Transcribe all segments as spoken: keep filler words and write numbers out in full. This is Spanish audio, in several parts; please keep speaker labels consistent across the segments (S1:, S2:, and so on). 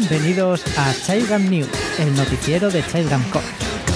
S1: Bienvenidos a Childgam News, el noticiero de Childgam Corps.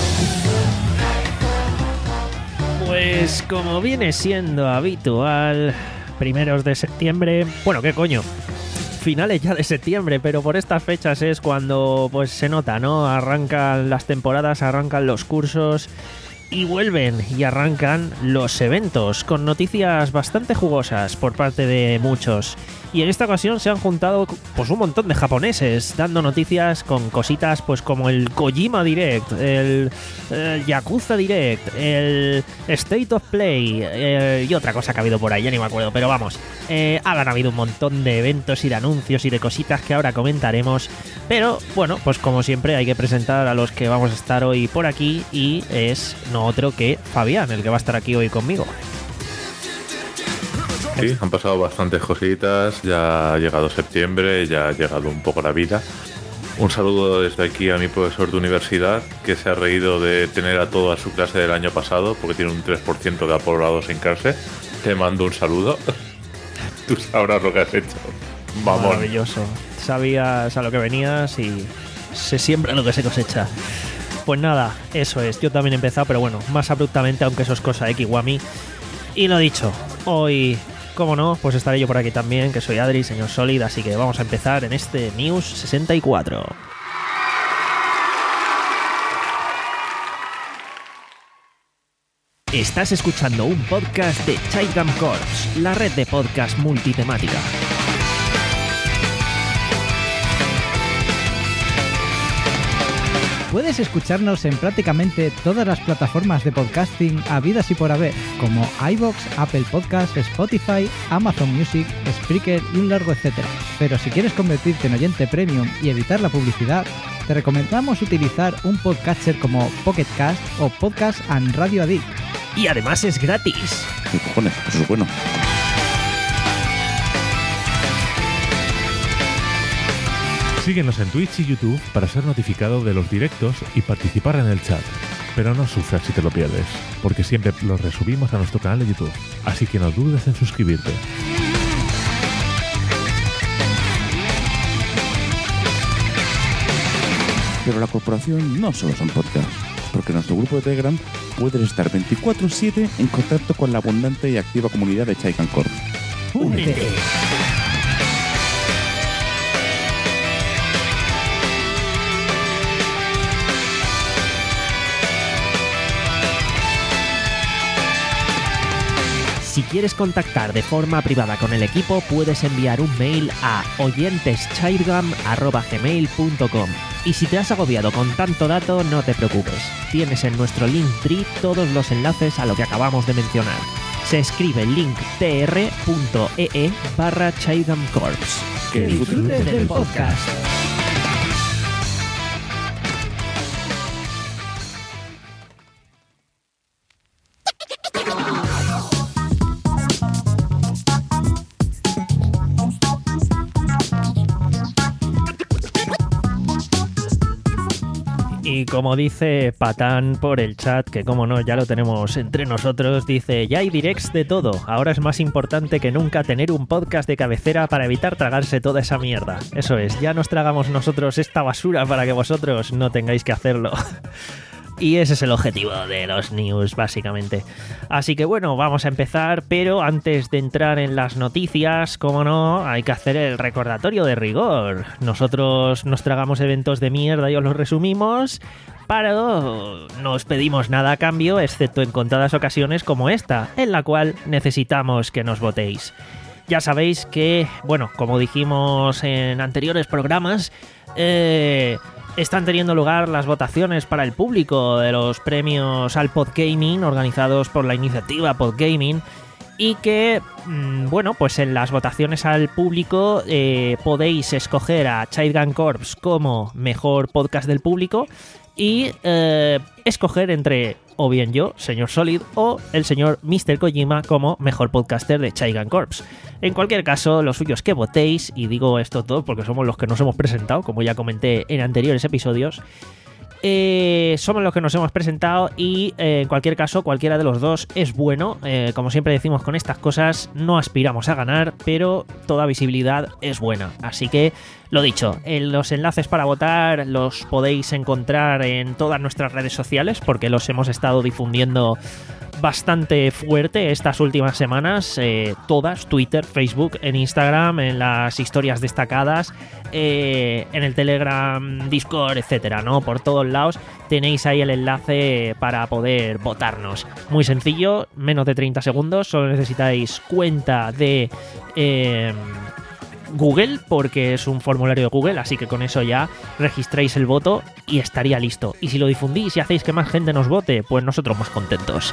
S1: Pues como viene siendo habitual, primeros de septiembre, bueno, ¿qué coño? Finales ya de septiembre, pero por estas fechas es cuando pues se nota, ¿no? Arrancan las temporadas, arrancan los cursos y vuelven y arrancan los eventos con noticias bastante jugosas por parte de muchos. Y en esta ocasión se han juntado pues un montón de japoneses dando noticias con cositas pues como el Kojima Direct, el, el Yakuza Direct, el State of Play eh, y otra cosa que ha habido por ahí, ya ni me acuerdo, pero vamos, eh, han habido un montón de eventos y de anuncios y de cositas que ahora comentaremos, pero bueno, pues como siempre hay que presentar a los que vamos a estar hoy por aquí y es no otro que Fabián, el que va a estar aquí hoy conmigo.
S2: Sí, han pasado bastantes cositas, ya ha llegado septiembre, ya ha llegado un poco la vida. Un saludo desde aquí a mi profesor de universidad, que se ha reído de tener a toda su clase del año pasado, porque tiene un tres por ciento de aprobados sin clase. Te mando un saludo. Tú sabrás lo que has hecho. Vamos.
S1: Maravilloso. Sabías a lo que venías y se siembra lo que se cosecha. Pues nada, eso es. Yo también he empezado, pero bueno, más abruptamente, aunque eso es cosa de Kiwami. Y lo dicho, hoy... Como no, pues estaré yo por aquí también, que soy Adri, señor Solid, así que vamos a empezar en este News sesenta y cuatro. Estás escuchando un podcast de Childgam Corps, la red de podcast multitemática. Puedes escucharnos en prácticamente todas las plataformas de podcasting habidas y por haber, como iVoox, Apple Podcasts, Spotify, Amazon Music, Spreaker y un largo etcétera. Pero si quieres convertirte en oyente premium y evitar la publicidad, te recomendamos utilizar un podcatcher como Pocket Cast o Podcast and Radio Addict. Y además es gratis.
S3: ¿Qué cojones? Eso es bueno.
S4: Síguenos en Twitch y YouTube para ser notificado de los directos y participar en el chat. Pero no sufras si te lo pierdes, porque siempre los resubimos a nuestro canal de YouTube, así que no dudes en suscribirte.
S3: Pero la corporación no solo son podcasts, porque en nuestro grupo de Telegram puedes estar veinticuatro siete en contacto con la abundante y activa comunidad de Childgam Corps.
S1: ¡Únete! Si quieres contactar de forma privada con el equipo, puedes enviar un mail a oyenteschildgam arroba gmail punto com. Y si te has agobiado con tanto dato, no te preocupes. Tienes en nuestro Linktree todos los enlaces a lo que acabamos de mencionar. Se escribe linktr punto ee barra Childgam Corps. Que disfrutes del podcast. Y como dice Patán por el chat, que como no, ya lo tenemos entre nosotros, dice, ya hay directs de todo, ahora es más importante que nunca tener un podcast de cabecera para evitar tragarse toda esa mierda. Eso es, ya nos tragamos nosotros esta basura para que vosotros no tengáis que hacerlo. Y ese es el objetivo de los news, básicamente. Así que bueno, vamos a empezar, pero antes de entrar en las noticias, como no, hay que hacer el recordatorio de rigor. Nosotros nos tragamos eventos de mierda y os los resumimos, pero no os pedimos nada a cambio, excepto en contadas ocasiones como esta, en la cual necesitamos que nos votéis. Ya sabéis que, bueno, como dijimos en anteriores programas, eh... están teniendo lugar las votaciones para el público de los premios al Podgaming organizados por la iniciativa Podgaming y que, bueno, pues en las votaciones al público eh, podéis escoger a Childgam Corps como mejor podcast del público y eh, escoger entre o bien yo, señor Solid, o el señor mister Kojima como mejor podcaster de Childgam Corps. En cualquier caso, lo suyo es que votéis, y digo esto todo porque somos los que nos hemos presentado, como ya comenté en anteriores episodios, Eh, somos los que nos hemos presentado y eh, en cualquier caso cualquiera de los dos es bueno. Eh, como siempre decimos con estas cosas, no aspiramos a ganar, pero toda visibilidad es buena. Así que lo dicho, eh, los enlaces para votar los podéis encontrar en todas nuestras redes sociales porque los hemos estado difundiendo bastante fuerte estas últimas semanas, eh, todas, Twitter, Facebook, en Instagram, en las historias destacadas, eh, en el Telegram, Discord, etcétera, ¿no? Por todos lados tenéis ahí el enlace para poder votarnos. Muy sencillo, menos de treinta segundos, solo necesitáis cuenta de eh, Google, porque es un formulario de Google, así que con eso ya registráis el voto y estaría listo. Y si lo difundís y hacéis que más gente nos vote, pues nosotros más contentos.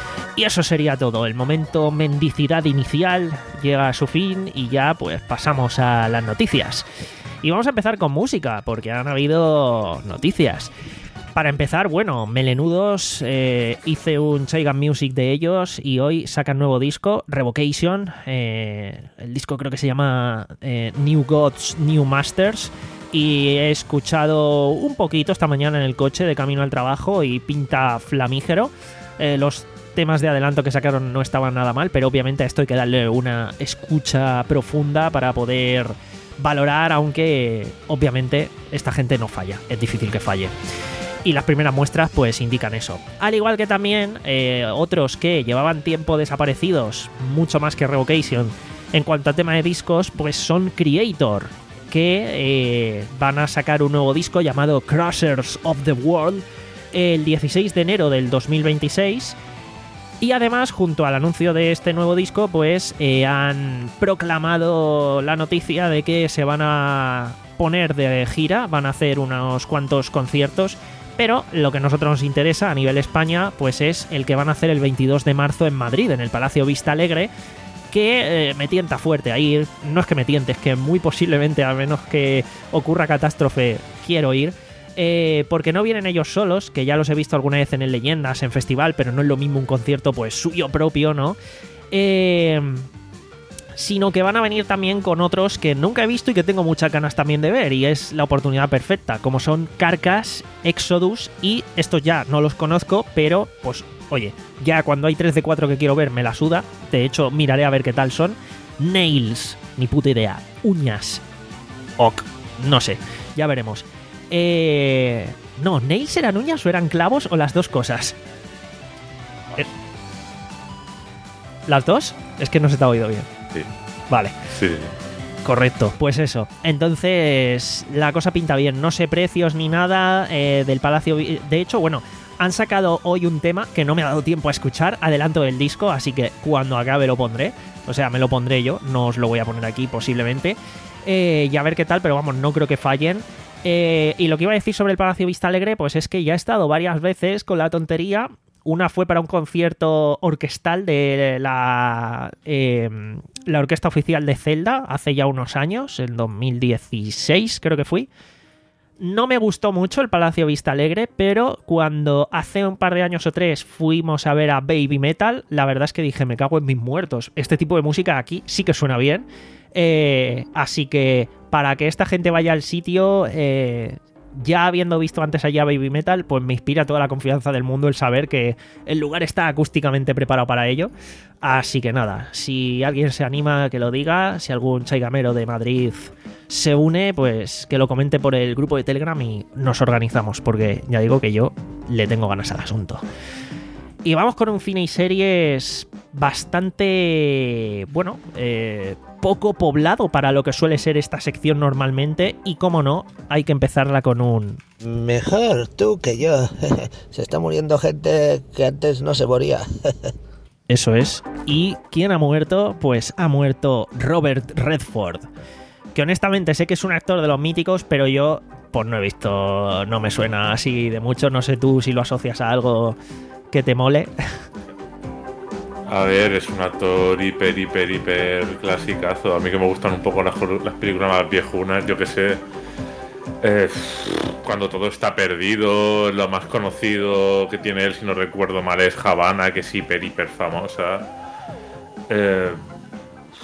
S1: Y eso sería todo. El momento mendicidad inicial llega a su fin y ya pues pasamos a las noticias. Y vamos a empezar con música, porque han habido noticias. Para empezar, bueno, Melenudos, eh, hice un Chaigan Music de ellos y hoy sacan nuevo disco, Revocation. Eh, el disco creo que se llama eh, New Gods, New Masters. Y he escuchado un poquito esta mañana en el coche de camino al trabajo y pinta flamígero. Eh, los temas de adelanto que sacaron no estaban nada mal, pero obviamente a esto hay que darle una escucha profunda para poder valorar, aunque obviamente esta gente no falla, es difícil que falle. Y las primeras muestras pues indican eso. Al igual que también eh, otros que llevaban tiempo desaparecidos, mucho más que Revocation, en cuanto a tema de discos, pues son Creator, que eh, van a sacar un nuevo disco llamado Crushers of the World el dieciséis de enero del dos mil veintiséis. Y además, junto al anuncio de este nuevo disco, pues eh, han proclamado la noticia de que se van a poner de gira, van a hacer unos cuantos conciertos. Pero lo que a nosotros nos interesa a nivel España, pues es el que van a hacer el veintidós de marzo en Madrid, en el Palacio Vista Alegre, que eh, me tienta fuerte a ir. No es que me tiente, es que muy posiblemente, a menos que ocurra catástrofe, quiero ir. Eh, porque no vienen ellos solos, que ya los he visto alguna vez en el Leyendas, en festival, pero no es lo mismo un concierto pues suyo propio, ¿no? Eh... sino que van a venir también con otros que nunca he visto y que tengo muchas ganas también de ver, y es la oportunidad perfecta, como son Carcass, Exodus, y estos ya no los conozco, pero pues oye, ya cuando hay tres de cuatro que quiero ver me la suda, de hecho miraré a ver qué tal son. Nails, ni puta idea, Uñas, ok, no sé, ya veremos. Eh... No, ¿Nails eran uñas o eran clavos o las dos cosas? Eh... ¿Las dos? Es que no se te ha oído bien.
S2: Sí.
S1: Vale.
S2: Sí.
S1: Correcto, pues eso. Entonces, la cosa pinta bien. No sé precios ni nada eh, del Palacio. De hecho, bueno, han sacado hoy un tema que no me ha dado tiempo a escuchar. Adelanto del disco, así que cuando acabe lo pondré. O sea, me lo pondré yo. No os lo voy a poner aquí posiblemente. Eh, y a ver qué tal, pero vamos, no creo que fallen. Eh, y lo que iba a decir sobre el Palacio Vista Alegre, pues es que ya he estado varias veces con la tontería. Una fue para un concierto orquestal de la, eh, la orquesta oficial de Zelda hace ya unos años, en dos mil dieciséis creo que fui. No me gustó mucho el Palacio Vista Alegre, pero cuando hace un par de años o tres fuimos a ver a Baby Metal, la verdad es que dije, me cago en mis muertos. Este tipo de música aquí sí que suena bien. Eh, así que para que esta gente vaya al sitio... Eh, ya habiendo visto antes allá Baby Metal, pues me inspira toda la confianza del mundo el saber que el lugar está acústicamente preparado para ello. Así que nada, si alguien se anima, que lo diga. Si algún chaigamero de Madrid se une, pues que lo comente por el grupo de Telegram y nos organizamos, porque ya digo que yo le tengo ganas al asunto. Y vamos con un cine y series bastante, bueno, eh, poco poblado para lo que suele ser esta sección normalmente. Y como no, hay que empezarla con un...
S5: Mejor tú que yo. Se está muriendo gente que antes no se moría.
S1: Eso es. ¿Y quién ha muerto? Pues ha muerto Robert Redford. Que honestamente sé que es un actor de los míticos, pero yo pues no he visto, no me suena así de mucho. No sé tú si lo asocias a algo que te mole.
S2: A ver, es un actor hiper, hiper, hiper clasicazo. A mí que me gustan un poco las, las películas más viejunas, yo que sé. Eh, cuando todo está perdido, lo más conocido que tiene él, si no recuerdo mal, es Havana, que es hiper, hiper famosa. Eh,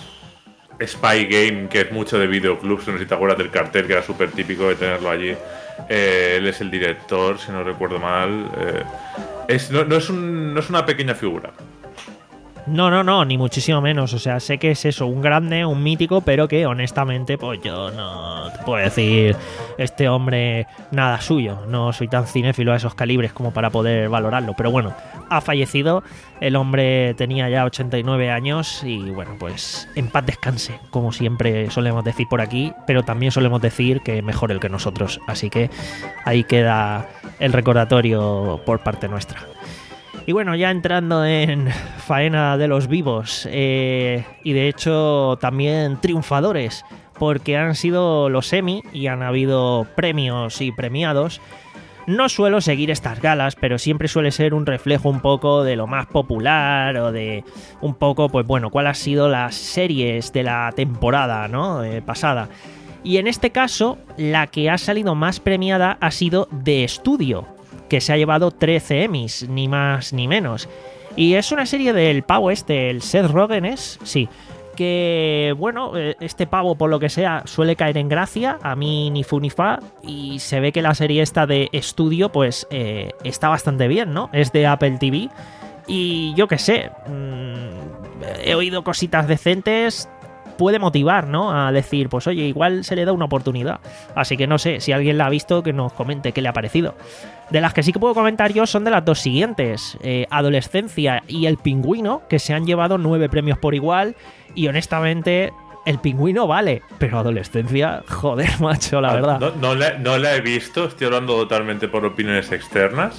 S2: Spy Game, que es mucho de videoclubs, no sé si te acuerdas del cartel, que era súper típico de tenerlo allí. Eh, él es el director, si no recuerdo mal. Eh, es, no, no, es un, no es una pequeña figura.
S1: No, no, no, ni muchísimo menos. O sea, sé que es eso, un grande, un mítico, pero que honestamente, pues yo no te puedo decir este hombre nada suyo. No soy tan cinéfilo a esos calibres como para poder valorarlo. Pero bueno, ha fallecido. El hombre tenía ya ochenta y nueve años y bueno, pues en paz descanse, como siempre solemos decir por aquí, pero también solemos decir que mejor el que nosotros. Así que ahí queda el recordatorio por parte nuestra. Y bueno, ya entrando en faena de los vivos, eh, y de hecho también triunfadores, porque han sido los Emmy y han habido premios y premiados. No suelo seguir estas galas, pero siempre suele ser un reflejo un poco de lo más popular o de un poco, pues bueno, cuál ha sido las series de la temporada, ¿no? Eh, pasada. Y en este caso, la que ha salido más premiada ha sido The Studio, que se ha llevado trece Emmys, ni más ni menos. Y es una serie del pavo este, el Seth Rogen es, sí, que bueno, este pavo por lo que sea suele caer en gracia, a mí ni fu ni fa, y se ve que la serie esta de Estudio pues eh, está bastante bien, ¿no? Es de Apple T V y yo qué sé, mmm, he oído cositas decentes. Puede motivar, ¿no? A decir, pues oye, igual se le da una oportunidad. Así que no sé, si alguien la ha visto, que nos comente qué le ha parecido. De las que sí que puedo comentar yo son de las dos siguientes. Eh, Adolescencia y El Pingüino, que se han llevado nueve premios por igual. Y honestamente, El Pingüino vale. Pero Adolescencia, joder, macho, la verdad.
S2: No, no, la, no la he visto, estoy hablando totalmente por opiniones externas.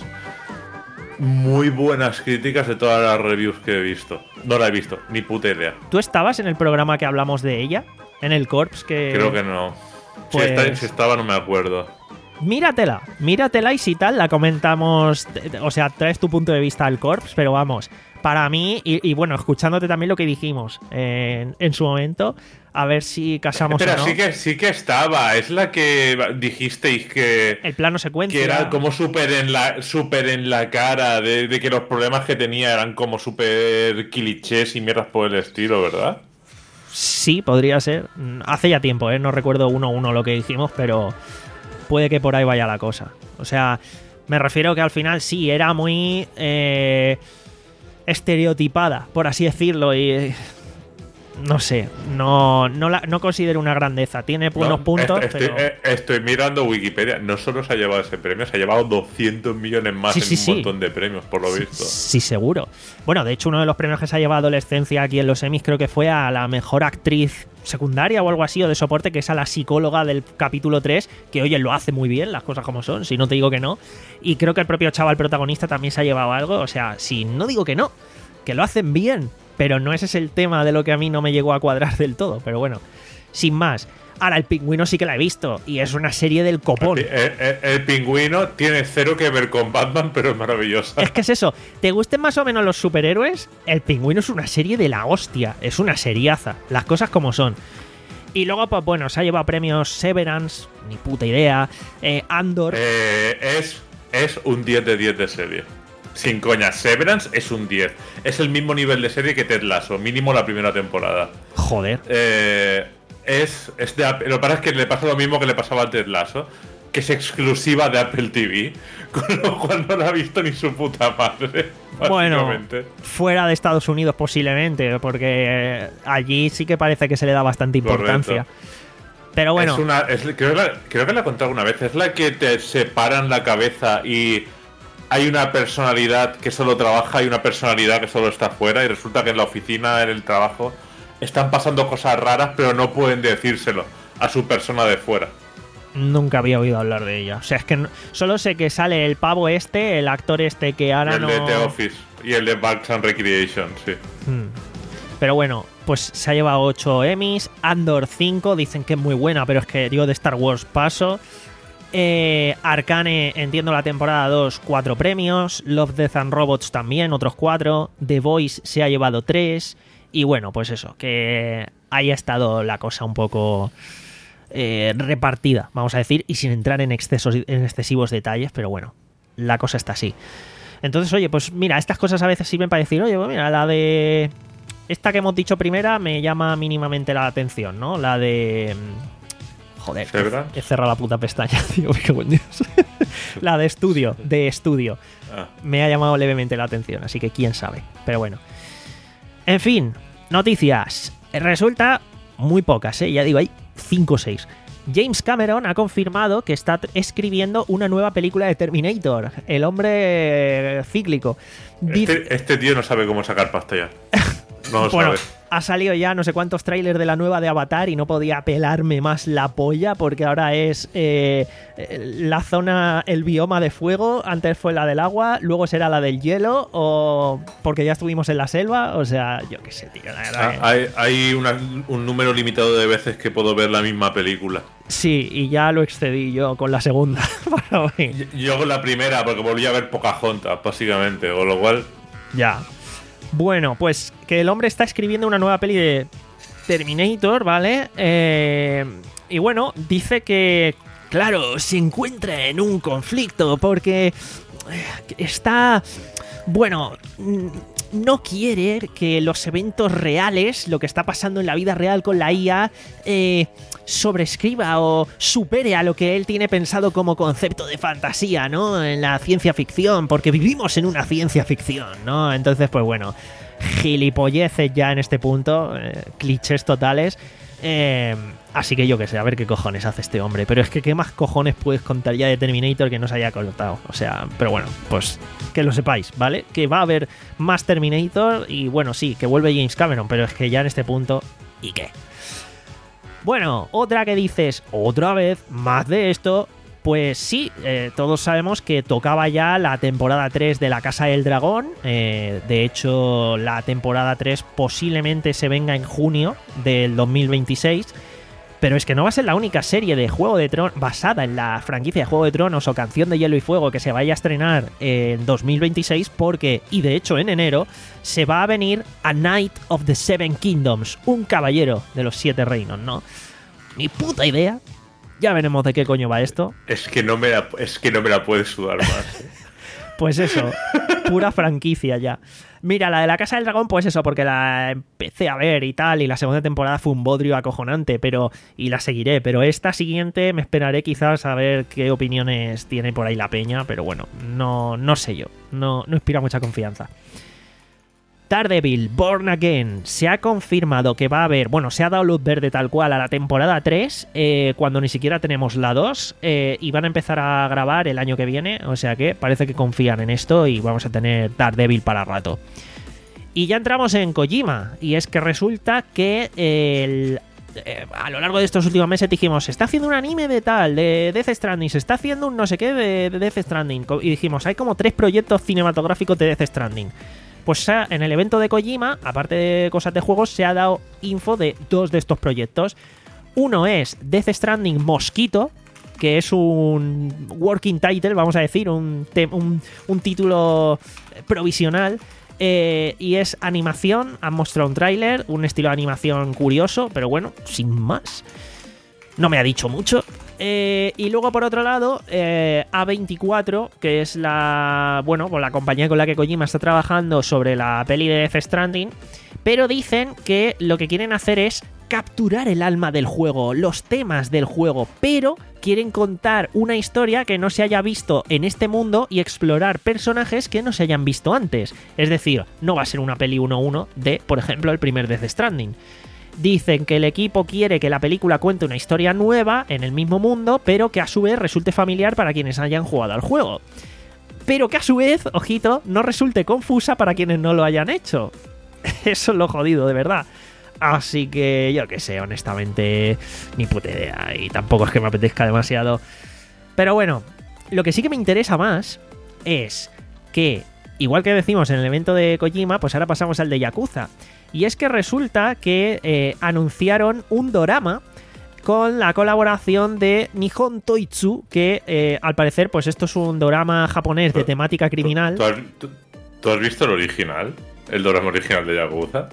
S2: Muy buenas críticas de todas las reviews que he visto. No la he visto, ni puta idea.
S1: ¿Tú estabas en el programa que hablamos de ella? ¿En el Corps? Que...
S2: Creo que no.
S1: Pues...
S2: Si, está, si estaba no me acuerdo.
S1: Míratela, míratela y si tal la comentamos. O sea, traes tu punto de vista al Corps, pero vamos, para mí, y, y bueno, escuchándote también lo que dijimos en, en su momento, a ver si casamos
S2: Pero
S1: o no.
S2: sí que, sí que estaba, es la que dijisteis que...
S1: El plano secuencia.
S2: Que era como súper en la súper en la cara, de, de que los problemas que tenía eran como súper clichés y mierdas por el estilo, ¿verdad?
S1: Sí, podría ser. Hace ya tiempo, ¿eh? No recuerdo uno a uno lo que dijimos, pero puede que por ahí vaya la cosa. O sea, me refiero que al final sí, era muy eh, estereotipada, por así decirlo, y... No sé, no, no, la, no considero una grandeza. Tiene buenos
S2: no,
S1: puntos,
S2: estoy,
S1: pero...
S2: Estoy, estoy mirando Wikipedia. No solo se ha llevado ese premio, se ha llevado doscientos millones más
S1: sí,
S2: en
S1: sí,
S2: un
S1: sí.
S2: montón de premios, por lo
S1: sí,
S2: visto.
S1: Sí, seguro. Bueno, de hecho, uno de los premios que se ha llevado Adolescencia aquí en los Emmys creo que fue a la mejor actriz secundaria o algo así, o de soporte, que es a la psicóloga del capítulo tres, que oye, lo hace muy bien, las cosas como son, si no te digo que no. Y creo que el propio chaval protagonista también se ha llevado algo. O sea, si no digo que no, que lo hacen bien. Pero no ese es el tema de lo que a mí no me llegó a cuadrar del todo. Pero bueno, sin más. Ahora, El Pingüino sí que la he visto. Y es una serie del copón.
S2: El, el, el Pingüino tiene cero que ver con Batman, pero es maravillosa.
S1: Es que es eso. ¿Te gusten más o menos los superhéroes? El Pingüino es una serie de la hostia. Es una seriaza. Las cosas como son. Y luego, pues bueno, se ha llevado premios Severance. Ni puta idea. Eh, Andor.
S2: Eh, es, es un diez de diez de serie. Sin coña, Severance es un diez. Es el mismo nivel de serie que Ted Lasso, mínimo la primera temporada.
S1: Joder.
S2: Eh, es, es de, lo que pasa es que le pasa lo mismo que le pasaba a Ted Lasso, que es exclusiva de Apple T V, con lo cual no la ha visto ni su puta madre.
S1: Bueno, fuera de Estados Unidos posiblemente, porque allí sí que parece que se le da bastante importancia.
S2: Correcto.
S1: Pero bueno.
S2: Es una, es, creo, que la, creo que la he contado una vez. Es la que te separan la cabeza y... Hay una personalidad que solo trabaja y una personalidad que solo está fuera, y resulta que en la oficina, en el trabajo, están pasando cosas raras, pero no pueden decírselo a su persona de fuera.
S1: Nunca había oído hablar de ella. O sea, es que no, solo sé que sale el pavo este, el actor este que ahora
S2: el
S1: no...
S2: El de The Office y el de Parks and Recreation, sí.
S1: Hmm. Pero bueno, pues se ha llevado ocho Emmys, Andor cinco, dicen que es muy buena, pero es que digo de Star Wars paso... Eh, Arcane, entiendo la temporada dos, cuatro premios. Love, Death and Robots también, otros cuatro. The Voice se ha llevado tres. Y bueno, pues eso, que haya estado la cosa un poco eh, repartida, vamos a decir, y sin entrar en excesos, en excesivos detalles, pero bueno, la cosa está así. Entonces, oye, pues mira, estas cosas a veces sirven para decir, oye, pues mira, la de... Esta que hemos dicho primera me llama mínimamente la atención, ¿no? La de... Joder,
S2: ¿Severance?
S1: he cerrado la puta pestaña, tío, me cago en Dios. La de estudio, de estudio.
S2: Ah.
S1: Me ha llamado levemente la atención, así que quién sabe. Pero bueno. En fin, noticias. Resulta muy pocas, ¿eh? Ya digo, hay cinco o seis. James Cameron ha confirmado que está escribiendo una nueva película de Terminator, el hombre cíclico. Dice...
S2: Este, este tío no sabe cómo sacar pasta ya. No lo
S1: bueno,
S2: sabe.
S1: ha salido ya no sé cuántos trailers de la nueva de Avatar y no podía pelarme más la polla porque ahora es eh, la zona, el bioma de fuego, antes fue la del agua, luego será la del hielo o porque ya estuvimos en la selva, o sea, yo qué sé, tío. La verdad
S2: Ah,
S1: que...
S2: hay hay una- un número limitado de veces que puedo ver la misma película.
S1: Sí, y ya lo excedí yo con la segunda. Para hoy.
S2: Yo- Yo con la primera, porque volví a ver Pocahontas, básicamente, con lo cual...
S1: Ya. Bueno, pues que el hombre está escribiendo una nueva peli de Terminator, ¿vale? Eh, y bueno, dice que, claro, se encuentra en un conflicto porque eh, está... Bueno, mm, no quiere que los eventos reales, lo que está pasando en la vida real con la I A, eh, sobrescriba o supere a lo que él tiene pensado como concepto de fantasía, ¿no? En la ciencia ficción, porque vivimos en una ciencia ficción, ¿no? Entonces, pues bueno, gilipolleces ya en este punto, eh, clichés totales. Eh, así que yo que sé, a ver qué cojones hace este hombre. Pero es que qué más cojones puedes contar ya de Terminator que no se haya contado. O sea, pero bueno, pues que lo sepáis, ¿vale? Que va a haber más Terminator y bueno, sí, que vuelve James Cameron, pero es que ya en este punto, ¿y qué? Bueno, otra que dices, otra vez, más de esto. Pues sí, eh, todos sabemos que tocaba ya la temporada tres de La Casa del Dragón. Eh, de hecho, la temporada tres posiblemente se venga en junio del dos mil veintiséis. Pero es que no va a ser la única serie de Juego de Tronos basada en la franquicia de Juego de Tronos o Canción de Hielo y Fuego que se vaya a estrenar en dos mil veintiséis porque, y de hecho en enero, se va a venir A Knight of the Seven Kingdoms, un caballero de los siete reinos, ¿no? Ni puta idea. Ya veremos de qué coño va esto.
S2: Es que no me la, es que no me la puedes sudar más. ¿eh?
S1: Pues eso, pura franquicia ya. Mira, la de La Casa del Dragón, pues eso, porque la empecé a ver y tal, y la segunda temporada fue un bodrio acojonante, pero y la seguiré. Pero esta siguiente me esperaré quizás a ver qué opiniones tiene por ahí la peña, pero bueno, no, no sé yo, no, no inspira mucha confianza. Daredevil, Born Again, se ha confirmado que va a haber, bueno, se ha dado luz verde tal cual a la temporada tres, eh, cuando ni siquiera tenemos la dos, eh, y van a empezar a grabar el año que viene, o sea que parece que confían en esto y vamos a tener Daredevil para rato. Y ya entramos en Kojima, y es que resulta que el... Eh, a lo largo de estos últimos meses dijimos, se está haciendo un anime de tal, de Death Stranding, se está haciendo un no sé qué de, de Death Stranding, y dijimos, hay como tres proyectos cinematográficos de Death Stranding. Pues en el evento de Kojima, aparte de cosas de juegos, se ha dado info de dos de estos proyectos. Uno es Death Stranding Mosquito, que es un working title, vamos a decir, un, un, un título provisional. Eh, y es animación, han mostrado un tráiler, un estilo de animación curioso, pero bueno, sin más. No me ha dicho mucho. Eh, y luego por otro lado, eh, A veinticuatro, que es la, bueno, pues la compañía con la que Kojima está trabajando sobre la peli de Death Stranding, pero dicen que lo que quieren hacer es capturar el alma del juego, los temas del juego, pero quieren contar una historia que no se haya visto en este mundo y explorar personajes que no se hayan visto antes. Es decir, no va a ser una peli uno a uno de, por ejemplo, el primer Death Stranding. Dicen que el equipo quiere que la película cuente una historia nueva en el mismo mundo, pero que a su vez resulte familiar para quienes hayan jugado al juego. Pero que a su vez, ojito, no resulte confusa para quienes no lo hayan hecho. Eso es lo jodido, de verdad. Así que yo qué sé, honestamente, ni puta idea. Y tampoco es que me apetezca demasiado. Pero bueno, lo que sí que me interesa más es que, igual que decimos en el evento de Kojima, pues ahora pasamos al de Yakuza. Y es que resulta que eh, anunciaron un dorama con la colaboración de Nihon Toitsu, que eh, al parecer, pues esto es un dorama japonés de temática criminal.
S2: ¿Tú has, tú, tú has visto el original? ¿El dorama original de Yakuza?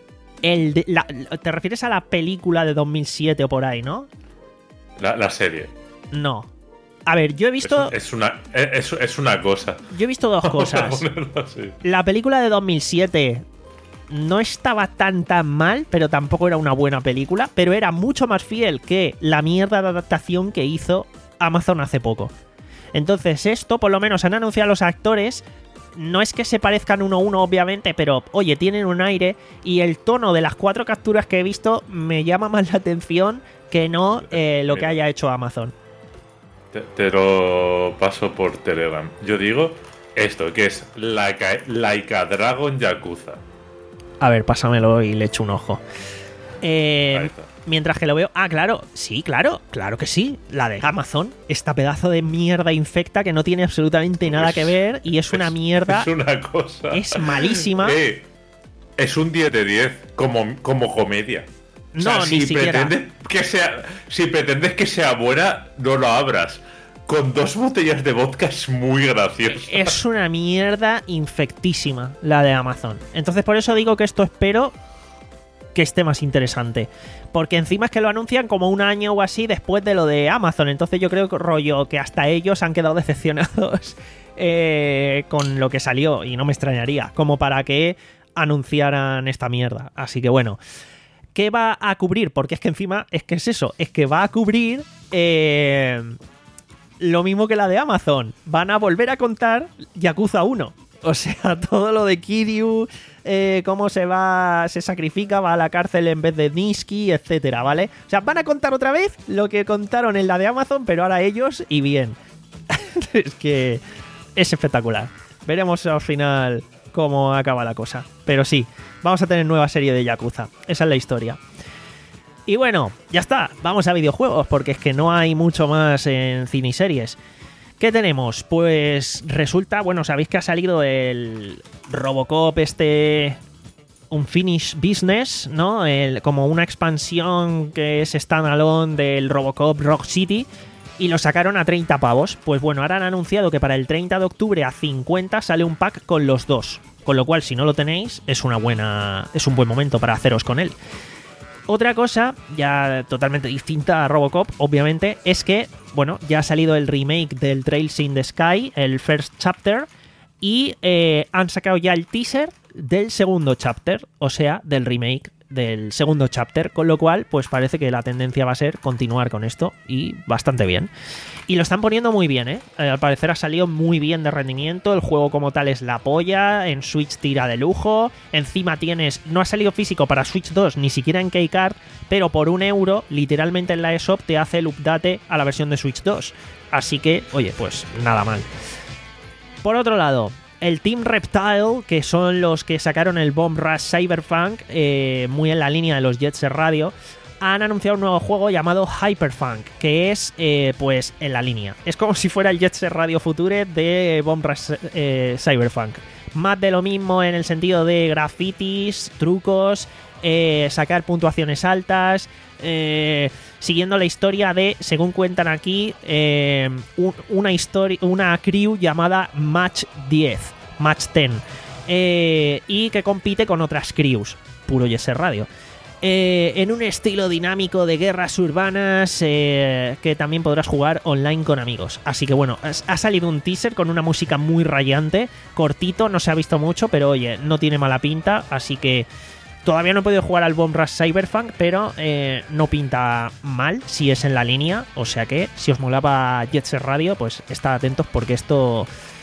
S1: El de, la, ¿Te refieres a la película de dos mil siete o por ahí, no?
S2: La, la serie.
S1: No. A ver, yo he visto...
S2: Es, es, una, es, es una cosa.
S1: Yo he visto dos cosas. La película de dos mil siete... no estaba tan tan mal, pero tampoco era una buena película, pero era mucho más fiel que la mierda de adaptación que hizo Amazon hace poco. Entonces esto, por lo menos han anunciado a los actores, no es que se parezcan uno a uno obviamente, pero oye, tienen un aire y el tono de las cuatro capturas que he visto me llama más la atención que no eh, lo que haya hecho Amazon.
S2: Te, te lo paso por Telegram. Yo digo esto, que es Laika, Laika Dragon Yakuza.
S1: A ver, pásamelo y le echo un ojo. Eh...
S2: Ahí está.
S1: Mientras que lo veo... Ah, claro, sí, claro, claro que sí. La de Amazon, esta pedazo de mierda infecta que no tiene absolutamente nada que ver y es una mierda...
S2: Es una cosa...
S1: Es malísima.
S2: Eh, es un diez de diez, como, como comedia.
S1: No,
S2: o sea,
S1: ni
S2: si
S1: siquiera.
S2: Pretendes que sea, si pretendes que sea buena, no lo abras. Con dos botellas de vodka es muy gracioso.
S1: Es una mierda infectísima la de Amazon. Entonces por eso digo que esto espero que esté más interesante. Porque encima es que lo anuncian como un año o así después de lo de Amazon. Entonces yo creo que rollo que hasta ellos han quedado decepcionados eh, con lo que salió. Y no me extrañaría. Como para que anunciaran esta mierda. Así que bueno. ¿Qué va a cubrir? Porque es que encima es que es eso. Es que va a cubrir eh, lo mismo que la de Amazon. Van a volver a contar Yakuza uno. O sea, todo lo de Kiryu, eh, cómo se va, se sacrifica, va a la cárcel en vez de Nisky, etcétera, ¿vale? O sea, van a contar otra vez lo que contaron en la de Amazon, pero ahora ellos y bien. Es que es espectacular. Veremos al final cómo acaba la cosa. Pero sí, vamos a tener nueva serie de Yakuza. Esa es la historia. Y bueno, ya está. Vamos a videojuegos, porque es que no hay mucho más en cine y series. ¿Qué tenemos? Pues resulta, bueno, sabéis que ha salido el Robocop este Unfinished Business, ¿no? El, como una expansión que es standalone del Robocop Rock City y lo sacaron a treinta pavos. Pues bueno, ahora han anunciado que para el treinta de octubre a cincuenta sale un pack con los dos, con lo cual si no lo tenéis es una buena, es un buen momento para haceros con él. Otra cosa, ya totalmente distinta a Robocop, obviamente, es que, bueno, ya ha salido el remake del Trails in the Sky, el First Chapter, y eh, han sacado ya el teaser del segundo chapter, o sea, del remake del segundo chapter, con lo cual, pues parece que la tendencia va a ser continuar con esto, y bastante bien. Y lo están poniendo muy bien, ¿eh? eh al parecer ha salido muy bien de rendimiento, el juego como tal es la polla, en Switch tira de lujo, encima tienes, no ha salido físico para Switch dos, ni siquiera en Keycard, pero por un euro, literalmente en la eShop te hace el update a la versión de Switch dos. Así que, oye, pues nada mal. Por otro lado, el Team Reptile, que son los que sacaron el Bomb Rush Cyberpunk, eh, muy en la línea de los Jet Set Radio, han anunciado un nuevo juego llamado Hyperpunk, que es, eh, pues, en la línea. Es como si fuera el Jet Set Radio Future de Bomb Rush eh, Cyberpunk. Más de lo mismo en el sentido de grafitis, trucos, eh, sacar puntuaciones altas, eh, siguiendo la historia de, según cuentan aquí, eh, un, una, historia, una crew llamada Match diez, Match diez, eh, y que compite con otras crews, puro Jet Set Radio. Eh, en un estilo dinámico de guerras urbanas eh, que también podrás jugar online con amigos. Así que bueno, ha salido un teaser con una música muy rayante, cortito, no se ha visto mucho, pero oye, no tiene mala pinta, así que todavía no he podido jugar al Bomb Rush Cyberpunk, pero eh, no pinta mal si es en la línea, o sea que si os molaba Jet Set Radio, pues estad atentos porque esto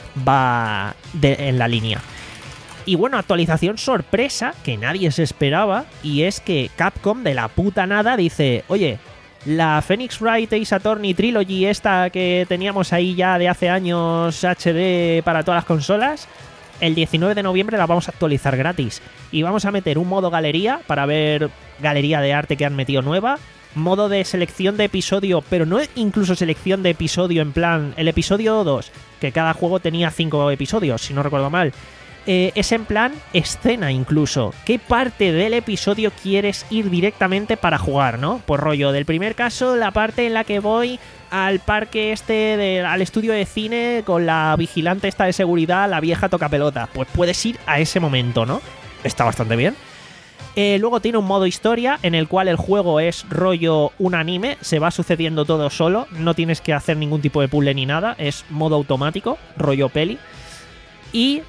S1: va de, en la línea. Y bueno, actualización sorpresa que nadie se esperaba, y es que Capcom de la puta nada dice, oye, la Phoenix Wright Ace Attorney Trilogy esta que teníamos ahí ya de hace años H D para todas las consolas, el diecinueve de noviembre la vamos a actualizar gratis. Y vamos a meter un modo galería para ver galería de arte que han metido nueva, modo de selección de episodio, pero no incluso selección de episodio en plan el episodio dos, que cada juego tenía cinco episodios, si no recuerdo mal. Eh, es en plan escena incluso. ¿Qué parte del episodio quieres ir directamente para jugar, no? Pues rollo, del primer caso, la parte en la que voy al parque este, de, al estudio de cine con la vigilante esta de seguridad, la vieja tocapelota. Pues puedes ir a ese momento, ¿no? Está bastante bien. Eh, luego tiene un modo historia en el cual el juego es rollo un anime, se va sucediendo todo solo, no tienes que hacer ningún tipo de puzzle ni nada, es modo automático, rollo peli. Y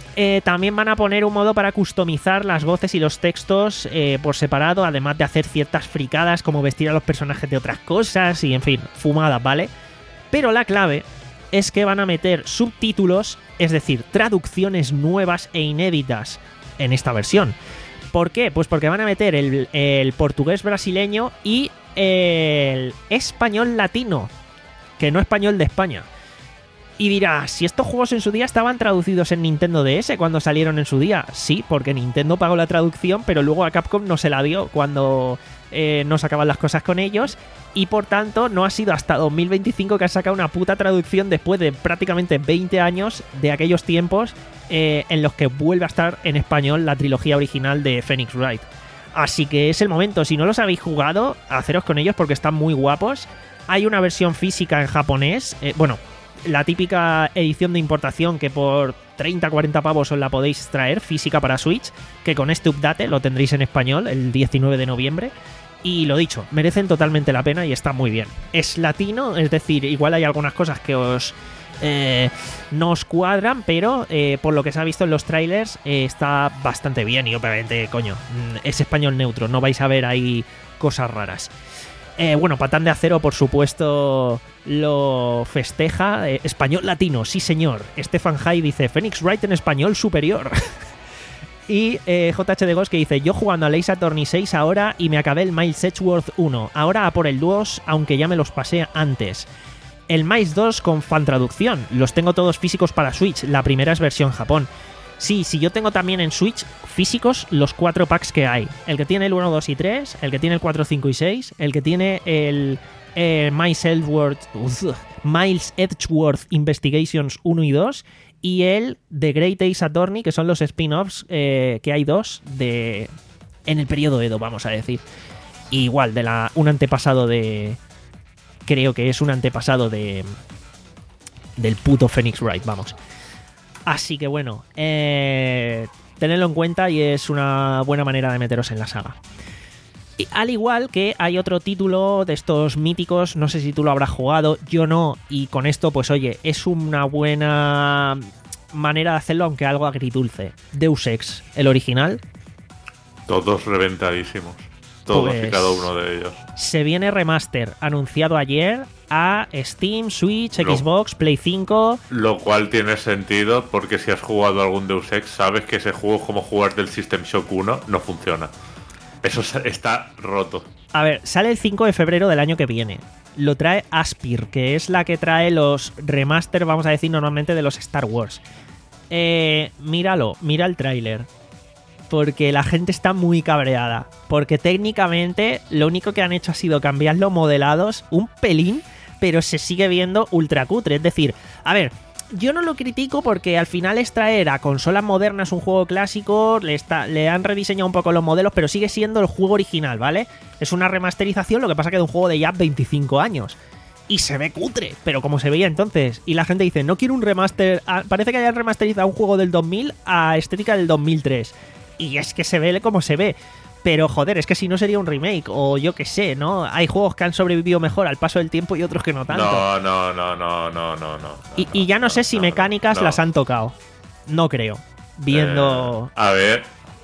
S1: Eh, también van a poner un modo para customizar las voces y los textos eh, por separado, además de hacer ciertas fricadas como vestir a los personajes de otras cosas y, en fin, fumadas, ¿vale? Pero la clave es que van a meter subtítulos, es decir, traducciones nuevas e inéditas en esta versión. ¿Por qué? Pues porque van a meter el, el portugués brasileño y el español latino, que no español de España. Y dirá, si estos juegos en su día estaban traducidos en Nintendo D S cuando salieron en su día. Sí, porque Nintendo pagó la traducción, pero luego a Capcom no se la dio cuando eh, no sacaban las cosas con ellos. Y por tanto, no ha sido hasta dos mil veinticinco que ha sacado una puta traducción después de prácticamente veinte años de aquellos tiempos eh, en los que vuelve a estar en español la trilogía original de Phoenix Wright. Así que es el momento. Si no los habéis jugado, haceros con ellos porque están muy guapos. Hay una versión física en japonés. Eh, bueno... La típica edición de importación que por treinta a cuarenta pavos os la podéis traer, física para Switch, que con este update lo tendréis en español el diecinueve de noviembre. Y lo dicho, merecen totalmente la pena y está muy bien. Es latino, es decir, igual hay algunas cosas que os eh, no os cuadran, pero eh, por lo que se ha visto en los trailers eh, está bastante bien y obviamente, coño, es español neutro, no vais a ver ahí cosas raras. Eh, bueno, Patán de Acero, por supuesto, lo festeja. Eh, español latino, sí señor. Stefan Hay dice, Phoenix Wright en español superior. Y eh, J H de Ghost que dice, yo jugando a Ace Attorney seis ahora y me acabé el Miles Edgeworth uno. Ahora a por el dos, aunque ya me los pasé antes. El Miles dos con fan traducción. Los tengo todos físicos para Switch. La primera es versión Japón. Sí, sí, yo tengo también en Switch físicos los cuatro packs que hay. El que tiene el uno, dos y tres, el que tiene el cuatro, cinco y seis, el que tiene el eh, Miles Edgeworth, uf, Miles Edgeworth Investigations uno y dos y el The Great Ace Attorney, que son los spin-offs eh, que hay dos de en el periodo Edo, vamos a decir. Y igual, de la un antepasado de... Creo que es un antepasado de... del puto Phoenix Wright, vamos. Así que bueno, eh, tenedlo en cuenta y es una buena manera de meteros en la saga. Y al igual que hay otro título de estos míticos, no sé si tú lo habrás jugado, yo no, y con esto pues oye, es una buena manera de hacerlo, aunque algo agridulce. Deus Ex, el original.
S2: Todos reventadísimos, todos
S1: pues,
S2: y cada uno de ellos.
S1: Se viene remaster, anunciado ayer, a Steam, Switch,
S2: Lo,
S1: Xbox, Play cinco.
S2: Lo cual tiene sentido porque si has jugado algún Deus Ex, sabes que ese juego, como jugar del System Shock uno, no funciona. Eso está roto.
S1: A ver, sale el cinco de febrero del año que viene. Lo trae Aspyr, que es la que trae los remaster, vamos a decir, normalmente de los Star Wars. Eh, míralo, mira el tráiler. Porque la gente está muy cabreada. Porque técnicamente lo único que han hecho ha sido cambiar los modelados un pelín, pero se sigue viendo ultra cutre. Es decir, a ver, yo no lo critico porque al final es traer a consolas modernas un juego clásico, le, está, le han rediseñado un poco los modelos, pero sigue siendo el juego original, ¿vale? Es una remasterización, lo que pasa que de un juego de ya veinticinco años. Y se ve cutre, pero como se veía entonces. Y la gente dice, no quiero un remaster... Parece que hayan remasterizado un juego del dos mil a estética del dos mil tres. Y es que se ve como se ve. Pero joder, es que si no sería un remake, o yo qué sé, ¿no? Hay juegos que han sobrevivido mejor al paso del tiempo y otros que no tanto.
S2: No, no, no, no, no, no, no.
S1: Y, y ya no, no sé si no, mecánicas no. las han tocado. No creo. Viendo...
S2: Eh, a ver,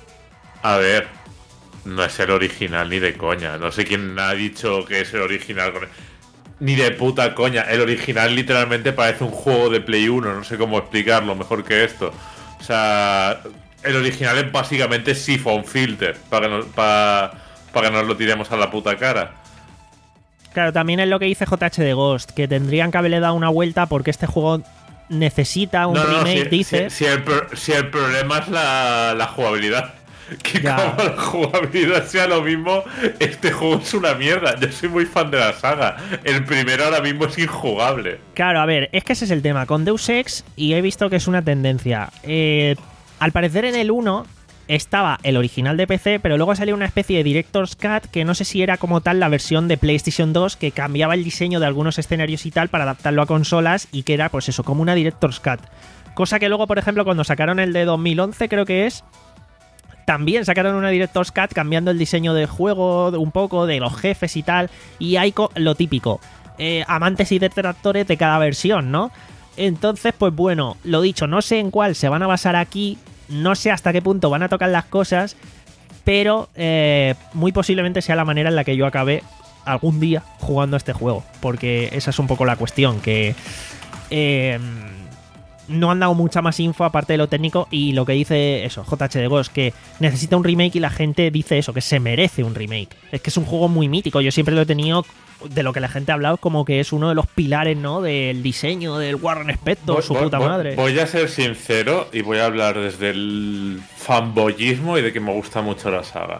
S2: a ver, no es el original ni de coña. No sé quién ha dicho que es el original. Ni de puta coña. El original literalmente parece un juego de Play uno. No sé cómo explicarlo mejor que esto. O sea... El original es básicamente Siphon Filter, para que, nos, para, para que nos lo tiremos a la puta cara.
S1: Claro, también es lo que dice J H de Ghost, que tendrían que haberle dado una vuelta porque este juego necesita un no, no, remake,
S2: si,
S1: dice...
S2: Si, si, el, si el problema es la, la jugabilidad. Que ya. Como la jugabilidad sea lo mismo, este juego es una mierda. Yo soy muy fan de la saga. El primero ahora mismo es injugable.
S1: Claro, a ver, es que ese es el tema. Con Deus Ex, y he visto que es una tendencia... Eh... Al parecer en el uno estaba el original de P C, pero luego salió una especie de Director's Cut que no sé si era como tal la versión de PlayStation dos, que cambiaba el diseño de algunos escenarios y tal para adaptarlo a consolas y que era pues eso, como una Director's Cut. Cosa que luego, por ejemplo, cuando sacaron el de dos mil once, creo que es, también sacaron una Director's Cut cambiando el diseño del juego un poco, de los jefes y tal, y hay lo típico, eh, amantes y detractores de cada versión, ¿no? Entonces, pues bueno, lo dicho, no sé en cuál se van a basar aquí, no sé hasta qué punto van a tocar las cosas, pero eh, muy posiblemente sea la manera en la que yo acabe algún día jugando a este juego, porque esa es un poco la cuestión, que eh, no han dado mucha más info aparte de lo técnico, y lo que dice eso, J H de Ghost, que necesita un remake y la gente dice eso, que se merece un remake. Es que es un juego muy mítico, yo siempre lo he tenido, de lo que la gente ha hablado, como que es uno de los pilares, ¿no?, del diseño del Warren Spector, su
S2: voy,
S1: puta
S2: voy,
S1: madre.
S2: Voy a ser sincero y voy a hablar desde el fanboyismo y de que me gusta mucho la saga.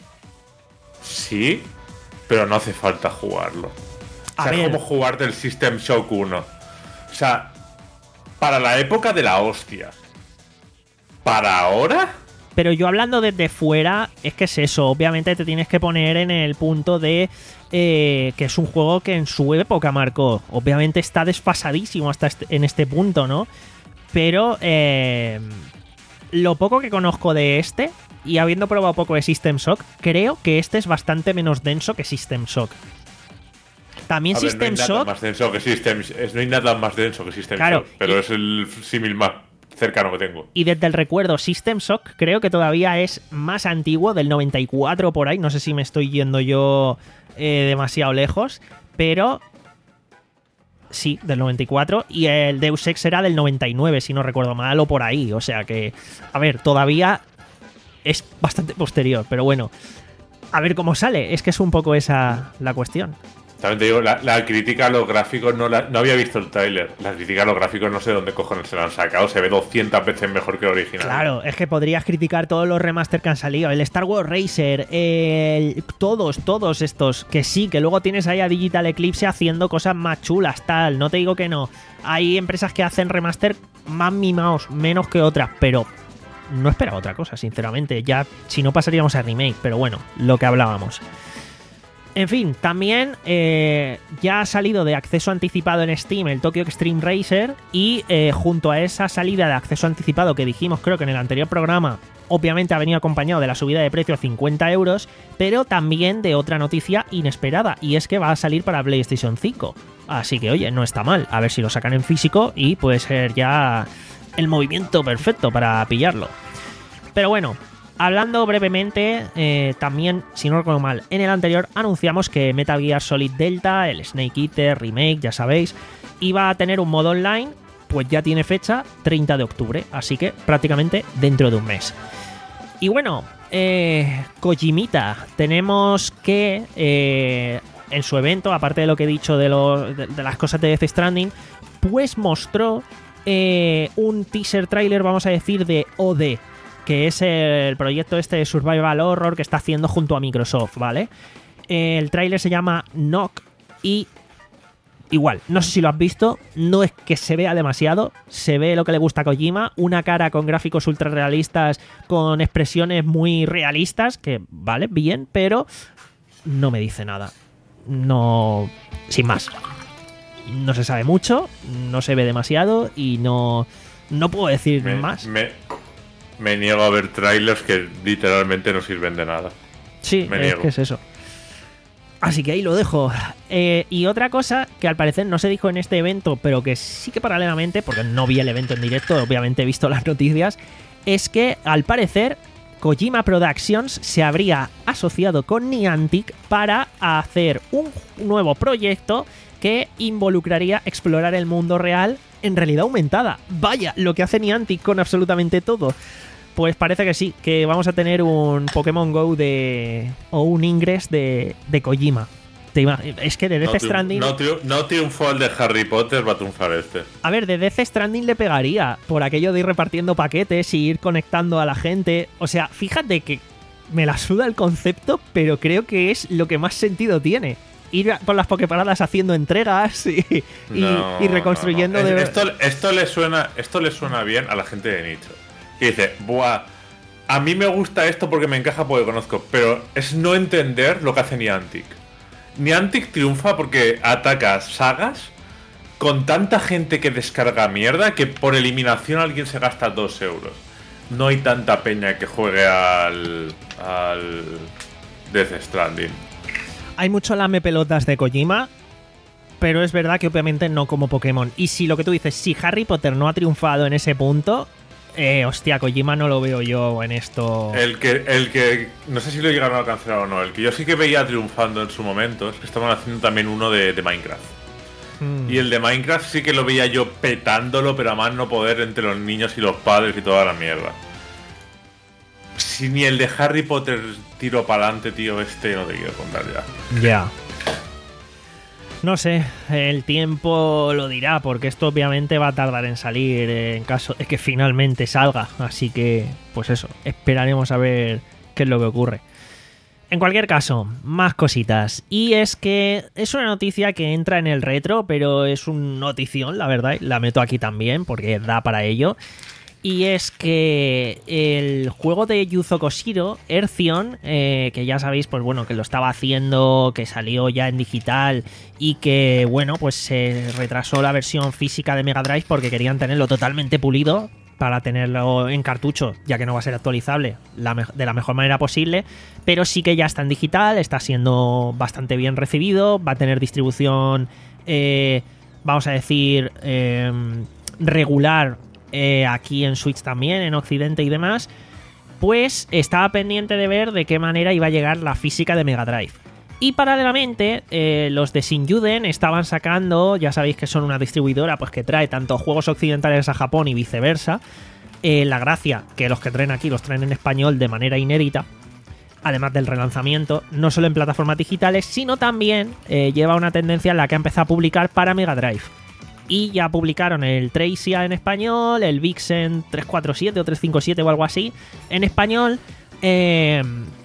S2: Sí, pero no hace falta jugarlo. O sea, es como jugar del System Shock uno. O sea, para la época de la hostia. ¿Para ahora?
S1: Pero yo hablando desde fuera, es que es eso. Obviamente te tienes que poner en el punto de eh, que es un juego que en su época marcó. Obviamente está desfasadísimo hasta este, en este punto, ¿no? Pero eh, lo poco que conozco de este, y habiendo probado poco de System Shock, creo que este es bastante menos denso que System Shock. También
S2: a ver,
S1: System
S2: no hay
S1: Shock...
S2: nada más denso que System, es, no hay nada más denso que System
S1: claro,
S2: Shock, pero
S1: y...
S2: es el símil más cercano que tengo.
S1: Y desde el recuerdo, System Shock creo que todavía es más antiguo, del noventa y cuatro por ahí. No sé si me estoy yendo yo eh, demasiado lejos, pero sí, del noventa y cuatro. Y el Deus Ex era del noventa y nueve, si no recuerdo mal, o por ahí. O sea que, a ver, todavía es bastante posterior, pero bueno, a ver cómo sale. Es que es un poco esa la cuestión.
S2: También te digo, la, la crítica a los gráficos no, la, no había visto el tráiler. La crítica a los gráficos no sé dónde cojones se la han sacado. Se ve doscientas veces mejor que el original.
S1: Claro, es que podrías criticar todos los remaster que han salido. El Star Wars Racer, el, todos, todos estos. Que sí, que luego tienes ahí a Digital Eclipse haciendo cosas más chulas, tal. No te digo que no. Hay empresas que hacen remaster más mimados, menos que otras, pero no esperaba otra cosa, sinceramente. Ya, si no, pasaríamos a remake. Pero bueno, lo que hablábamos. En fin, también eh, ya ha salido de acceso anticipado en Steam el Tokyo Extreme Racer, y eh, junto a esa salida de acceso anticipado que dijimos creo que en el anterior programa, obviamente ha venido acompañado de la subida de precio a cincuenta euros, pero también de otra noticia inesperada, y es que va a salir para PlayStation cinco. Así que oye, no está mal, a ver si lo sacan en físico y puede ser ya el movimiento perfecto para pillarlo. Pero bueno, hablando brevemente, eh, también, si no recuerdo mal, en el anterior anunciamos que Metal Gear Solid Delta, el Snake Eater Remake, ya sabéis, iba a tener un modo online, pues ya tiene fecha, treinta de octubre, así que prácticamente dentro de un mes. Y bueno, eh, Kojimita, tenemos que eh, en su evento, aparte de lo que he dicho de, lo, de, de las cosas de Death Stranding, pues mostró eh, un teaser trailer, vamos a decir, de O D, que es el proyecto este de Survival Horror que está haciendo junto a Microsoft, ¿vale? El tráiler se llama Knock y igual, no sé si lo has visto, no es que se vea demasiado, se ve lo que le gusta a Kojima, una cara con gráficos ultra realistas, con expresiones muy realistas, que vale, bien, pero no me dice nada. No, sin más. No se sabe mucho, no se ve demasiado y no, no puedo decir
S2: me,
S1: más.
S2: Me... Me niego a ver trailers que literalmente no sirven de nada.
S1: Sí,
S2: me
S1: es
S2: niego.
S1: que es eso. Así que ahí lo dejo. Eh, y otra cosa que al parecer no se dijo en este evento, pero que sí que paralelamente, porque no vi el evento en directo, obviamente he visto las noticias, es que al parecer Kojima Productions se habría asociado con Niantic para hacer un nuevo proyecto que involucraría explorar el mundo real en realidad aumentada. Vaya, lo que hace Niantic con absolutamente todo. Pues parece que sí, que vamos a tener un Pokémon Go de o un Ingress de, de Kojima. Te es que de Death
S2: no
S1: Stranding...
S2: No, no triunfó el de Harry Potter, va a triunfar este.
S1: A ver, de Death Stranding le pegaría por aquello de ir repartiendo paquetes y ir conectando a la gente. O sea, fíjate que me la suda el concepto, pero creo que es lo que más sentido tiene. Ir por las Poképaradas haciendo entregas y, y,
S2: no,
S1: y reconstruyendo...
S2: no, no.
S1: De...
S2: Esto, esto, le suena, esto le suena bien a la gente de nicho. Que dice, buah, a mí me gusta esto porque me encaja porque conozco, pero es no entender lo que hace Niantic. Niantic triunfa porque ataca sagas con tanta gente que descarga mierda que por eliminación alguien se gasta dos euros. No hay tanta peña que juegue al, al Death Stranding.
S1: Hay mucho lame pelotas de Kojima pero es verdad que obviamente no como Pokémon. Y si lo que tú dices, si Harry Potter no ha triunfado en ese punto, eh, hostia, Kojima no lo veo yo en esto.
S2: El que, el que, no sé si lo llegaron a cancelar o no, el que yo sí que veía triunfando en su momento es que estaban haciendo también uno de, de Minecraft. Hmm. Y el de Minecraft sí que lo veía yo petándolo, pero a más no poder entre los niños y los padres y toda la mierda. Si ni el de Harry Potter tiro para adelante, tío, este no te quiero contar ya.
S1: Ya. Yeah. No sé, el tiempo lo dirá, porque esto obviamente va a tardar en salir en caso de que finalmente salga. Así que, pues eso, esperaremos a ver qué es lo que ocurre. En cualquier caso, más cositas. Y es que es una noticia que entra en el retro, pero es un notición, la verdad. La meto aquí también, porque da para ello. Y es que el juego de Yuzo Koshiro, Earthyon, eh, que ya sabéis, pues bueno, que lo estaba haciendo, que salió ya en digital y que, bueno, pues se retrasó la versión física de Mega Drive porque querían tenerlo totalmente pulido para tenerlo en cartucho, ya que no va a ser actualizable la me- de la mejor manera posible, pero sí que ya está en digital, está siendo bastante bien recibido, va a tener distribución, eh, vamos a decir, eh, regular, Eh, aquí en Switch también, en Occidente y demás, pues estaba pendiente de ver de qué manera iba a llegar la física de Mega Drive. Y paralelamente, eh, los de Shinjuden estaban sacando, ya sabéis que son una distribuidora pues que trae tanto juegos occidentales a Japón y viceversa. Eh, la gracia que los que traen aquí los traen en español de manera inédita, además del relanzamiento, no solo en plataformas digitales, sino también eh, lleva una tendencia en la que ha empezado a publicar para Mega Drive. Y ya publicaron el Tracia en español, el Vixen tres cuatro siete o tres cinco siete o algo así en español. Eh,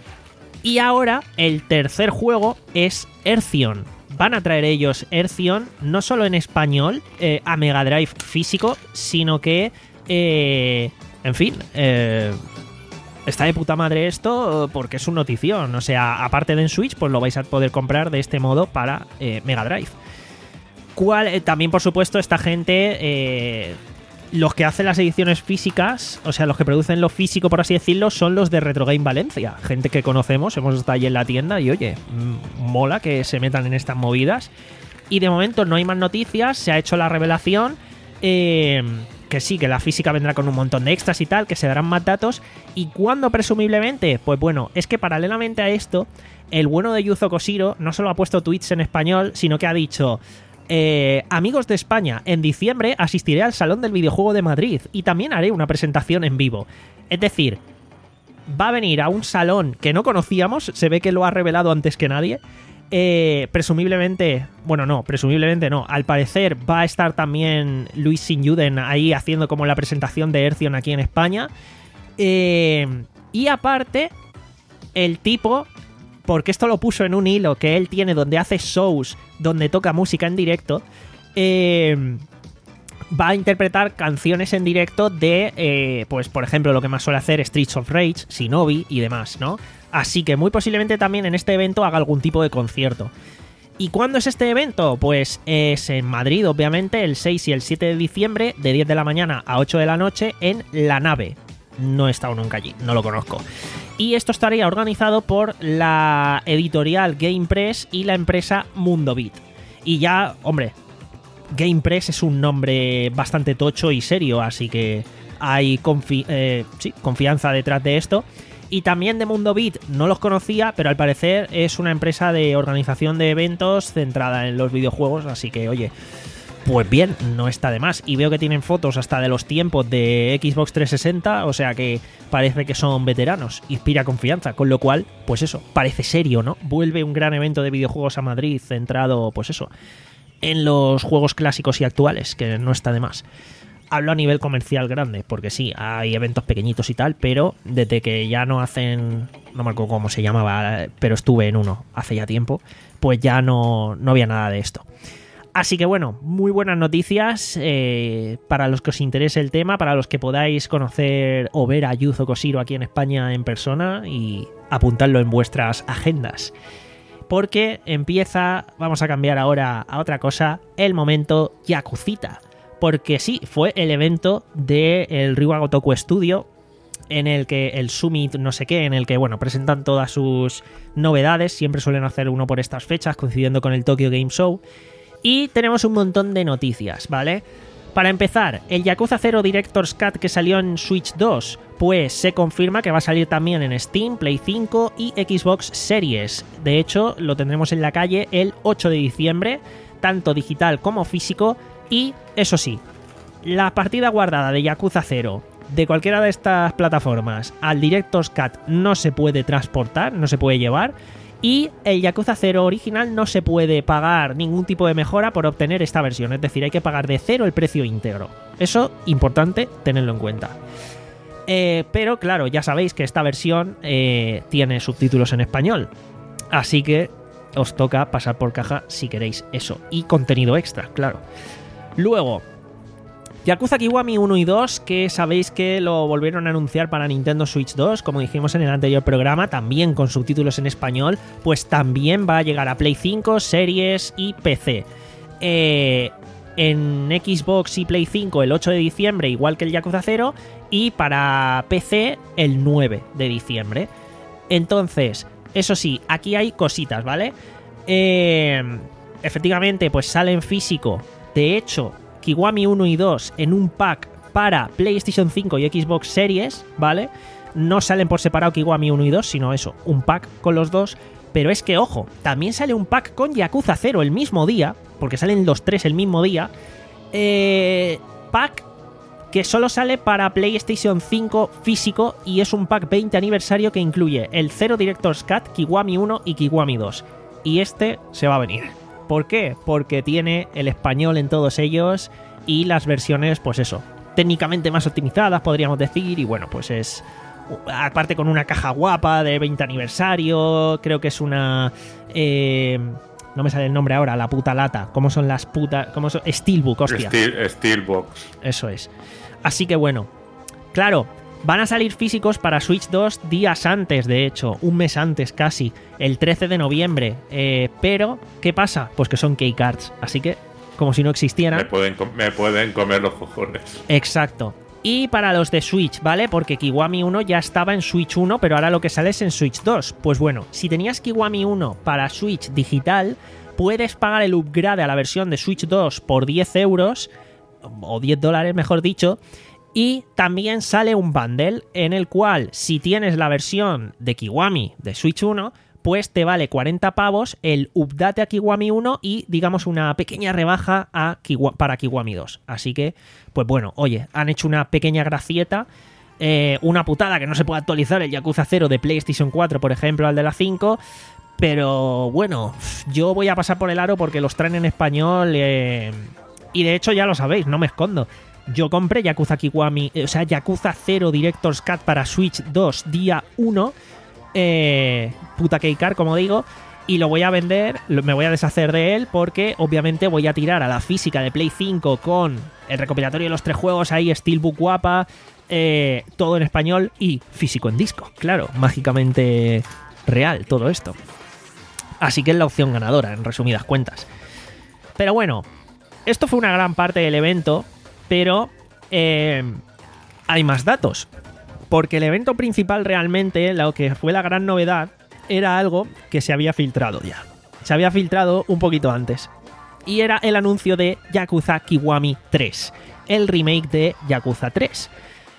S1: y ahora el tercer juego es Earthyon. Van a traer ellos Earthyon no solo en español eh, a Mega Drive físico, sino que, eh, en fin, eh, está de puta madre esto porque es una notición. O sea, aparte de en Switch, pues lo vais a poder comprar de este modo para eh, Mega Drive. Cual, eh, también, por supuesto, esta gente, eh, los que hacen las ediciones físicas, o sea, los que producen lo físico, por así decirlo, son los de Retro Game Valencia. Gente que conocemos, hemos estado allí en la tienda y, oye, mmm, mola que se metan en estas movidas. Y de momento no hay más noticias, se ha hecho la revelación, eh, que sí, que la física vendrá con un montón de extras y tal, que se darán más datos. ¿Y cuándo presumiblemente? Pues bueno, es que paralelamente a esto, el bueno de Yuzo Koshiro no solo ha puesto tweets en español, sino que ha dicho... Eh, amigos de España, en diciembre asistiré al Salón del Videojuego de Madrid y también haré una presentación en vivo. Es decir, va a venir a un salón que no conocíamos, se ve que lo ha revelado antes que nadie. Eh, presumiblemente, bueno, no, presumiblemente no. Al parecer va a estar también Luis Shinjuden ahí haciendo como la presentación de Earthyon aquí en España. Eh, y aparte, el tipo... porque esto lo puso en un hilo que él tiene donde hace shows, donde toca música en directo, eh, va a interpretar canciones en directo de, eh, pues por ejemplo, lo que más suele hacer Streets of Rage, Shinobi y demás, ¿no? Así que muy posiblemente también en este evento haga algún tipo de concierto. ¿Y cuándo es este evento? Pues es en Madrid, obviamente, el seis y el siete de diciembre, de diez de la mañana a ocho de la noche, en La Nave. No he estado nunca allí, no lo conozco. Y esto estaría organizado por la editorial Game Press y la empresa Mundo Beat. Y ya, hombre, Game Press es un nombre bastante tocho y serio, así que hay confi- eh, sí, confianza detrás de esto. Y también de Mundo Beat no los conocía, pero al parecer es una empresa de organización de eventos centrada en los videojuegos, así que, oye... pues bien, no está de más. Y veo que tienen fotos hasta de los tiempos de Xbox trescientos sesenta, o sea que parece que son veteranos. Inspira confianza, con lo cual, pues eso, parece serio, ¿no? Vuelve un gran evento de videojuegos a Madrid centrado, pues eso, en los juegos clásicos y actuales, que no está de más. Hablo a nivel comercial grande, porque sí, hay eventos pequeñitos y tal, pero desde que ya no hacen... no me acuerdo cómo se llamaba, pero estuve en uno hace ya tiempo, pues ya no, no había nada de esto. Así que bueno, muy buenas noticias eh, para los que os interese el tema, para los que podáis conocer o ver a Yuzo Koshiro aquí en España en persona y apuntarlo en vuestras agendas. Porque empieza, vamos a cambiar ahora a otra cosa, el momento Yakuzita. Porque sí, fue el evento del Ryuga Gotoku Studio, en el que el Summit no sé qué, en el que, bueno, presentan todas sus novedades, siempre suelen hacer uno por estas fechas, coincidiendo con el Tokyo Game Show. Y tenemos un montón de noticias, ¿vale? Para empezar, el Yakuza cero Director's Cut que salió en Switch dos, pues se confirma que va a salir también en Steam, Play cinco y Xbox Series. De hecho, lo tendremos en la calle el ocho de diciembre, tanto digital como físico. Y, eso sí, la partida guardada de Yakuza cero de cualquiera de estas plataformas al Director's Cut no se puede transportar, no se puede llevar. Y el Yakuza cero original no se puede pagar ningún tipo de mejora por obtener esta versión. Es decir, hay que pagar de cero el precio íntegro. Eso, importante tenerlo en cuenta. Eh, pero claro, ya sabéis que esta versión eh, tiene subtítulos en español. Así que os toca pasar por caja si queréis eso. Y contenido extra, claro. Luego, Yakuza Kiwami uno y dos, que sabéis que lo volvieron a anunciar para Nintendo Switch dos, como dijimos en el anterior programa, también con subtítulos en español, pues también va a llegar a Play cinco, Series y P C. Eh, en Xbox y Play cinco el ocho de diciembre, igual que el Yakuza cero, y para P C el nueve de diciembre. Entonces, eso sí, aquí hay cositas, ¿vale? Eh, efectivamente, pues sale en físico. De hecho, Kiwami uno y dos en un pack para PlayStation cinco y Xbox Series, ¿vale? No salen por separado Kiwami uno y dos, sino eso, un pack con los dos. Pero es que, ojo, también sale un pack con Yakuza cero el mismo día, porque salen los tres el mismo día. Eh, pack que solo sale para PlayStation cinco físico y es un pack veinte aniversario que incluye el cero Director's Cut, Kiwami uno y Kiwami dos. Y este se va a venir. ¿Por qué? Porque tiene el español en todos ellos y las versiones, pues eso, técnicamente más optimizadas, podríamos decir, y bueno, pues es... Aparte con una caja guapa de veinte aniversario, creo que es una... Eh, no me sale el nombre ahora, la puta lata. ¿Cómo son las putas...? ¿Cómo son? Steelbook, hostia.
S2: Steel, Steelbox.
S1: Eso es. Así que bueno, claro, van a salir físicos para Switch dos días antes, de hecho, un mes antes casi, el trece de noviembre. Eh, pero, ¿qué pasa? Pues que son keycards, así que, como si no existieran.
S2: Me pueden, me pueden comer los cojones.
S1: Exacto. Y para los de Switch, ¿vale? Porque Kiwami uno ya estaba en Switch uno, pero ahora lo que sale es en Switch dos. Pues bueno, si tenías Kiwami uno para Switch digital, puedes pagar el upgrade a la versión de Switch dos por diez euros, o diez dólares mejor dicho, y también sale un bundle en el cual, si tienes la versión de Kiwami de Switch uno, pues te vale cuarenta pavos el update a Kiwami uno y, digamos, una pequeña rebaja a Kiwa- para Kiwami dos. Así que, pues bueno, oye, han hecho una pequeña gracieta. Eh, una putada que no se puede actualizar el Yakuza cero de PlayStation cuatro, por ejemplo, al de la cinco. Pero bueno, yo voy a pasar por el aro porque los traen en español. Eh, y de hecho, ya lo sabéis, no me escondo. Yo compré Yakuza Kiwami, o sea, Yakuza cero Director's Cut para Switch dos día uno. Eh, puta keycard, como digo, y lo voy a vender, me voy a deshacer de él porque obviamente voy a tirar a la física de Play cinco con el recopilatorio de los tres juegos ahí, Steelbook guapa, eh, todo en español y físico en disco, claro, mágicamente real todo esto. Así que es la opción ganadora, en resumidas cuentas. Pero bueno, esto fue una gran parte del evento, pero eh, hay más datos. Porque el evento principal realmente, lo que fue la gran novedad, era algo que se había filtrado ya. Se había filtrado un poquito antes. Y era el anuncio de Yakuza Kiwami tres, el remake de Yakuza tres.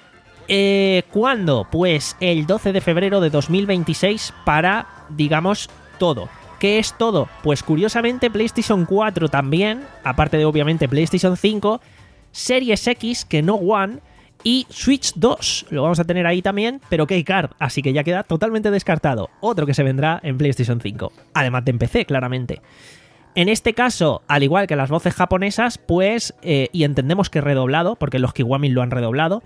S1: Eh, ¿Cuándo? Pues el doce de febrero de dos mil veintiséis para, digamos, todo. ¿Qué es todo? Pues curiosamente PlayStation cuatro también, aparte de obviamente PlayStation cinco, Series X, que no One, y Switch dos, lo vamos a tener ahí también, pero keycard, así que ya queda totalmente descartado. Otro que se vendrá en PlayStation cinco, además de en P C, claramente. En este caso, al igual que las voces japonesas, pues, eh, y entendemos que redoblado, porque los Kiwami lo han redoblado,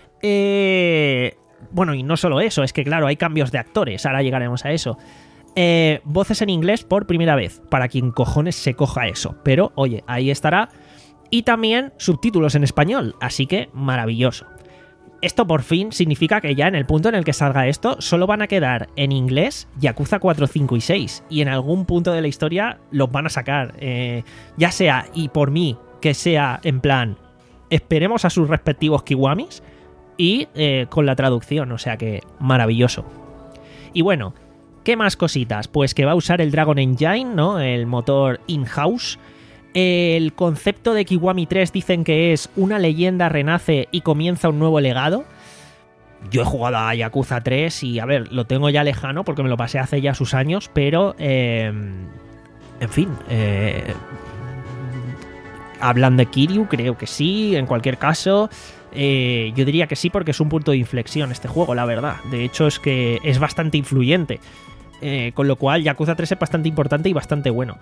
S1: eh, bueno, y no solo eso, es que claro, hay cambios de actores, ahora llegaremos a eso. Eh, voces en inglés por primera vez, para quien cojones se coja eso, pero oye, ahí estará. Y también subtítulos en español, así que maravilloso. Esto por fin significa que ya en el punto en el que salga esto, solo van a quedar en inglés Yakuza cuatro, cinco y seis. Y en algún punto de la historia los van a sacar. Eh, ya sea, y por mí, que sea en plan, esperemos a sus respectivos Kiwamis y eh, con la traducción, o sea que maravilloso. Y bueno, ¿qué más cositas? Pues que va a usar el Dragon Engine, ¿no? El motor in-house. El concepto de Kiwami tres dicen que es una leyenda renace y comienza un nuevo legado. Yo he jugado a Yakuza tres y, a ver, lo tengo ya lejano porque me lo pasé hace ya sus años, pero, eh, en fin, eh, hablan de Kiryu, creo que sí, en cualquier caso, eh, yo diría que sí porque es un punto de inflexión este juego, la verdad. De hecho, es que es bastante influyente, eh, con lo cual Yakuza tres es bastante importante y bastante bueno.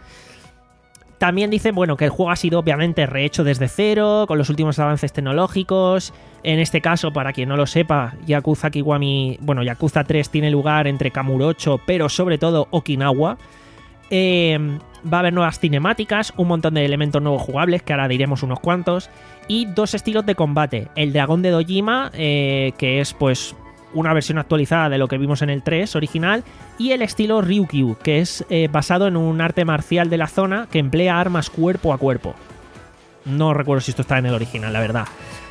S1: También dicen, bueno, que el juego ha sido obviamente rehecho desde cero, con los últimos avances tecnológicos. En este caso, para quien no lo sepa, Yakuza Kiwami, bueno, Yakuza tres tiene lugar entre Kamurocho, pero sobre todo Okinawa. Eh, va a haber nuevas cinemáticas, un montón de elementos nuevos jugables, que ahora diremos unos cuantos, y dos estilos de combate. El dragón de Dojima, eh, que es pues una versión actualizada de lo que vimos en el tres original, y el estilo Ryukyu, que es eh, basado en un arte marcial de la zona que emplea armas cuerpo a cuerpo. No recuerdo si esto está en el original, la verdad.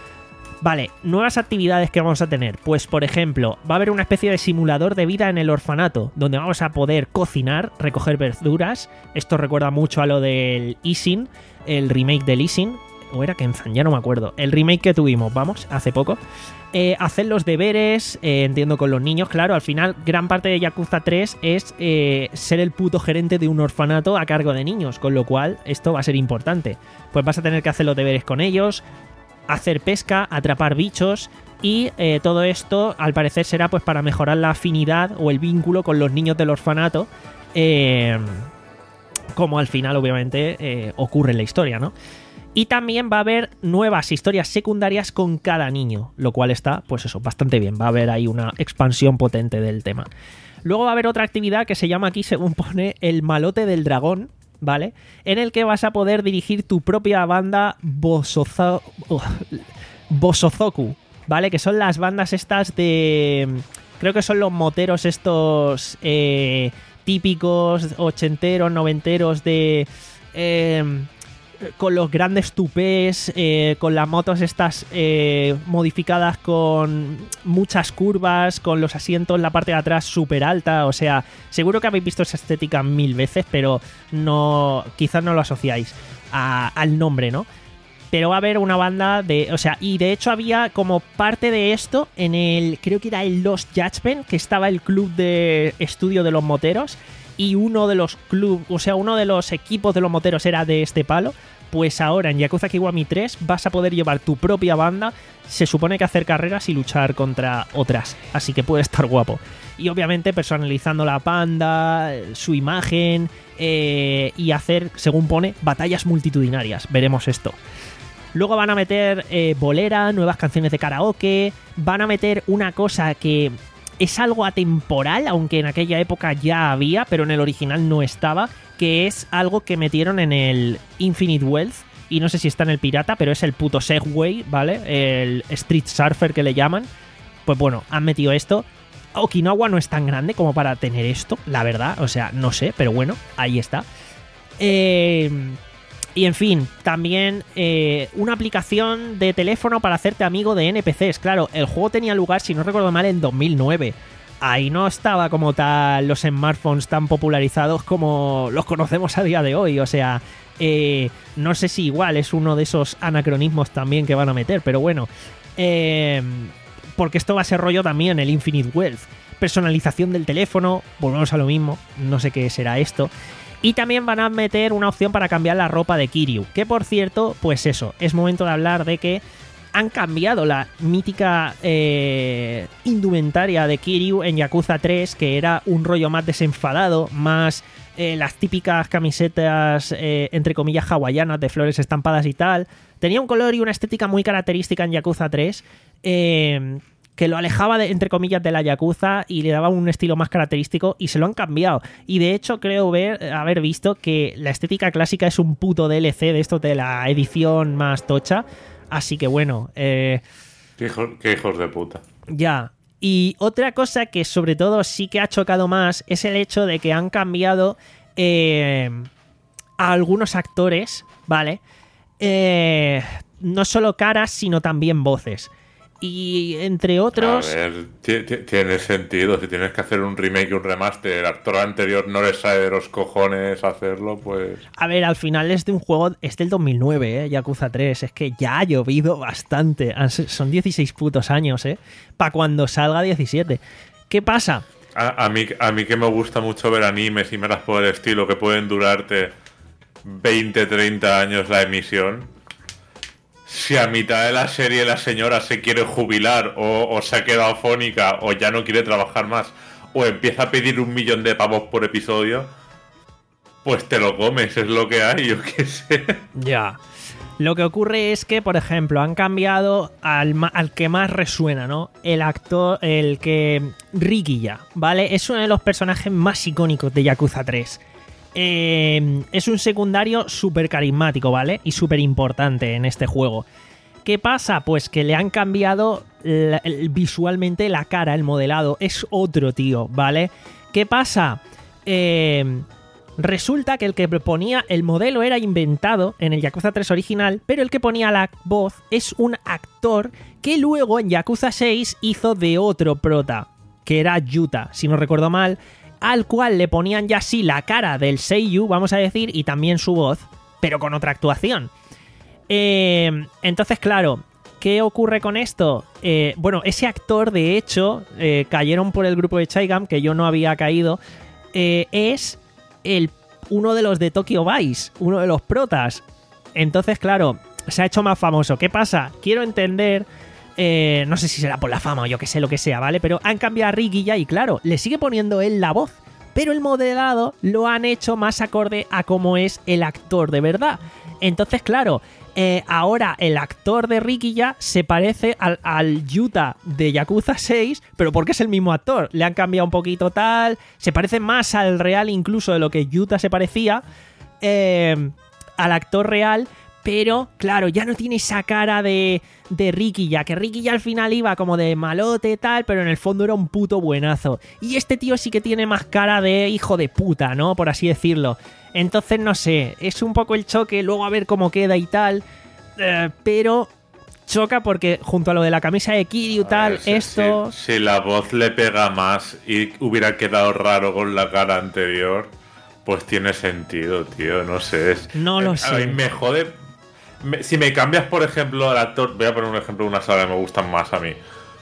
S1: Vale, nuevas actividades que vamos a tener. Pues, por ejemplo, va a haber una especie de simulador de vida en el orfanato, donde vamos a poder cocinar, recoger verduras. Esto recuerda mucho a lo del Ishin, el remake del Ishin. O era Kenzan, ya no me acuerdo. El remake que tuvimos, vamos, hace poco. Eh, hacer los deberes, eh, entiendo, con los niños, claro. Al final, gran parte de Yakuza tres es eh, ser el puto gerente de un orfanato a cargo de niños, con lo cual esto va a ser importante. Pues vas a tener que hacer los deberes con ellos, hacer pesca, atrapar bichos, y eh, todo esto, al parecer, será pues para mejorar la afinidad o el vínculo con los niños del orfanato, eh, como al final, obviamente, eh, ocurre en la historia, ¿no? Y también va a haber nuevas historias secundarias con cada niño, lo cual está, pues eso, bastante bien. Va a haber ahí una expansión potente del tema. Luego va a haber otra actividad que se llama aquí, según pone, el malote del dragón, ¿vale? En el que vas a poder dirigir tu propia banda Bosozo... uh, Bosozoku, ¿vale? Que son las bandas estas de... Creo que son los moteros estos eh, típicos ochenteros, noventeros de... Eh, con los grandes tupés, eh, con las motos estas eh, modificadas con muchas curvas, con los asientos en la parte de atrás súper alta. O sea, seguro que habéis visto esa estética mil veces, pero no, quizás no lo asociáis a, al nombre, ¿no? Pero va a haber una banda de... O sea, y de hecho había como parte de esto en el... Creo que era el Lost Judgment, que estaba el club de estudio de los moteros, y uno de los clubes, o sea, uno de los equipos de los moteros era de este palo. Pues ahora en Yakuza Kiwami tres vas a poder llevar tu propia banda. Se supone que hacer carreras y luchar contra otras, así que puede estar guapo. Y obviamente personalizando la banda, su imagen, eh, y hacer, según pone, batallas multitudinarias. Veremos esto. Luego van a meter eh, bolera, nuevas canciones de karaoke. Van a meter una cosa que es algo atemporal, aunque en aquella época ya había, pero en el original no estaba, que es algo que metieron en el Infinite Wealth, y no sé si está en el pirata, pero es el puto Segway, ¿vale? El Street Surfer que le llaman. Pues bueno, han metido esto. Okinawa no es tan grande como para tener esto, la verdad, o sea, no sé, pero bueno, ahí está. Eh... Y en fin, también eh, una aplicación de teléfono para hacerte amigo de N P Cs. Claro, el juego tenía lugar, si no recuerdo mal, en dos mil nueve. Ahí no estaba como tal los smartphones tan popularizados como los conocemos a día de hoy. O sea, eh, no sé si igual es uno de esos anacronismos también que van a meter, pero bueno. Eh, porque esto va a ser rollo también el Infinite Wealth. Personalización del teléfono, volvemos a lo mismo, no sé qué será esto. Y también van a meter una opción para cambiar la ropa de Kiryu, que por cierto, pues eso, es momento de hablar de que han cambiado la mítica eh, indumentaria de Kiryu en Yakuza tres, que era un rollo más desenfadado, más eh, las típicas camisetas, eh, entre comillas, hawaianas de flores estampadas y tal. Tenía un color y una estética muy característica en Yakuza tres, eh... que lo alejaba, de, entre comillas, de la Yakuza y le daba un estilo más característico, y se lo han cambiado. Y de hecho creo ver, haber visto que la estética clásica es un puto D L C de esto de la edición más tocha. Así que bueno... Eh,
S2: qué, hijo, qué hijos de puta.
S1: Ya. Y otra cosa que sobre todo sí que ha chocado más es el hecho de que han cambiado eh, a algunos actores, ¿vale? Eh, no solo caras, sino también voces. y entre otros...
S2: A ver, t- t- tiene sentido. Si tienes que hacer un remake y un remaster, el actor anterior no le sale de los cojones hacerlo, pues...
S1: A ver, al final es de un juego... Es del dos mil nueve, ¿eh? Yakuza tres. Es que ya ha llovido bastante. Son dieciséis putos años, ¿eh? Para cuando salga diecisiete. ¿Qué pasa?
S2: A, a, mí, a mí que me gusta mucho ver animes y meras por el estilo que pueden durarte veinte, treinta años la emisión. Si a mitad de la serie la señora se quiere jubilar o, o se ha quedado fónica o ya no quiere trabajar más o empieza a pedir un millón de pavos por episodio, pues te lo comes, es lo que hay, yo qué sé.
S1: Ya. Lo que ocurre es que, por ejemplo, han cambiado al, al que más resuena, ¿no? El actor, el que... Rikiya, ¿vale? Es uno de los personajes más icónicos de Yakuza tres. Eh, es un secundario súper carismático, ¿vale? Y súper importante en este juego. ¿Qué pasa? Pues que le han cambiado la, visualmente la cara, el modelado. Es otro tío, ¿vale? ¿Qué pasa? Eh... Resulta que el que ponía el modelo era inventado en el Yakuza tres original, pero el que ponía la voz es un actor que luego en Yakuza seis hizo de otro prota, que era Yuta, si no recuerdo mal, al cual le ponían ya así la cara del Seiyu, vamos a decir, y también su voz, pero con otra actuación. Eh, entonces, claro, ¿qué ocurre con esto? Eh, bueno, ese actor, de hecho, eh, cayeron por el grupo de Chaigam, que yo no había caído, eh, es... El, uno de los de Tokyo Vice, uno de los protas. Entonces, claro, se ha hecho más famoso. ¿Qué pasa? Quiero entender, eh, no sé si será por la fama o yo que sé, lo que sea, ¿vale? Pero han cambiado a Rikiya y claro, le sigue poniendo él la voz, pero el modelado lo han hecho más acorde a cómo es el actor de verdad. Entonces, claro, eh, ahora el actor de Rikiya se parece al, al Yuta de Yakuza seis, pero porque es el mismo actor. Le han cambiado un poquito tal, se parece más al real incluso de lo que Yuta se parecía, eh, al actor real, pero claro, ya no tiene esa cara de, de Rikiya, que Rikiya al final iba como de malote tal, pero en el fondo era un puto buenazo. Y este tío sí que tiene más cara de hijo de puta, ¿no? Por así decirlo. Entonces, no sé, es un poco el choque, luego a ver cómo queda y tal, eh, pero choca porque junto a lo de la camisa de Kiryu tal,
S2: ver, si,
S1: esto...
S2: Si, si la voz le pega más y hubiera quedado raro con la cara anterior, pues tiene sentido, tío, no sé. Es,
S1: no lo
S2: eh,
S1: sé.
S2: A mí me jode... Me, si me cambias, por ejemplo, al actor... Voy a poner un ejemplo de una saga que me gustan más a mí.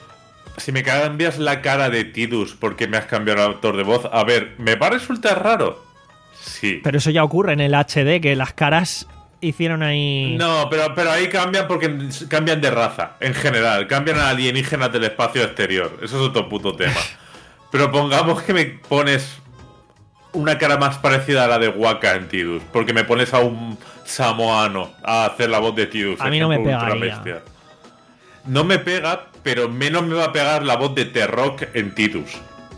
S2: Si me cambias la cara de Tidus porque me has cambiado el actor de voz, a ver, ¿me va a resultar raro? Sí.
S1: Pero eso ya ocurre en el H D, que las caras hicieron ahí...
S2: No, pero, pero ahí cambian porque cambian de raza, en general. Cambian a alienígenas del espacio exterior. Eso es otro puto tema. Pero pongamos que me pones una cara más parecida a la de Waka en Tidus, porque me pones a un samoano a hacer la voz de Tidus.
S1: A mí no me pegaría.
S2: No me pega, pero menos me va a pegar la voz de T-Rock en Tidus.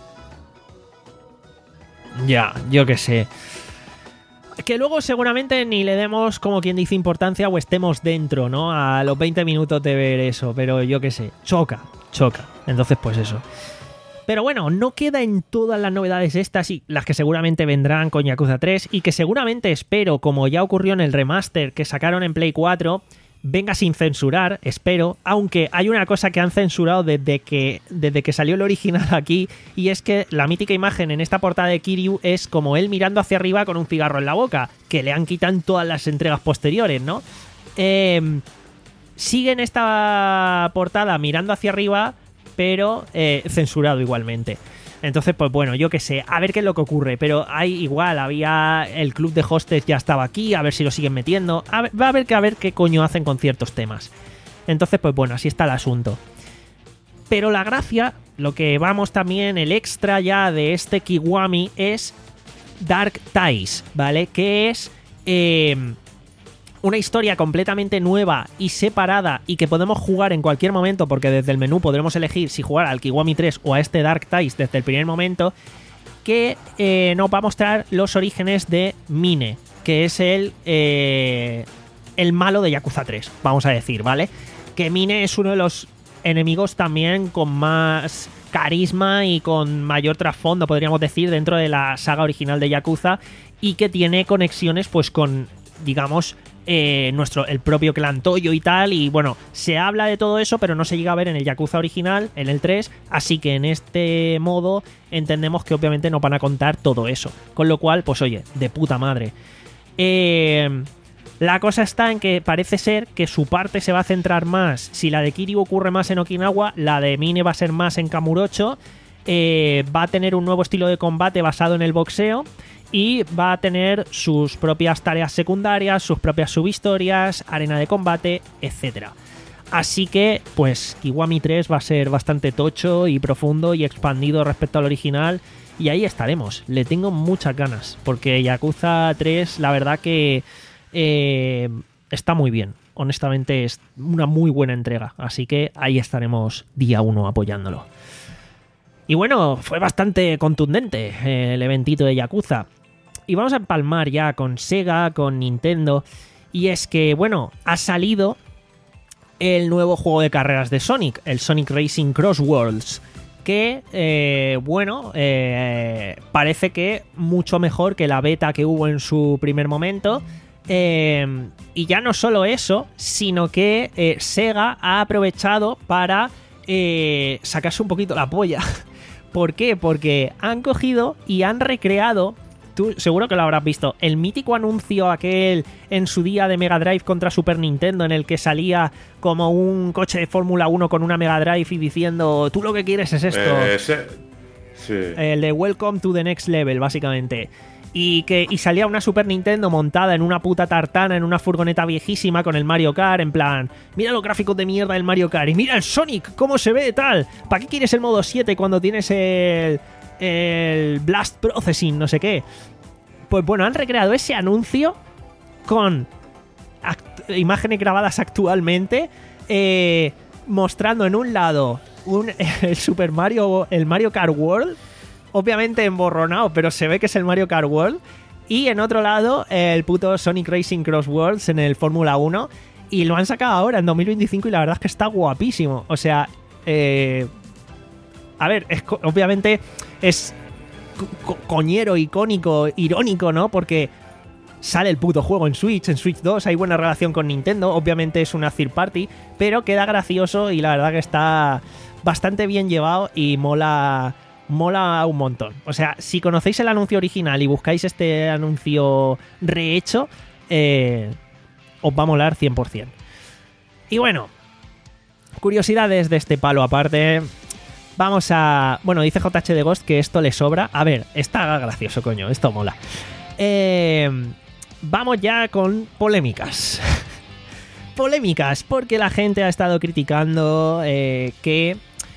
S1: Ya, yo qué sé. Que luego seguramente ni le demos, como quien dice, importancia o estemos dentro, ¿no? A los veinte minutos de ver eso, pero yo qué sé, choca, choca. Entonces, pues eso. Pero bueno, no queda en todas las novedades estas y las que seguramente vendrán con Yakuza tres y que seguramente espero, como ya ocurrió en el remaster que sacaron en Play cuatro, venga sin censurar, espero, aunque hay una cosa que han censurado desde que, desde que salió el original aquí, y es que la mítica imagen en esta portada de Kiryu es como él mirando hacia arriba con un cigarro en la boca, que le han quitado en todas las entregas posteriores, ¿no? Eh, sigue en esta portada mirando hacia arriba, pero eh, censurado igualmente. Entonces, pues bueno, yo qué sé, a ver qué es lo que ocurre. Pero hay igual, había el club de hostes ya estaba aquí, a ver si lo siguen metiendo. A ver, va a haber que a ver qué coño hacen con ciertos temas. Entonces, pues bueno, así está el asunto. Pero la gracia, lo que vamos también, el extra ya de este Kiwami es Dark Ties, ¿vale? Que es eh, una historia completamente nueva y separada y que podemos jugar en cualquier momento porque desde el menú podremos elegir si jugar al Kiwami tres o a este Dark Ties desde el primer momento, que eh, nos va a mostrar los orígenes de Mine, que es el, eh, el malo de Yakuza tres, vamos a decir, ¿vale? Que Mine es uno de los enemigos también con más carisma y con mayor trasfondo, podríamos decir, dentro de la saga original de Yakuza y que tiene conexiones pues con digamos, eh, nuestro, el propio clan Toyo y tal. Y bueno, se habla de todo eso, pero no se llega a ver en el Yakuza original, en el tres. Así que en este modo entendemos que obviamente nos van a contar todo eso. Con lo cual, pues oye, de puta madre. Eh... La cosa está en que parece ser que su parte se va a centrar más. Si la de Kiryu ocurre más en Okinawa, la de Mine va a ser más en Kamurocho. Eh, va a tener un nuevo estilo de combate basado en el boxeo. Y va a tener sus propias tareas secundarias, sus propias subhistorias, arena de combate, etcétera. Así que, pues, Kiwami tres va a ser bastante tocho y profundo y expandido respecto al original. Y ahí estaremos. Le tengo muchas ganas. Porque Yakuza tres, la verdad que... Eh, está muy bien, honestamente es una muy buena entrega, así que ahí estaremos día uno apoyándolo. Y bueno, fue bastante contundente eh, el eventito de Yakuza. Y vamos a empalmar ya con Sega, con Nintendo, y es que bueno, ha salido el nuevo juego de carreras de Sonic, el Sonic Racing Cross Worlds, que eh, bueno, eh, parece que mucho mejor que la beta que hubo en su primer momento. Eh, y ya no solo eso, sino que eh, Sega ha aprovechado para eh, sacarse un poquito la polla. ¿Por qué? Porque han cogido y han recreado, tú seguro que lo habrás visto, el mítico anuncio aquel en su día de Mega Drive contra Super Nintendo, en el que salía como un coche de Fórmula uno con una Mega Drive y diciendo, tú lo que quieres es esto.
S2: Eh, sí. Sí.
S1: El de Welcome to the Next Level, básicamente. Y que y salía una Super Nintendo montada en una puta tartana, en una furgoneta viejísima con el Mario Kart, en plan, mira los gráficos de mierda del Mario Kart y mira el Sonic, cómo se ve, tal. ¿Para qué quieres el modo siete cuando tienes el, el Blast Processing, no sé qué? Pues bueno, han recreado ese anuncio con imágenes grabadas actualmente, eh, mostrando en un lado un, el Super Mario, el Mario Kart World, obviamente emborronado, pero se ve que es el Mario Kart World. Y en otro lado, el puto Sonic Racing Cross Worlds en el Fórmula uno. Y lo han sacado ahora, en dos mil veinticinco, y la verdad es que está guapísimo. O sea, eh... a ver, es, obviamente es co coñero, icónico, irónico, ¿no? Porque sale el puto juego en Switch, en Switch dos, hay buena relación con Nintendo, obviamente es una third party, pero queda gracioso y la verdad que está bastante bien llevado y mola... mola un montón. O sea, si conocéis el anuncio original y buscáis este anuncio rehecho, eh, os va a molar cien por ciento. Y bueno, curiosidades de este palo aparte. Vamos a... Bueno, dice J H de Ghost que esto le sobra. A ver, está gracioso, coño, esto mola. Eh, vamos ya con polémicas. Polémicas, porque la gente ha estado criticando eh, que...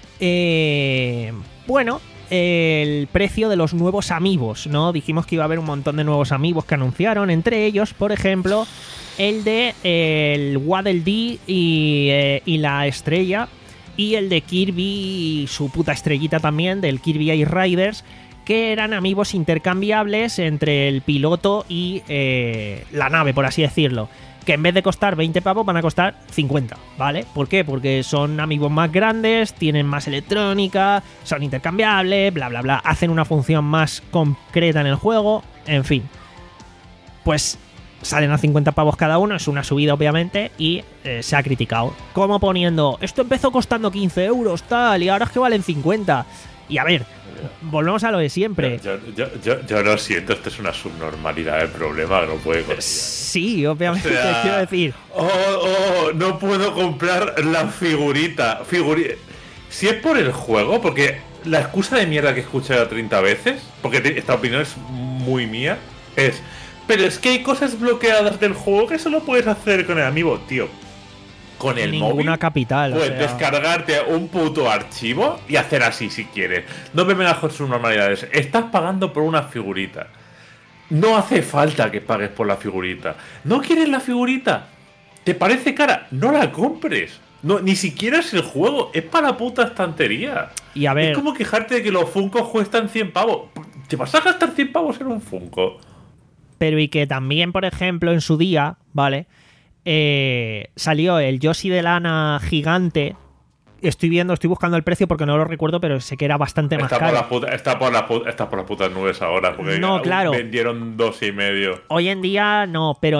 S1: Eh, bueno... el precio de los nuevos amiibos, ¿no? Dijimos que iba a haber un montón de nuevos amiibos que anunciaron, entre ellos, por ejemplo, el de eh, el Waddle Dee y, eh, y la estrella, y el de Kirby y su puta estrellita también, del Kirby Ice Riders, que eran amiibos intercambiables entre el piloto y eh, la nave, por así decirlo. Que en vez de costar veinte pavos van a costar cincuenta, ¿vale? ¿Por qué? Porque son amigos más grandes, tienen más electrónica, son intercambiables, bla, bla, bla. Hacen una función más concreta en el juego, en fin. Pues salen a cincuenta pavos cada uno, es una subida obviamente, y eh, se ha criticado. Como poniendo, esto empezó costando quince euros, tal, y ahora es que valen cincuenta. Y a ver, volvemos a lo de siempre.
S2: Yo, yo, yo, yo lo siento, esto es una subnormalidad, el problema no puede con ella.
S1: Sí, obviamente,
S2: o sea,
S1: quiero decir.
S2: Oh, oh, no puedo comprar la figurita. Figuri si es por el juego, porque la excusa de mierda que he escuchado treinta veces, porque esta opinión es muy mía, es, pero es que hay cosas bloqueadas del juego que solo puedes hacer con el amiibo, tío. Con el
S1: Ninguna
S2: móvil
S1: capital,
S2: puedes
S1: o sea...
S2: descargarte un puto archivo y hacer así si quieres. No me vengas con sus normalidades. Estás pagando por una figurita. No hace falta que pagues por la figurita. ¿No quieres la figurita? ¿Te parece cara? No la compres. No, ni siquiera es el juego. Es para la puta estantería.
S1: Y a ver...
S2: Es como quejarte de que los Funkos cuestan cien pavos. ¿Te vas a gastar cien pavos en un Funko?
S1: Pero y que también, por ejemplo, en su día, ¿vale? Eh, salió el Yoshi de lana gigante. Estoy viendo, estoy buscando el precio porque no lo recuerdo, pero sé que era bastante
S2: está
S1: más
S2: por
S1: caro.
S2: La puta, está, por la puta, está por las putas nubes ahora, porque
S1: no, claro.
S2: vendieron dos y medio.
S1: Hoy en día no, pero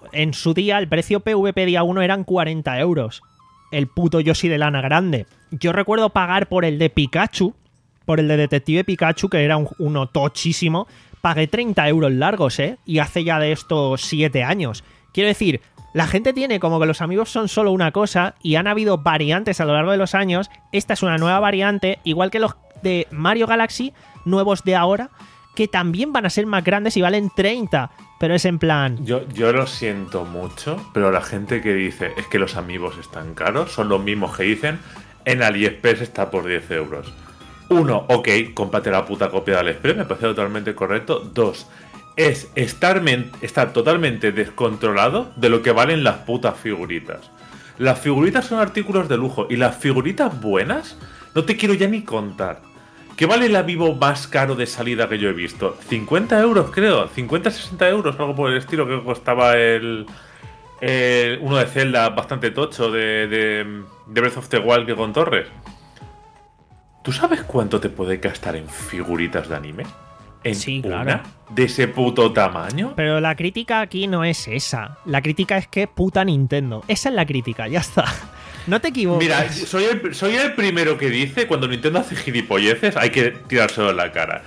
S1: en su día el precio P V P día uno eran cuarenta euros. El puto Yoshi de lana grande. Yo recuerdo pagar por el de Pikachu, por el de Detective Pikachu, que era un, uno tochísimo. Pagué treinta euros largos, ¿eh? Y hace ya de estos siete años. Quiero decir, la gente tiene como que los amigos son solo una cosa y han habido variantes a lo largo de los años. Esta es una nueva variante, igual que los de Mario Galaxy, nuevos de ahora, que también van a ser más grandes y valen treinta. Pero es en plan...
S2: Yo, yo lo siento mucho, pero la gente que dice es que los amigos están caros son los mismos que dicen en AliExpress está por diez euros. Uno, ok, cómprate la puta copia de AliExpress, me parece totalmente correcto. Dos, es estar, men- estar totalmente descontrolado de lo que valen las putas figuritas. Las figuritas son artículos de lujo y las figuritas buenas no te quiero ya ni contar. ¿Qué vale el Amiibo más caro de salida que yo he visto? cincuenta euros, creo. cincuenta, sesenta euros, algo por el estilo que costaba el, el uno de Zelda bastante tocho de, de, de Breath of the Wild que con Torres. ¿Tú sabes cuánto te puede gastar en figuritas de anime? ¿En
S1: Sí,
S2: una
S1: claro.
S2: de ese puto tamaño?
S1: Pero la crítica aquí no es esa. La crítica es que puta Nintendo. Esa es la crítica, ya está. No te equivoques.
S2: Mira, soy el, soy el primero que dice cuando Nintendo hace gilipolleces hay que tirárselo en la cara.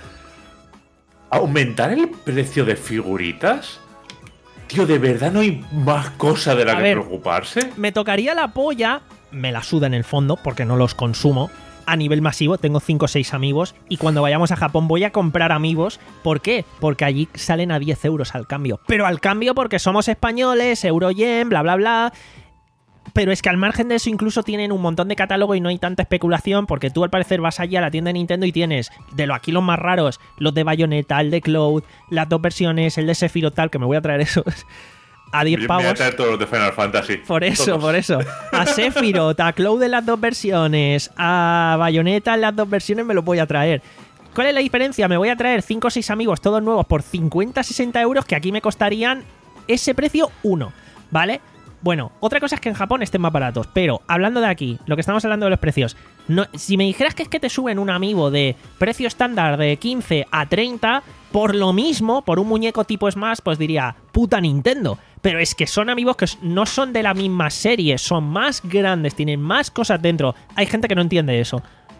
S2: ¿Aumentar el precio de figuritas? Tío, ¿de verdad no hay más cosa de la
S1: A
S2: que
S1: ver,
S2: preocuparse?
S1: Me tocaría la polla, me la suda en el fondo porque no los consumo. A nivel masivo tengo cinco o seis amigos y cuando vayamos a Japón voy a comprar amigos. ¿Por qué? Porque allí salen a diez euros al cambio. Pero al cambio porque somos españoles, euro-yen, bla bla bla. Pero es que al margen de eso incluso tienen un montón de catálogo y no hay tanta especulación porque tú al parecer vas allí a la tienda de Nintendo y tienes de lo aquí los más raros, los de Bayonetta, el de Cloud, las dos versiones, el de Sephiroth tal, que me voy a traer esos a diez
S2: Me voy a
S1: pavos.
S2: traer todos los de Final Fantasy.
S1: Por eso,
S2: Todos.
S1: por eso. A Sephiroth, a Cloud en las dos versiones, a Bayonetta en las dos versiones me los voy a traer. ¿Cuál es la diferencia? Me voy a traer cinco o seis amigos todos nuevos por cincuenta a sesenta euros que aquí me costarían ese precio uno, ¿vale? Bueno, otra cosa es que en Japón estén más baratos, pero hablando de aquí, lo que estamos hablando de los precios, no, si me dijeras que es que te suben un amiibo de precio estándar de quince a treinta, por lo mismo, por un muñeco tipo Smash, pues diría, puta Nintendo. Pero es que son amigos que no son de la misma serie, son más grandes, tienen más cosas dentro. Hay gente que no entiende eso.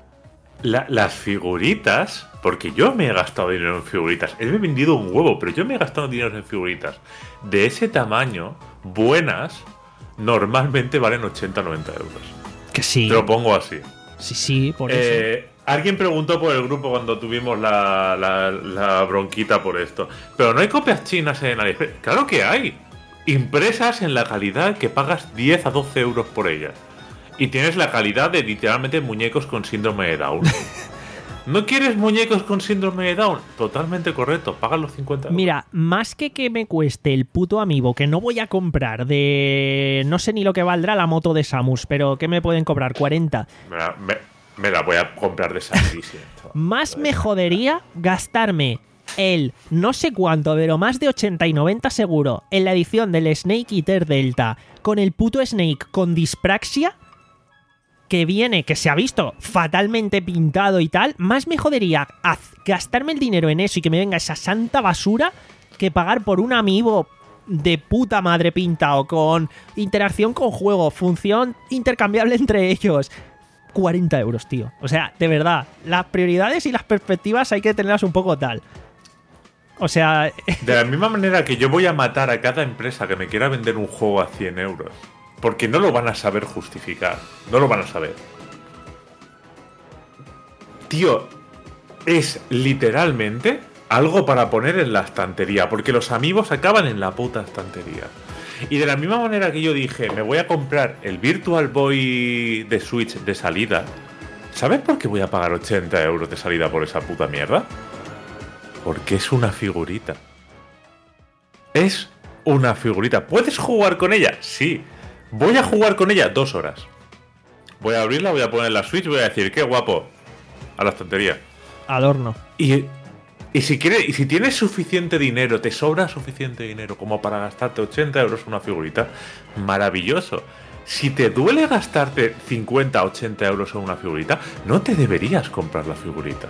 S2: La- las figuritas, porque yo me he gastado dinero en figuritas, él me ha vendido un huevo, pero yo me he gastado dinero en figuritas de ese tamaño, buenas, normalmente valen ochenta a noventa euros.
S1: Que sí.
S2: Te lo pongo así.
S1: Sí, sí, por eso.
S2: Eh, alguien preguntó por el grupo cuando tuvimos la, la- la bronquita por esto. Pero no hay copias chinas en AliExpress. Claro que hay. Impresas en la calidad que pagas diez a doce euros por ellas. Y tienes la calidad de literalmente muñecos con síndrome de Down. ¿No quieres muñecos con síndrome de Down? Totalmente correcto. Pagas los cincuenta euros.
S1: Mira, más que que me cueste el puto amiibo que no voy a comprar de... No sé ni lo que valdrá la moto de Samus, pero ¿qué me pueden cobrar? cuarenta.
S2: Me la, me- me la voy a comprar de Santísima.
S1: Más me jodería gastarme el no sé cuánto, pero más de ochenta y noventa seguro en la edición del Snake Eater Delta con el puto Snake con dispraxia que viene, que se ha visto fatalmente pintado y tal. Más me jodería haz- gastarme el dinero en eso y que me venga esa santa basura que pagar por un amiibo de puta madre pintado con interacción con juego, función intercambiable entre ellos. cuarenta euros, tío. O sea, de verdad, las prioridades y las perspectivas hay que tenerlas un poco tal. O sea,
S2: De la misma manera que yo voy a matar a cada empresa que me quiera vender un juego a cien euros. Porque no lo van a saber justificar. No lo van a saber. Tío, es literalmente algo para poner en la estantería. Porque los amigos acaban en la puta estantería. Y de la misma manera que yo dije, me voy a comprar el Virtual Boy de Switch de salida. ¿Sabes por qué voy a pagar ochenta euros de salida por esa puta mierda? Porque es una figurita. Es una figurita. ¿Puedes jugar con ella? Sí. Voy a jugar con ella dos horas. Voy a abrirla, voy a poner la Switch y voy a decir, qué guapo. A la estantería.
S1: adorno.
S2: Y, y, si quieres, y si tienes suficiente dinero, te sobra suficiente dinero como para gastarte ochenta euros en una figurita, maravilloso. Si te duele gastarte cincuenta, ochenta euros en una figurita, no te deberías comprar la figurita.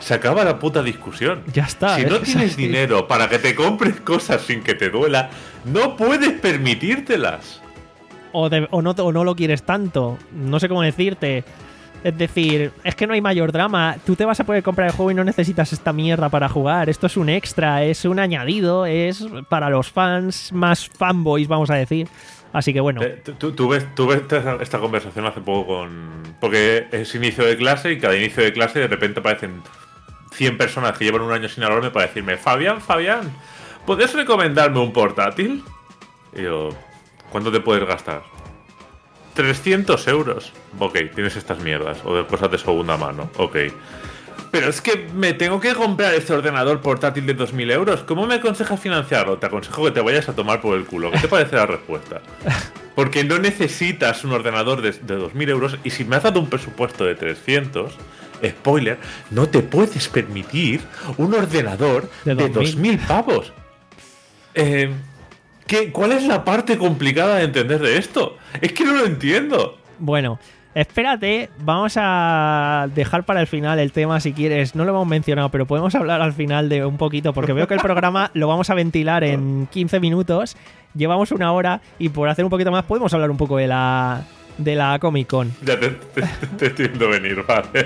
S2: Se acaba la puta discusión.
S1: Ya está.
S2: Si no
S1: es
S2: tienes
S1: así.
S2: dinero para que te compres cosas sin que te duela, no puedes permitírtelas.
S1: O, de- o, no, o no lo quieres tanto. No sé cómo decirte. Es decir, es que no hay mayor drama. Tú te vas a poder comprar el juego y no necesitas esta mierda para jugar. Esto es un extra, es un añadido, es para los fans más fanboys, vamos a decir. Así que bueno.
S2: Eh, Tú, tú- tú ves, tú ves esta, esta conversación hace poco con... Porque es inicio de clase y cada inicio de clase de repente aparecen cien personas que llevan un año sin hablarme para decirme: Fabián, Fabián, ¿puedes recomendarme un portátil? Y yo, ¿cuánto te puedes gastar? trescientos euros. Ok, tienes estas mierdas. O de cosas de segunda mano. Ok. Pero es que me tengo que comprar este ordenador portátil de dos mil euros. ¿Cómo me aconsejas financiarlo? Te aconsejo que te vayas a tomar por el culo. ¿Qué te parece la respuesta? Porque no necesitas un ordenador de, de dos mil euros. Y si me has dado un presupuesto de trescientos, spoiler, no te puedes permitir un ordenador
S1: De
S2: de
S1: dos mil.
S2: dos mil pavos. Eh... ¿Qué, ¿Cuál es la parte complicada de entender de esto? Es que no lo entiendo.
S1: Bueno, espérate, vamos a dejar para el final el tema si quieres. No lo hemos mencionado, pero podemos hablar al final de un poquito, porque veo que el programa lo vamos a ventilar en quince minutos. Llevamos una hora y por hacer un poquito más podemos hablar un poco de la, de la Comic Con.
S2: Ya te, te, te estoy viendo venir, vale.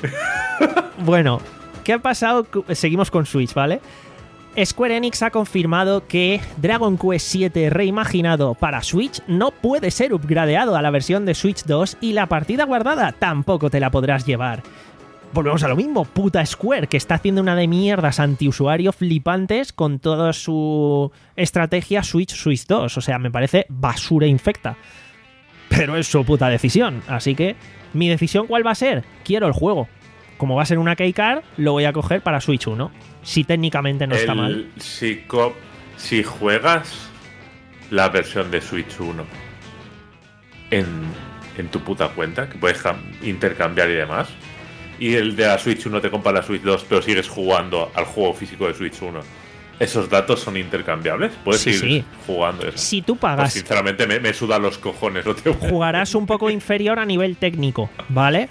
S1: Bueno, ¿qué ha pasado? Seguimos con Switch, ¿vale? Square Enix ha confirmado que Dragon Quest siete reimaginado para Switch no puede ser upgradeado a la versión de Switch dos y la partida guardada tampoco te la podrás llevar. Volvemos a lo mismo, puta Square, que está haciendo una de mierdas antiusuario flipantes con toda su estrategia Switch Switch dos. O sea, me parece basura infecta. Pero es su puta decisión. Así que, ¿mi decisión cuál va a ser? Quiero el juego. Como va a ser una keycard, lo voy a coger para Switch uno. Si técnicamente no está
S2: El-
S1: mal.
S2: Si, co- si juegas la versión de Switch uno en, en tu puta cuenta, que puedes cam- intercambiar y demás, y el de la Switch uno te compra la Switch dos, pero sigues jugando al juego físico de Switch uno, ¿esos datos son intercambiables? ¿Puedes
S1: Sí,
S2: seguir
S1: sí.
S2: jugando eso?
S1: Si tú
S2: Pues,
S1: pagas,
S2: sinceramente me, me sudan los cojones. No te...
S1: jugarás un poco inferior a nivel técnico, ¿vale?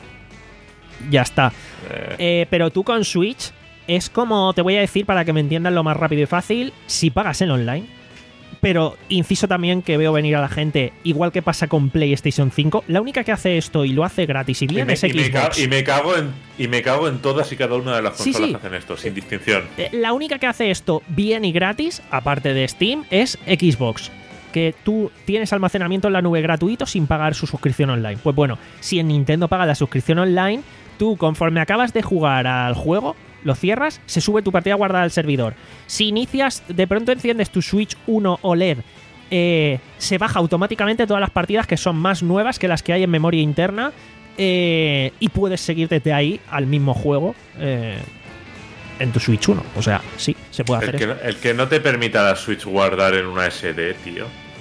S1: Ya está.
S2: Eh,
S1: Eh, pero tú con Switch es como, te voy a decir para que me entiendan lo más rápido y fácil, si pagas el online. Pero inciso también que veo venir a la gente, igual que pasa con PlayStation cinco, la única que hace esto y lo hace gratis y
S2: y,
S1: bien
S2: me,
S1: es
S2: y me ca-
S1: Xbox.
S2: y me cago en, y me cago en todas y cada una de las
S1: Sí,
S2: consolas
S1: sí.
S2: que hacen esto, sin distinción.
S1: Eh, La única que hace esto bien y gratis, aparte de Steam, es Xbox. Que tú tienes almacenamiento en la nube gratuito sin pagar su suscripción online. Pues bueno, si en Nintendo pagas la suscripción online, tú conforme acabas de jugar al juego, lo cierras, se sube tu partida guardada al servidor. Si inicias, de pronto enciendes tu Switch uno O L E D, eh, se baja automáticamente todas las partidas que son más nuevas que las que hay en memoria interna, eh, y puedes seguir desde ahí al mismo juego eh, en tu Switch uno. O sea, sí, se puede hacer
S2: El que,
S1: eso.
S2: no, el que no te permita la Switch guardar en una S D, tío.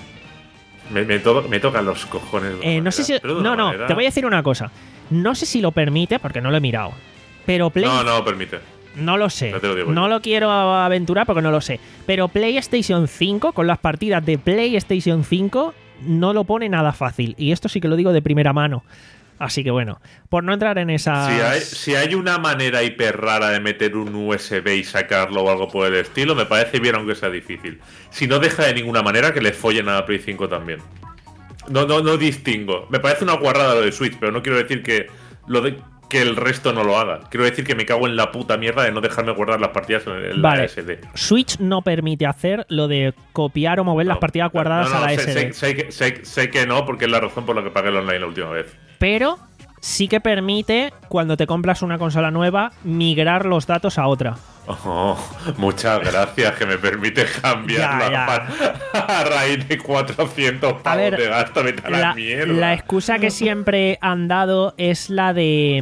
S2: Me, me, to- me tocan los cojones. de una
S1: Eh, no
S2: manera,
S1: sé si.
S2: pero de
S1: No,
S2: una
S1: no,
S2: manera-
S1: te voy a decir una cosa. No sé si lo permite, porque no lo he mirado. Pero Play.
S2: No, no permite.
S1: No lo sé.
S2: No te lo digo
S1: no
S2: yo.
S1: lo quiero aventurar porque no lo sé. Pero PlayStation cinco, con las partidas de PlayStation cinco, no lo pone nada fácil. Y esto sí que lo digo de primera mano. Así que bueno, por no entrar en esa.
S2: Si hay, si hay una manera hiper rara de meter un U S B y sacarlo o algo por el estilo, me parece bien, aunque sea difícil. Si no deja de ninguna manera que le follen a la Play cinco también. No, no, no distingo. Me parece una guarrada lo de Switch, pero no quiero decir que lo de que el resto no lo haga. Quiero decir que me cago en la puta mierda de no dejarme guardar las partidas en, en
S1: Vale.
S2: la S D.
S1: Switch no permite hacer lo de copiar o mover las
S2: No,
S1: partidas guardadas
S2: no, no,
S1: a la
S2: sé,
S1: S D.
S2: sé- sé que, sé- sé que no, porque es la razón por la que pagué el online la última vez.
S1: Pero sí que permite, cuando te compras una consola nueva, migrar los datos a otra.
S2: Oh, muchas gracias, que me permite cambiar
S1: Ya, ya.
S2: la a raíz de cuatrocientos
S1: A
S2: pavos
S1: ver,
S2: de gasto. Vete a la,
S1: La,
S2: mierda.
S1: la excusa que siempre han dado es la de...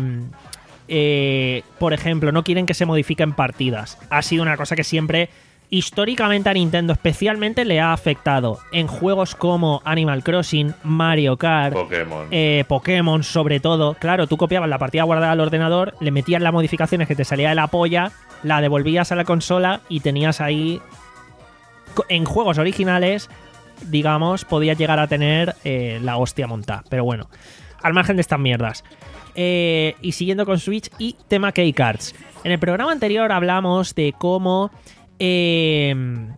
S1: eh, por ejemplo, no quieren que se modifiquen partidas. Ha sido una cosa que siempre, históricamente a Nintendo especialmente, le ha afectado. En juegos como Animal Crossing, Mario Kart,
S2: Pokémon.
S1: eh, Pokémon sobre todo. Claro, tú copiabas la partida guardada al ordenador, le metías las modificaciones que te salía de la polla, la devolvías a la consola y tenías ahí... co- En juegos originales, digamos, podías llegar a tener eh, la hostia montada. Pero bueno, al margen de estas mierdas. Eh, y siguiendo con Switch y tema Keycards. En el programa anterior hablamos de cómo... Eh,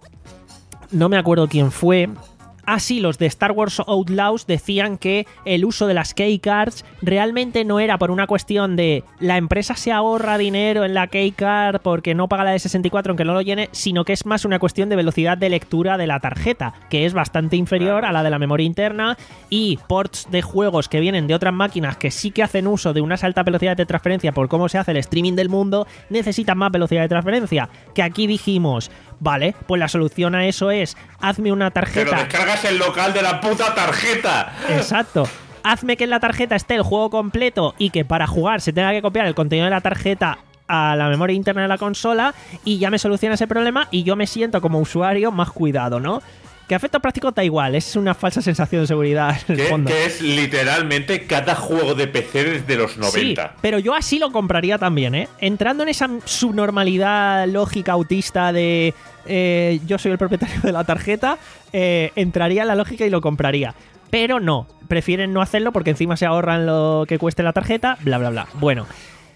S1: no me acuerdo quién fue... Ah, sí, los de Star Wars Outlaws decían que el uso de las keycards realmente no era por una cuestión de la empresa se ahorra dinero en la keycard porque no paga la de sesenta y cuatro aunque no lo llene, sino que es más una cuestión de velocidad de lectura de la tarjeta, que es bastante inferior a la de la memoria interna, y ports de juegos que vienen de otras máquinas que sí que hacen uso de unas altas velocidades de transferencia por cómo se hace el streaming del mundo, necesitan más velocidad de transferencia. Que aquí dijimos... Vale, pues la solución a eso es hazme una tarjeta.
S2: Pero descargas el local de la puta tarjeta.
S1: Exacto. Hazme que en la tarjeta esté el juego completo y que para jugar se tenga que copiar el contenido de la tarjeta a la memoria interna de la consola y ya me soluciona ese problema y yo me siento como usuario más cuidado, ¿no? Que a efectos prácticos da igual, es una falsa sensación de seguridad en el
S2: que,
S1: fondo.
S2: que es literalmente cada juego de P C desde los noventa.
S1: Sí, pero yo así lo compraría también, ¿eh? Entrando en esa subnormalidad lógica autista de eh, yo soy el propietario de la tarjeta, eh, entraría en la lógica y lo compraría. Pero no, prefieren no hacerlo porque encima se ahorran lo que cueste la tarjeta, bla, bla, bla. Bueno...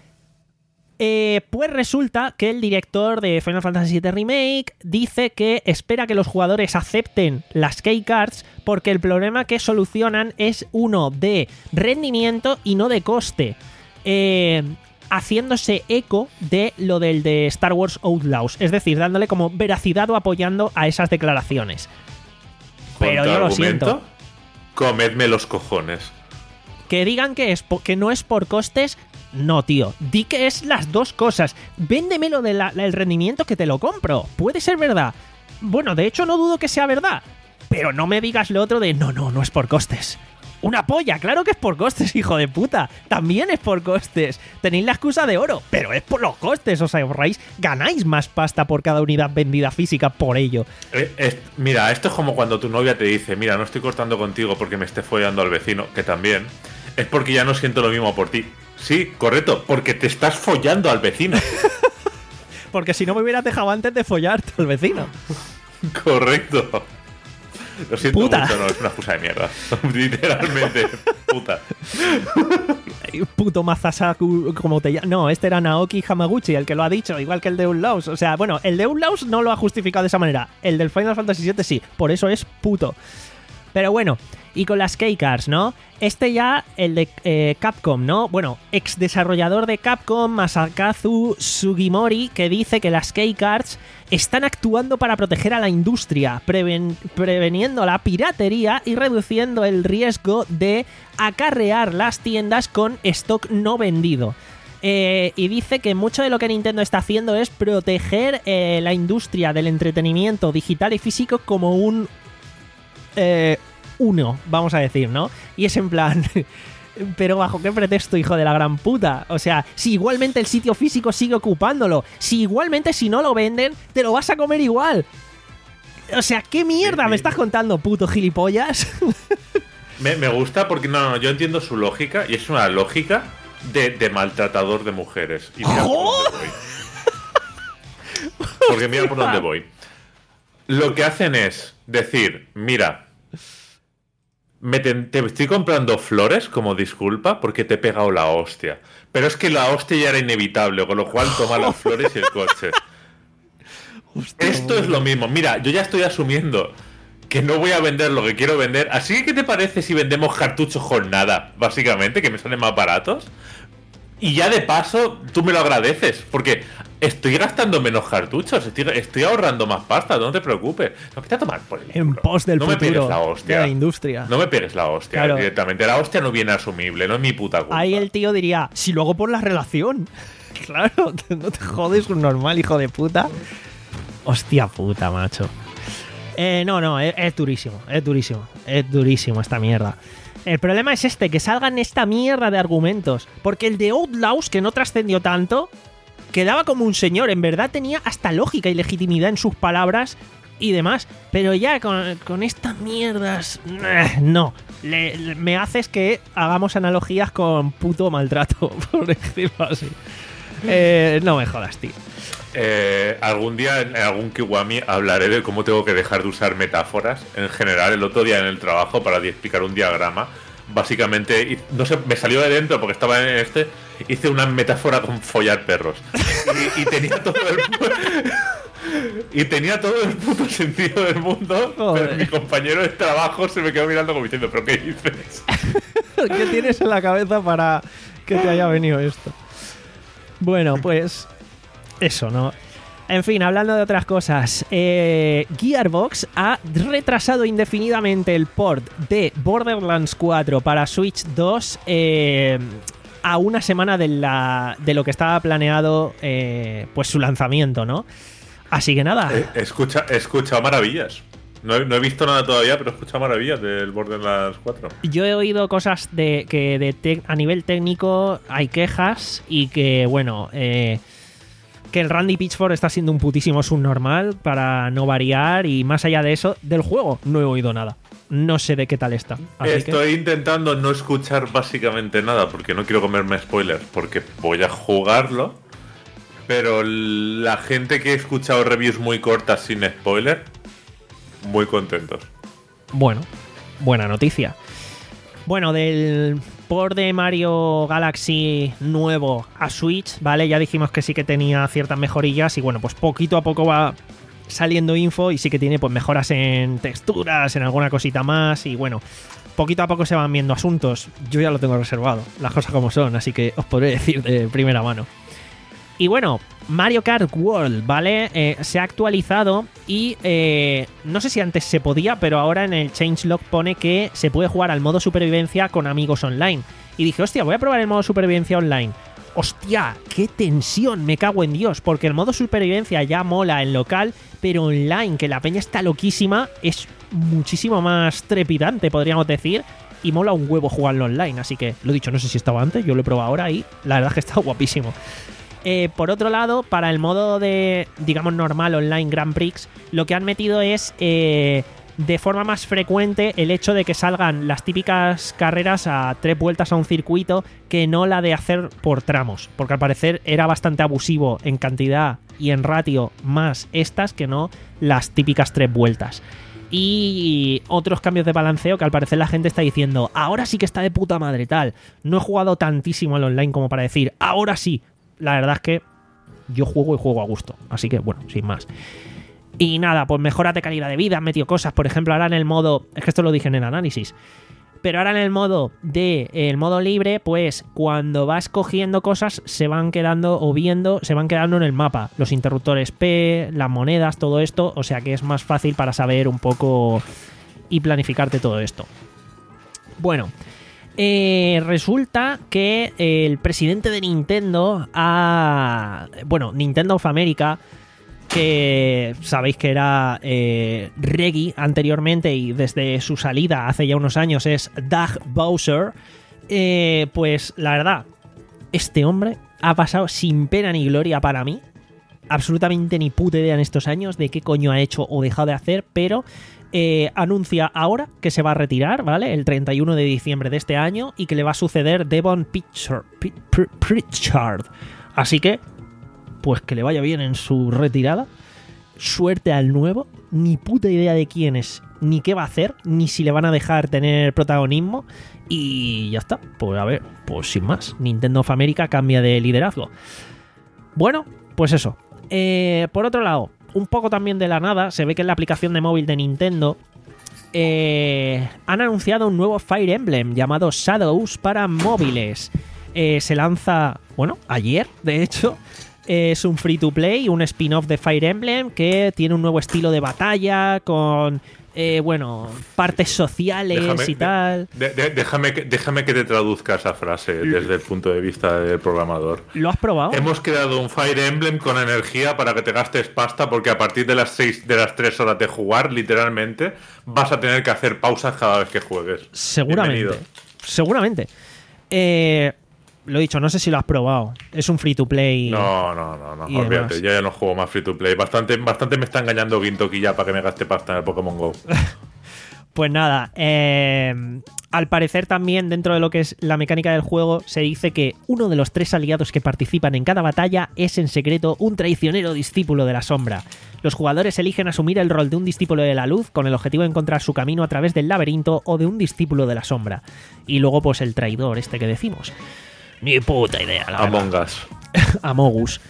S1: Eh, pues resulta que el director de Final Fantasy siete Remake dice que espera que los jugadores acepten las keycards porque el problema que solucionan es uno de rendimiento y no de coste, eh, haciéndose eco de lo del de Star Wars Outlaws, es decir, dándole como veracidad o apoyando a esas declaraciones. Pero yo lo siento.
S2: Comedme los cojones.
S1: Que digan que, es po- que no es por costes... No, tío, di que es las dos cosas. Véndemelo del de rendimiento que te lo compro. Puede ser verdad. Bueno, de hecho no dudo que sea verdad. Pero no me digas lo otro de no, no, no es por costes. Una polla, claro que es por costes, hijo de puta. También es por costes. Tenéis la excusa de oro, pero es por los costes. Os ahorráis, ganáis más pasta por cada unidad vendida física por ello.
S2: Eh, es, mira, esto es como cuando tu novia te dice, mira, no estoy cortando contigo porque me esté follando al vecino, que también es porque ya no siento lo mismo por ti. Sí, correcto, porque te estás follando al vecino.
S1: Porque si no me hubieras dejado antes de follarte al vecino.
S2: Correcto. Lo siento
S1: puta.
S2: mucho, no, es una excusa de mierda. Literalmente, puta.
S1: Puto Masasaku, como te llamas. No, este era Naoki Hamaguchi, el que lo ha dicho, igual que el de Outlaws. O sea, bueno, el de Outlaws no lo ha justificado de esa manera. El del Final Fantasy siete sí, por eso es puto. Pero bueno, y con las keycards, ¿no? Este ya, el de eh, Capcom, ¿no? Bueno, ex desarrollador de Capcom, Masakazu Sugimori, que dice que las keycards están actuando para proteger a la industria, preven- preveniendo la piratería y reduciendo el riesgo de acarrear las tiendas con stock no vendido. Eh, y dice que mucho de lo que Nintendo está haciendo es proteger eh, la industria del entretenimiento digital y físico como un... Eh, uno, vamos a decir, ¿no? Y es en plan... Pero ¿bajo qué pretexto, hijo de la gran puta? O sea, si igualmente el sitio físico sigue ocupándolo, si igualmente si no lo venden, te lo vas a comer igual. O sea, ¿qué mierda me estás contando, puto gilipollas?
S2: Me, me gusta porque, no, no, yo entiendo su lógica y es una lógica de, de maltratador de mujeres. Y mira
S1: ¡Oh!
S2: por dónde voy. Porque mira por dónde voy. Lo que hacen es decir, mira, me te, te estoy comprando flores como disculpa porque te he pegado la hostia. Pero es que la hostia ya era inevitable, con lo cual toma las flores y el coche. Hostia, esto es lo mismo. Mira, yo ya estoy asumiendo que no voy a vender lo que quiero vender. Así que, ¿qué te parece si vendemos cartuchos con nada? Básicamente, que me salen más baratos. Y ya de paso, tú me lo agradeces. Porque estoy gastando menos cartuchos. Estoy, estoy ahorrando más pasta. No te preocupes. No, quita a tomar por el culo.
S1: En pos del
S2: no
S1: futuro
S2: me pegues la hostia.
S1: de la industria.
S2: No me pegues la hostia.
S1: Claro.
S2: Directamente. La hostia no viene asumible. No es mi puta culpa.
S1: Ahí el tío diría, si lo hago por la relación. Claro, no te jodes, un normal, hijo de puta. Hostia puta, macho. Eh, no, no, es, es durísimo, es durísimo, es durísimo esta mierda. El problema es este, que salgan esta mierda de argumentos. Porque el de Outlaws, que no trascendió tanto, quedaba como un señor. En verdad tenía hasta lógica y legitimidad en sus palabras y demás. Pero ya con, con estas mierdas... No, le, le, me haces que hagamos analogías con puto maltrato, por decirlo así. Eh, no me jodas, tío.
S2: Eh, algún día en algún Kiwami hablaré de cómo tengo que dejar de usar metáforas en general. El otro día en el trabajo, para explicar un diagrama, básicamente, no sé, me salió de dentro porque estaba en este, hice una metáfora con follar perros. Y, y tenía todo el y tenía todo el puto sentido del mundo, Joder. Pero mi compañero de trabajo se me quedó mirando como diciendo, ¿pero qué dices?
S1: ¿Qué tienes en la cabeza para que te haya venido esto? Bueno, pues eso, ¿no? En fin, hablando de otras cosas, eh, Gearbox ha retrasado indefinidamente el port de Borderlands cuatro para Switch dos eh, a una semana de, la, de lo que estaba planeado eh, pues su lanzamiento, ¿no? Así que nada.
S2: Eh, escucha, he escuchado maravillas. No he, no he visto nada todavía, pero he escuchado maravillas del Borderlands cuatro.
S1: Yo he oído cosas de que de te- a nivel técnico hay quejas y que, bueno... Eh, que el Randy Pitchford está siendo un putísimo subnormal para no variar y más allá de eso, del juego no he oído nada. No sé de qué tal está. Así
S2: Estoy
S1: que...
S2: intentando no escuchar básicamente nada porque no quiero comerme spoilers porque voy a jugarlo, pero la gente que he escuchado reviews muy cortas sin spoiler, muy contentos.
S1: Bueno, buena noticia. Bueno, del port de Mario Galaxy nuevo a Switch, ¿vale? Ya dijimos que sí que tenía ciertas mejorillas y bueno, pues poquito a poco va saliendo info y sí que tiene pues mejoras en texturas, en alguna cosita más y bueno, poquito a poco se van viendo asuntos. Yo ya lo tengo reservado, las cosas como son, así que os podré decir de primera mano. Y bueno, Mario Kart World, ¿vale? Eh, se ha actualizado y eh, no sé si antes se podía, pero ahora en el changelog pone que se puede jugar al modo supervivencia con amigos online. Y dije, hostia, voy a probar el modo supervivencia online. Hostia, qué tensión, me cago en Dios, porque el modo supervivencia ya mola en local, pero online, que la peña está loquísima, es muchísimo más trepidante, podríamos decir. Y mola un huevo jugarlo online, así que lo dicho, no sé si estaba antes, yo lo he probado ahora y la verdad es que está guapísimo. Eh, por otro lado, para el modo de, digamos, normal online Grand Prix, lo que han metido es eh, de forma más frecuente el hecho de que salgan las típicas carreras a tres vueltas a un circuito que no la de hacer por tramos, porque al parecer era bastante abusivo en cantidad y en ratio más estas que no las típicas tres vueltas. Y otros cambios de balanceo que al parecer la gente está diciendo, ahora sí que está de puta madre tal. No he jugado tantísimo al online como para decir, ahora sí. La verdad es que yo juego y juego a gusto. Así que, bueno, sin más. Y nada, pues mejoras de calidad de vida, han metido cosas. Por ejemplo, ahora en el modo... Es que esto lo dije en el análisis. Pero ahora en el modo de el modo libre, pues cuando vas cogiendo cosas se van quedando o viendo, se van quedando en el mapa. Los interruptores P, las monedas, todo esto. O sea que es más fácil para saber un poco y planificarte todo esto. Bueno... Eh, resulta que el presidente de Nintendo ha... Bueno, Nintendo of America, que sabéis que era eh, Reggie anteriormente y desde su salida hace ya unos años es Doug Bowser, eh, pues la verdad, este hombre ha pasado sin pena ni gloria para mí. Absolutamente ni puta idea en estos años de qué coño ha hecho o dejado de hacer, pero... Eh, anuncia ahora que se va a retirar, ¿vale? El treinta y uno de diciembre de este año y que le va a suceder Devon Pritchard. Pritchard. Así que, pues que le vaya bien en su retirada. Suerte al nuevo. Ni puta idea de quién es, ni qué va a hacer, ni si le van a dejar tener protagonismo. Y ya está. Pues a ver, pues sin más. Nintendo of America cambia de liderazgo. Bueno, pues eso. Eh, por otro lado, un poco también de la nada, se ve que en la aplicación de móvil de Nintendo eh, han anunciado un nuevo Fire Emblem llamado Shadows para móviles. Eh, se lanza, bueno, ayer, de hecho. Eh, es un free to play, un spin-off de Fire Emblem que tiene un nuevo estilo de batalla con... Eh, bueno, partes sociales déjame, y tal.
S2: De, de, déjame, que, déjame que te traduzca esa frase desde el punto de vista del programador.
S1: ¿Lo has probado?
S2: Hemos creado un Fire Emblem con energía para que te gastes pasta, porque a partir de las seis de las tres horas de jugar, literalmente, vas a tener que hacer pausas cada vez que juegues.
S1: Seguramente.
S2: Bienvenido.
S1: Seguramente. Eh... Lo he dicho, no sé si lo has probado. Es un free to play.
S2: No, no, no, no. Olvídate, yo ya no juego más free to play. Bastante, bastante me está engañando Gintoki ya para que me gaste pasta en el Pokémon Go.
S1: Pues nada, eh, al parecer también dentro de lo que es la mecánica del juego se dice que uno de los tres aliados que participan en cada batalla es en secreto un traicionero discípulo de la sombra. Los jugadores eligen asumir el rol de un discípulo de la luz con el objetivo de encontrar su camino a través del laberinto o de un discípulo de la sombra. Y luego pues el traidor este que decimos. Ni puta idea, la verdad.
S2: Among Us.
S1: Amogus.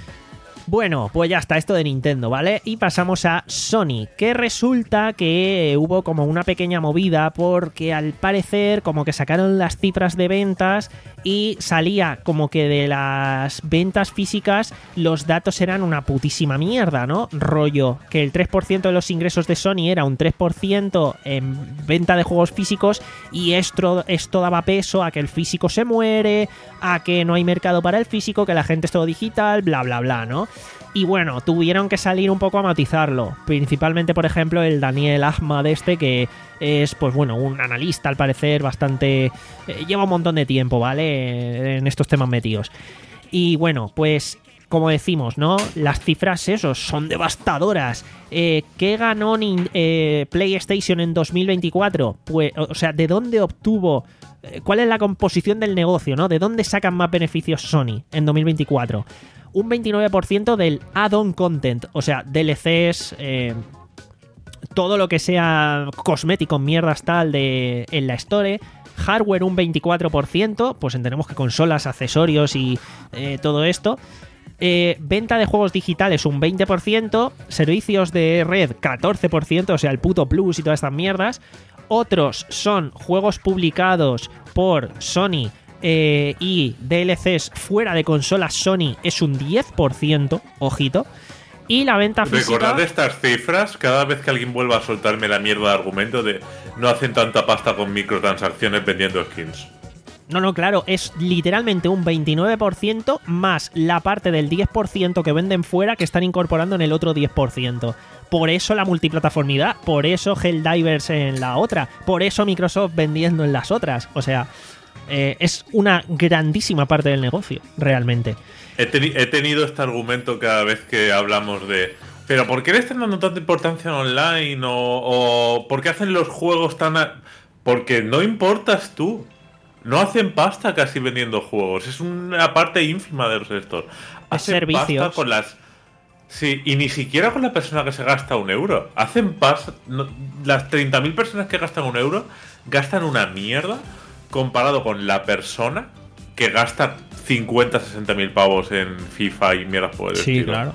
S1: Bueno, pues ya está esto de Nintendo, ¿vale? Y pasamos a Sony, que resulta que hubo como una pequeña movida porque al parecer como que sacaron las cifras de ventas y salía como que de las ventas físicas los datos eran una putísima mierda, ¿no? Rollo, que el tres por ciento de los ingresos de Sony era un tres por ciento en venta de juegos físicos y esto, esto daba peso a que el físico se muere, a que no hay mercado para el físico, que la gente es todo digital, bla, bla, bla, ¿no? Y bueno, tuvieron que salir un poco a matizarlo. Principalmente, por ejemplo, el Daniel Ahmad este, que es, pues bueno, un analista al parecer bastante... Eh, lleva un montón de tiempo, ¿vale? En estos temas metidos. Y bueno, pues... Como decimos, ¿no? Las cifras, esos, son devastadoras. Eh, ¿Qué ganó eh, PlayStation en dos mil veinticuatro? Pues, o sea, ¿de dónde obtuvo? Eh, ¿Cuál es la composición del negocio, ¿no? ¿De dónde sacan más beneficios Sony en dos mil veinticuatro? Un veintinueve por ciento del add-on content, o sea, D L Cs, eh, todo lo que sea cosmético, mierdas tal de en la Store. Hardware un veinticuatro por ciento, pues entendemos que consolas, accesorios y eh, todo esto. Eh, venta de juegos digitales un veinte por ciento, servicios de red catorce por ciento, o sea, el puto Plus y todas estas mierdas. Otros son juegos publicados por Sony eh, y D L Cs fuera de consolas Sony es un diez por ciento, ojito. Y la venta física...
S2: Recordad estas cifras cada vez que alguien vuelva a soltarme la mierda de argumento de no hacen tanta pasta con microtransacciones vendiendo skins.
S1: No, no, claro, es literalmente un veintinueve por ciento más la parte del diez por ciento que venden fuera que están incorporando en el otro diez por ciento. Por eso la multiplataformidad, por eso Helldivers en la otra, por eso Microsoft vendiendo en las otras. O sea, eh, es una grandísima parte del negocio, realmente.
S2: He, teni- he tenido este argumento cada vez que hablamos de... ¿Pero por qué le están dando tanta importancia online? O, o ¿por qué hacen los juegos tan...? A... Porque no importas tú. No hacen pasta casi vendiendo juegos. Es una parte ínfima de los stores. Hacen
S1: servicios.
S2: Pasta con las... Sí, y ni siquiera con la persona que se gasta un euro. Hacen pasta... No, las treinta mil personas que gastan un euro gastan una mierda comparado con la persona que gasta cincuenta, sesenta mil pavos en FIFA y mierdas por el
S1: Sí,
S2: estilo.
S1: claro.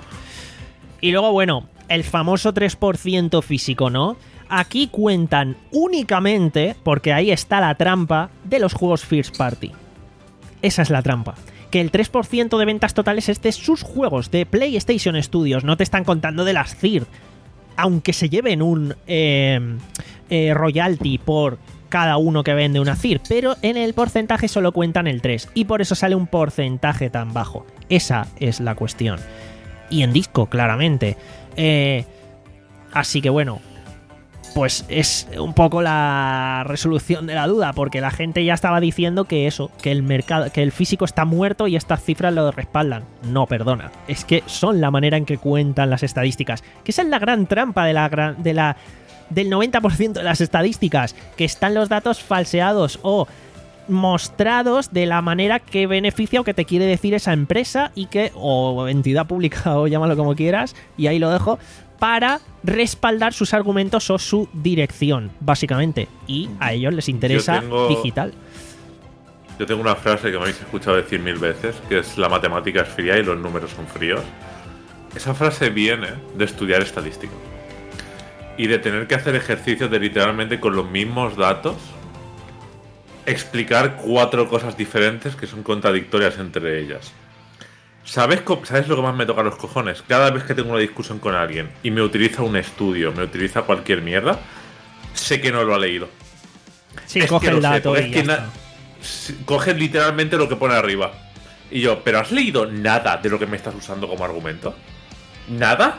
S1: Y luego, bueno, el famoso tres por ciento físico, ¿no? Aquí cuentan únicamente, porque ahí está la trampa, de los juegos First Party. Esa es la trampa. Que el tres por ciento de ventas totales es de sus juegos, de PlayStation Studios. No te están contando de las C I R. Aunque se lleven un eh, eh, royalty por cada uno que vende una C I R. Pero en el porcentaje solo cuentan el tres. Y por eso sale un porcentaje tan bajo. Esa es la cuestión. Y en disco, claramente. Eh, así que bueno... Pues es un poco la resolución de la duda, porque la gente ya estaba diciendo que eso, que el mercado, que el físico está muerto y estas cifras lo respaldan. No, perdona, es que son la manera en que cuentan las estadísticas, que esa es la gran trampa de la gran, de la del noventa por ciento de las estadísticas, que están los datos falseados o mostrados de la manera que beneficia o que te quiere decir esa empresa y que, o entidad pública o llámalo como quieras, y ahí lo dejo, para respaldar sus argumentos o su dirección, básicamente. Y a ellos les interesa
S2: tengo,
S1: digital.
S2: Yo tengo una frase que me habéis escuchado decir mil veces, que es: la matemática es fría y los números son fríos. Esa frase viene de estudiar estadística y de tener que hacer ejercicios de literalmente con los mismos datos explicar cuatro cosas diferentes que son contradictorias entre ellas. ¿Sabes, ¿Sabes lo que más me toca los cojones? Cada vez que tengo una discusión con alguien y me utiliza un estudio, me utiliza cualquier mierda, sé que no lo ha leído.
S1: Sí,
S2: es
S1: coge
S2: que
S1: el
S2: sé,
S1: dato y
S2: es
S1: ya
S2: que
S1: está.
S2: na- coge literalmente lo que pone arriba. Y yo, ¿pero has leído nada de lo que me estás usando como argumento? ¿Nada?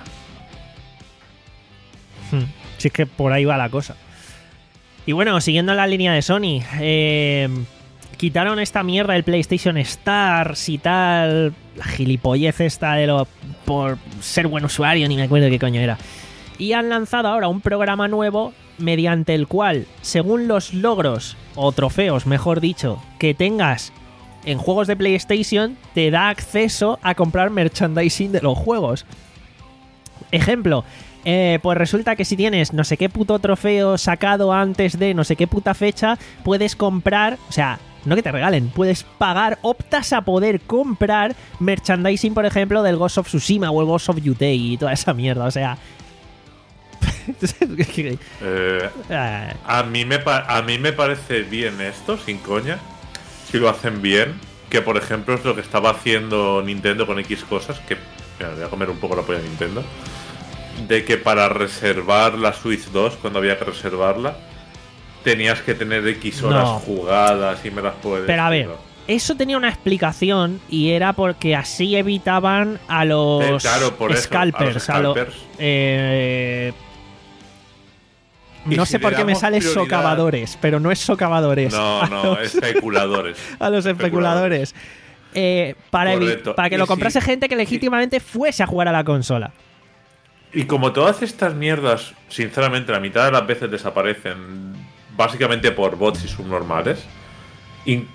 S1: Hmm. Si es que por ahí va la cosa. Y bueno, siguiendo la línea de Sony, eh, quitaron esta mierda del PlayStation Stars y tal, la gilipollez esta de lo por ser buen usuario, ni me acuerdo qué coño era. Y han lanzado ahora un programa nuevo mediante el cual, según los logros o trofeos, mejor dicho, que tengas en juegos de PlayStation, te da acceso a comprar merchandising de los juegos. Ejemplo, eh, pues resulta que si tienes no sé qué puto trofeo sacado antes de no sé qué puta fecha, puedes comprar, o sea, no que te regalen, puedes pagar, optas a poder comprar merchandising, por ejemplo, del Ghost of Tsushima o el Ghost of Yutei y toda esa mierda, o sea...
S2: eh, a, mí me pa- a mí me parece bien esto, sin coña, si lo hacen bien, que por ejemplo es lo que estaba haciendo Nintendo con X cosas, que mira, voy a comer un poco la polla de Nintendo, de que para reservar la Switch dos, cuando había que reservarla, tenías que tener X horas
S1: no.
S2: jugadas y me las puedes...
S1: Pero a ver, eso tenía una explicación y era porque así evitaban a los
S2: eh, claro, por
S1: scalpers.
S2: eso, a los scalpers.
S1: A lo, eh, no
S2: si
S1: sé por qué me sale
S2: prioridad...
S1: socavadores, pero no es socavadores.
S2: No, no, los, especuladores.
S1: A los especuladores. especuladores. Eh, para, evi- para que
S2: y
S1: lo comprase
S2: si,
S1: gente que legítimamente y, fuese a jugar a la consola.
S2: Y como todas estas mierdas, sinceramente, la mitad de las veces desaparecen básicamente por bots y subnormales, y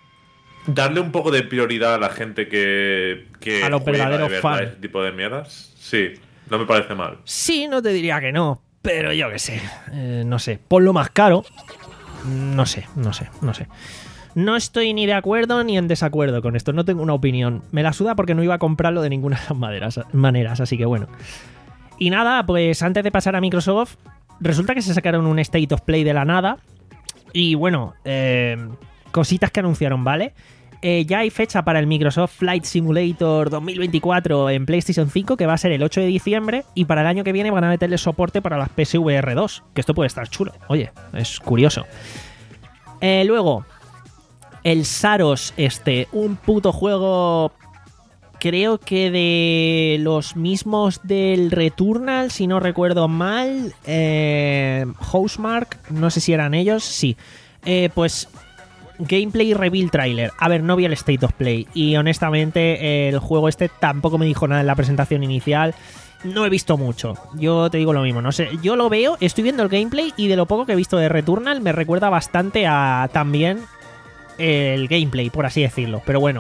S2: darle un poco de prioridad a la gente que, que
S1: a los verdaderos fans,
S2: ese tipo de mierdas, sí, no me parece mal.
S1: Sí, no te diría que no, pero yo qué sé, eh, no sé, ponlo más caro, no sé, no sé, no sé. No estoy ni de acuerdo ni en desacuerdo con esto, no tengo una opinión. Me la suda porque no iba a comprarlo de ninguna de las maneras, maneras, así que bueno. Y nada, pues antes de pasar a Microsoft, resulta que se sacaron un State of Play de la nada. Y bueno, eh, cositas que anunciaron, ¿vale? Eh, ya hay fecha para el Microsoft Flight Simulator dos mil veinticuatro en PlayStation cinco, que va a ser el ocho de diciembre. Y para el año que viene van a meterle soporte para las P S V R dos, que esto puede estar chulo. Oye, es curioso. Eh, luego, el Saros este, un puto juego... Creo que de los mismos del Returnal, si no recuerdo mal, eh, Housemarque, no sé si eran ellos, sí. Eh, pues gameplay reveal trailer. A ver, no vi el State of Play y honestamente eh, el juego este tampoco me dijo nada en la presentación inicial. No he visto mucho, yo te digo lo mismo, no sé. Yo lo veo, estoy viendo el gameplay y de lo poco que he visto de Returnal me recuerda bastante a también el gameplay, por así decirlo. Pero bueno...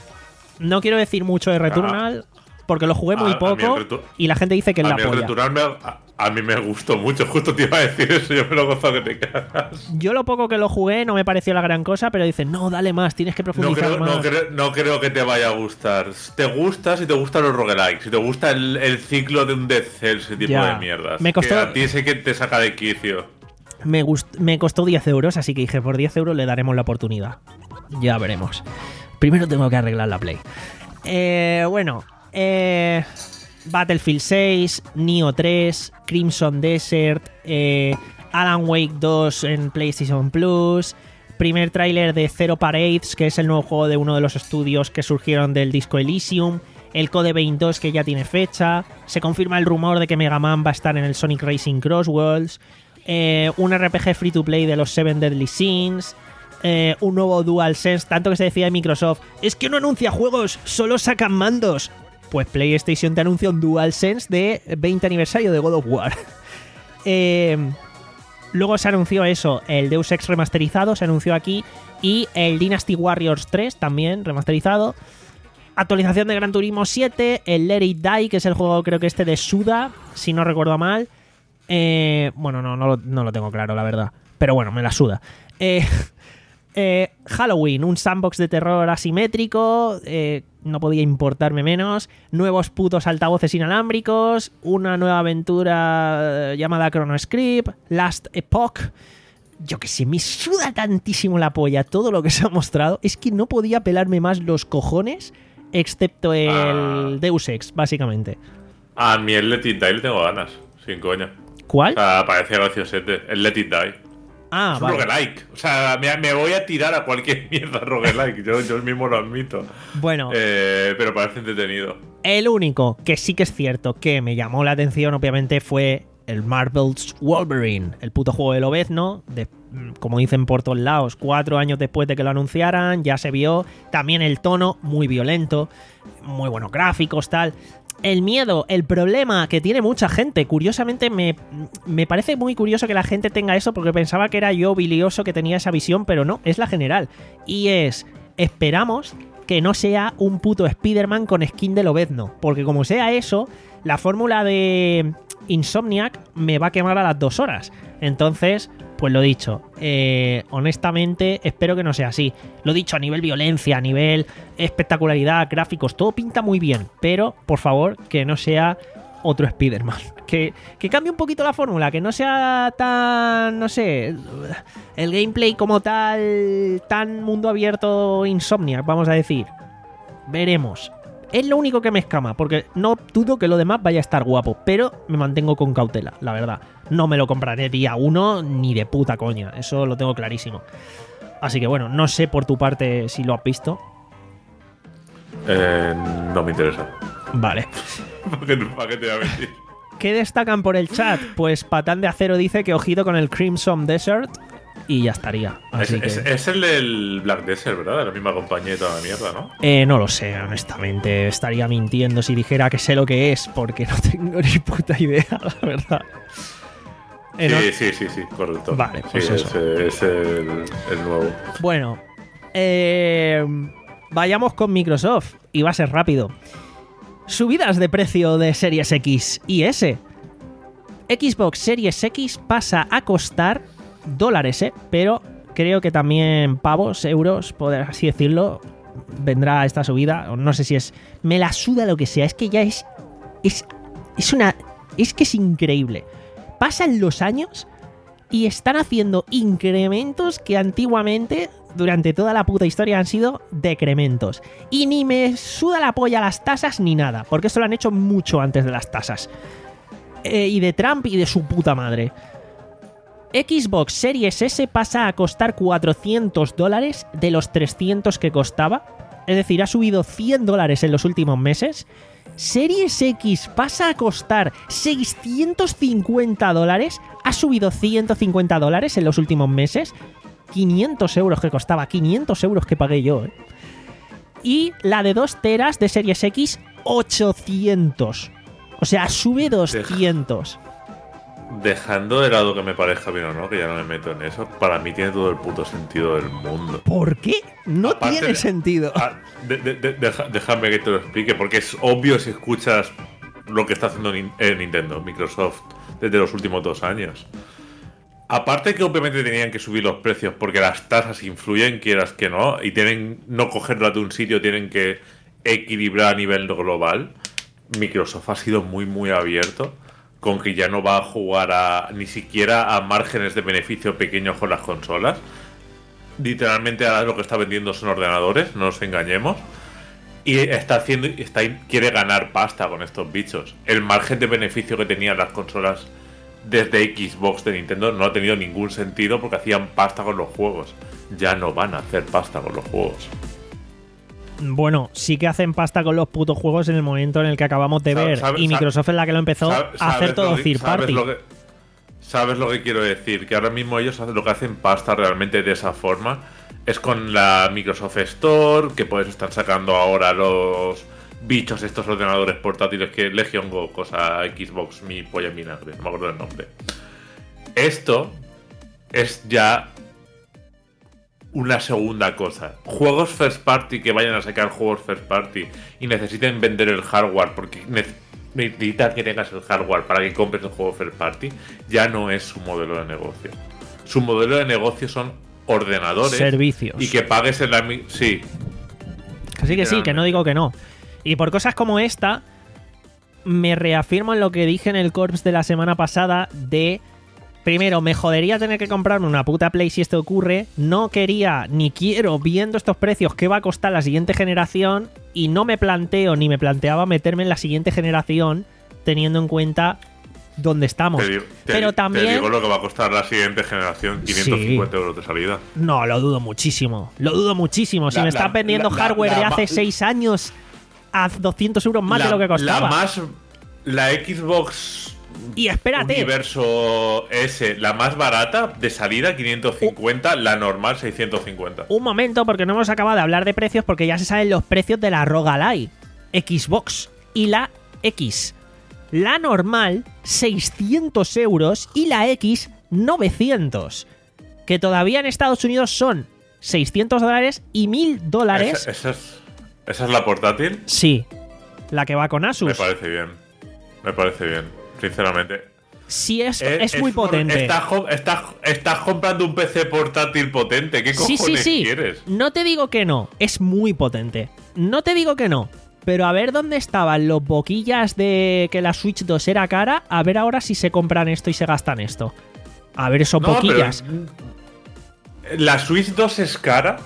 S1: No quiero decir mucho de Returnal porque lo jugué muy
S2: a,
S1: poco
S2: a retu-
S1: y la gente dice que es la
S2: polla.
S1: polla.
S2: Returnal me, a, a mí me gustó mucho, justo te iba a decir eso, yo me lo gozo que te cagas.
S1: Yo lo poco que lo jugué no me pareció la gran cosa, pero dicen, no, dale más, tienes que profundizar
S2: no creo,
S1: más.
S2: No creo, no creo que te vaya a gustar. Te gusta si te gustan los roguelikes, si te gusta el, el ciclo de un Dead Cells, ese tipo
S1: ya.
S2: de mierdas.
S1: Me costó...
S2: Que a ti sé que te saca de quicio.
S1: Me, gust... me costó diez euros, así que dije, por diez euros le daremos la oportunidad. Ya veremos. Primero tengo que arreglar la Play. Eh, bueno, eh, Battlefield seis, Nioh tres, Crimson Desert, eh, Alan Wake dos en PlayStation Plus, primer tráiler de Zero Parades, que es el nuevo juego de uno de los estudios que surgieron del Disco Elysium, el Code Vein dos, que ya tiene fecha, se confirma el rumor de que Mega Man va a estar en el Sonic Racing Crossworlds, eh, un R P G free to play de los Seven Deadly Sins... Eh, un nuevo DualSense, tanto que se decía de Microsoft, es que no anuncia juegos, solo sacan mandos. Pues PlayStation te anuncia un DualSense de veinte aniversario de God of War. eh, luego se anunció eso, el Deus Ex remasterizado, se anunció aquí, y el Dynasty Warriors tres también remasterizado. Actualización de Gran Turismo siete, el Let It Die, que es el juego creo que este de Suda, si no recuerdo mal. Eh, bueno, no, no, lo, no lo tengo claro, la verdad. Pero bueno, me la suda. Eh... Eh, Halloween, un sandbox de terror asimétrico, eh, no podía importarme menos, nuevos putos altavoces inalámbricos, una nueva aventura llamada ChronoScript, Last Epoch, yo que sé, me suda tantísimo la polla todo lo que se ha mostrado, es que no podía pelarme más los cojones, excepto el ah. Deus Ex, básicamente.
S2: A mí el Let It Die le tengo ganas, sin coña.
S1: ¿Cuál?
S2: O sea, parece graciosete, el Let It Die.
S1: Ah,
S2: es un
S1: vale.
S2: roguelike. O sea, me, me voy a tirar a cualquier mierda roguelike. Yo, yo mismo lo admito.
S1: Bueno.
S2: Eh, pero parece entretenido.
S1: El único que sí que es cierto que me llamó la atención, obviamente, fue el Marvel's Wolverine. El puto juego de Lobezno. De, como dicen por todos lados, cuatro años después de que lo anunciaran, ya se vio. También el tono, muy violento. Muy buenos gráficos, tal. El miedo, el problema que tiene mucha gente. Curiosamente me, me parece muy curioso que la gente tenga eso, porque pensaba que era yo bilioso que tenía esa visión, pero no, es la general. Y es, esperamos que no sea un puto Spider-Man con skin de Lobezno. Porque como sea eso, la fórmula de Insomniac me va a quemar a las dos horas. Entonces, pues lo dicho, eh, honestamente espero que no sea así. Lo dicho, a nivel violencia, a nivel espectacularidad, gráficos, todo pinta muy bien. Pero, por favor, que no sea otro Spider-Man. Que, que cambie un poquito la fórmula, que no sea tan, no sé, el gameplay como tal, tan mundo abierto Insomniac, vamos a decir. Veremos. Es lo único que me escama, porque no dudo que lo demás vaya a estar guapo, pero me mantengo con cautela, la verdad. No me lo compraré día uno ni de puta coña, eso lo tengo clarísimo. Así que bueno, no sé por tu parte si lo has visto.
S2: Eh, no me interesa.
S1: Vale.
S2: ¿Para qué, para qué te voy a mentir?
S1: ¿Qué destacan por el chat? Pues Patán de Acero dice que ojito con el Crimson Desert y ya estaría. Así
S2: es,
S1: que...
S2: es, es el del Black Desert, ¿verdad? De la misma compañía y toda la mierda, ¿no?
S1: Eh, no lo sé, honestamente. Estaría mintiendo si dijera que sé lo que es, porque no tengo ni puta idea, la verdad. Eh, ¿no?
S2: Sí, sí, sí, sí, correcto.
S1: Vale, pues
S2: sí,
S1: eso.
S2: Es, es el, el nuevo.
S1: Bueno, eh, vayamos con Microsoft y va a ser rápido. Subidas de precio de Series X y S. Xbox Series X pasa a costar dólares, ¿eh? Pero creo que también pavos, euros, por así decirlo, vendrá esta subida. No sé si es... Me la suda lo que sea. Es que ya es... Es, es una... Es que es increíble. Pasan los años y están haciendo incrementos que antiguamente, durante toda la puta historia, han sido decrementos. Y ni me suda la polla las tasas ni nada, porque esto lo han hecho mucho antes de las tasas. Eh, y de Trump y de su puta madre. Xbox Series S pasa a costar cuatrocientos dólares de los trescientos que costaba. Es decir, ha subido cien dólares en los últimos meses. Series X pasa a costar seiscientos cincuenta dólares. Ha subido ciento cincuenta dólares en los últimos meses. quinientos euros que costaba. quinientos euros que pagué yo, ¿eh? Y la de dos teras de Series X, ochocientos. O sea, sube doscientos.
S2: Dejando de lado que me parezca bien o no, que ya no me meto en eso, para mí tiene todo el puto sentido del mundo.
S1: ¿Por qué? No
S2: Aparte
S1: tiene
S2: de-
S1: sentido.
S2: Ah, de- de- de- deja- déjame que te lo explique, porque es obvio si escuchas lo que está haciendo Nin- eh, Nintendo, Microsoft, desde los últimos dos años. Aparte que obviamente tenían que subir los precios porque las tasas influyen, quieras que no, y tienen no cogerlas de un sitio, tienen que equilibrar a nivel global. Microsoft ha sido muy muy abierto con que ya no va a jugar a ni siquiera a márgenes de beneficio pequeños con las consolas. Literalmente ahora lo que está vendiendo son ordenadores, no nos engañemos. Y está haciendo, está, quiere ganar pasta con estos bichos. El margen de beneficio que tenían las consolas desde Xbox de Nintendo no ha tenido ningún sentido porque hacían pasta con los juegos. Ya no van a hacer pasta con los juegos.
S1: Bueno, sí que hacen pasta con los putos juegos en el momento en el que acabamos de
S2: Sabe-
S1: ver.
S2: sabe-
S1: y Microsoft es la que lo empezó
S2: sabe-
S1: a hacer
S2: sabes
S1: todo
S2: lo que-
S1: third
S2: sabes
S1: party.
S2: lo que- ¿Sabes lo que quiero decir? Que ahora mismo ellos hacen- lo que hacen pasta realmente de esa forma es con la Microsoft Store, que pues están sacando ahora los bichos, estos ordenadores portátiles que Legion Go, cosa Xbox, mi polla en vinagre, no me acuerdo el nombre. Esto es ya una segunda cosa. Juegos first party que vayan a sacar juegos first party y necesiten vender el hardware porque ne- necesitan que tengas el hardware para que compres el juego first party, ya no es su modelo de negocio. Su modelo de negocio son ordenadores,
S1: Servicios.
S2: y que pagues en la mi- sí,
S1: Que sí, que sí, que no digo que no. Y por cosas como esta, me reafirmo en lo que dije en el Corps de la semana pasada de... Primero, me jodería tener que comprarme una puta Play si esto ocurre. No quería ni quiero, viendo estos precios, qué va a costar la siguiente generación. Y no me planteo ni me planteaba meterme en la siguiente generación teniendo en cuenta dónde estamos.
S2: te digo, te-
S1: Pero
S2: te
S1: también...
S2: digo lo que va a costar la siguiente generación, quinientos cincuenta euros de salida.
S1: No, lo dudo muchísimo. Lo dudo muchísimo. Si
S2: La-
S1: me
S2: la-
S1: estás vendiendo
S2: la- la-
S1: hardware
S2: la
S1: de
S2: ma-
S1: hace seis años a doscientos euros más
S2: la,
S1: de lo que costaba.
S2: La más... La Xbox...
S1: Y espérate,
S2: Universo S, la más barata de salida quinientos cincuenta, la normal seiscientos cincuenta.
S1: un momento, porque no hemos acabado de hablar de precios, porque ya se saben los precios de la Rogalai, Xbox y la X. La normal, seiscientos euros, y la X, novecientos. Que todavía en Estados Unidos son seiscientos dólares y mil dólares.
S2: Esa- esas, ¿Esa es la portátil?
S1: Sí. La que va con Asus.
S2: Me parece bien. Me parece bien, sinceramente.
S1: Sí, es,
S2: Eh,
S1: es muy
S2: un-
S1: potente.
S2: Estás, jo- estás- estás comprando un P C portátil potente. ¿Qué
S1: Sí,
S2: cojones
S1: sí, sí.
S2: quieres?
S1: No te digo que no. Es muy potente. No te digo que no. Pero a ver dónde estaban los boquillas de que la Switch dos era cara. A ver ahora si se compran esto y se gastan esto. A ver esos
S2: No,
S1: boquillas.
S2: pero, la Switch dos es cara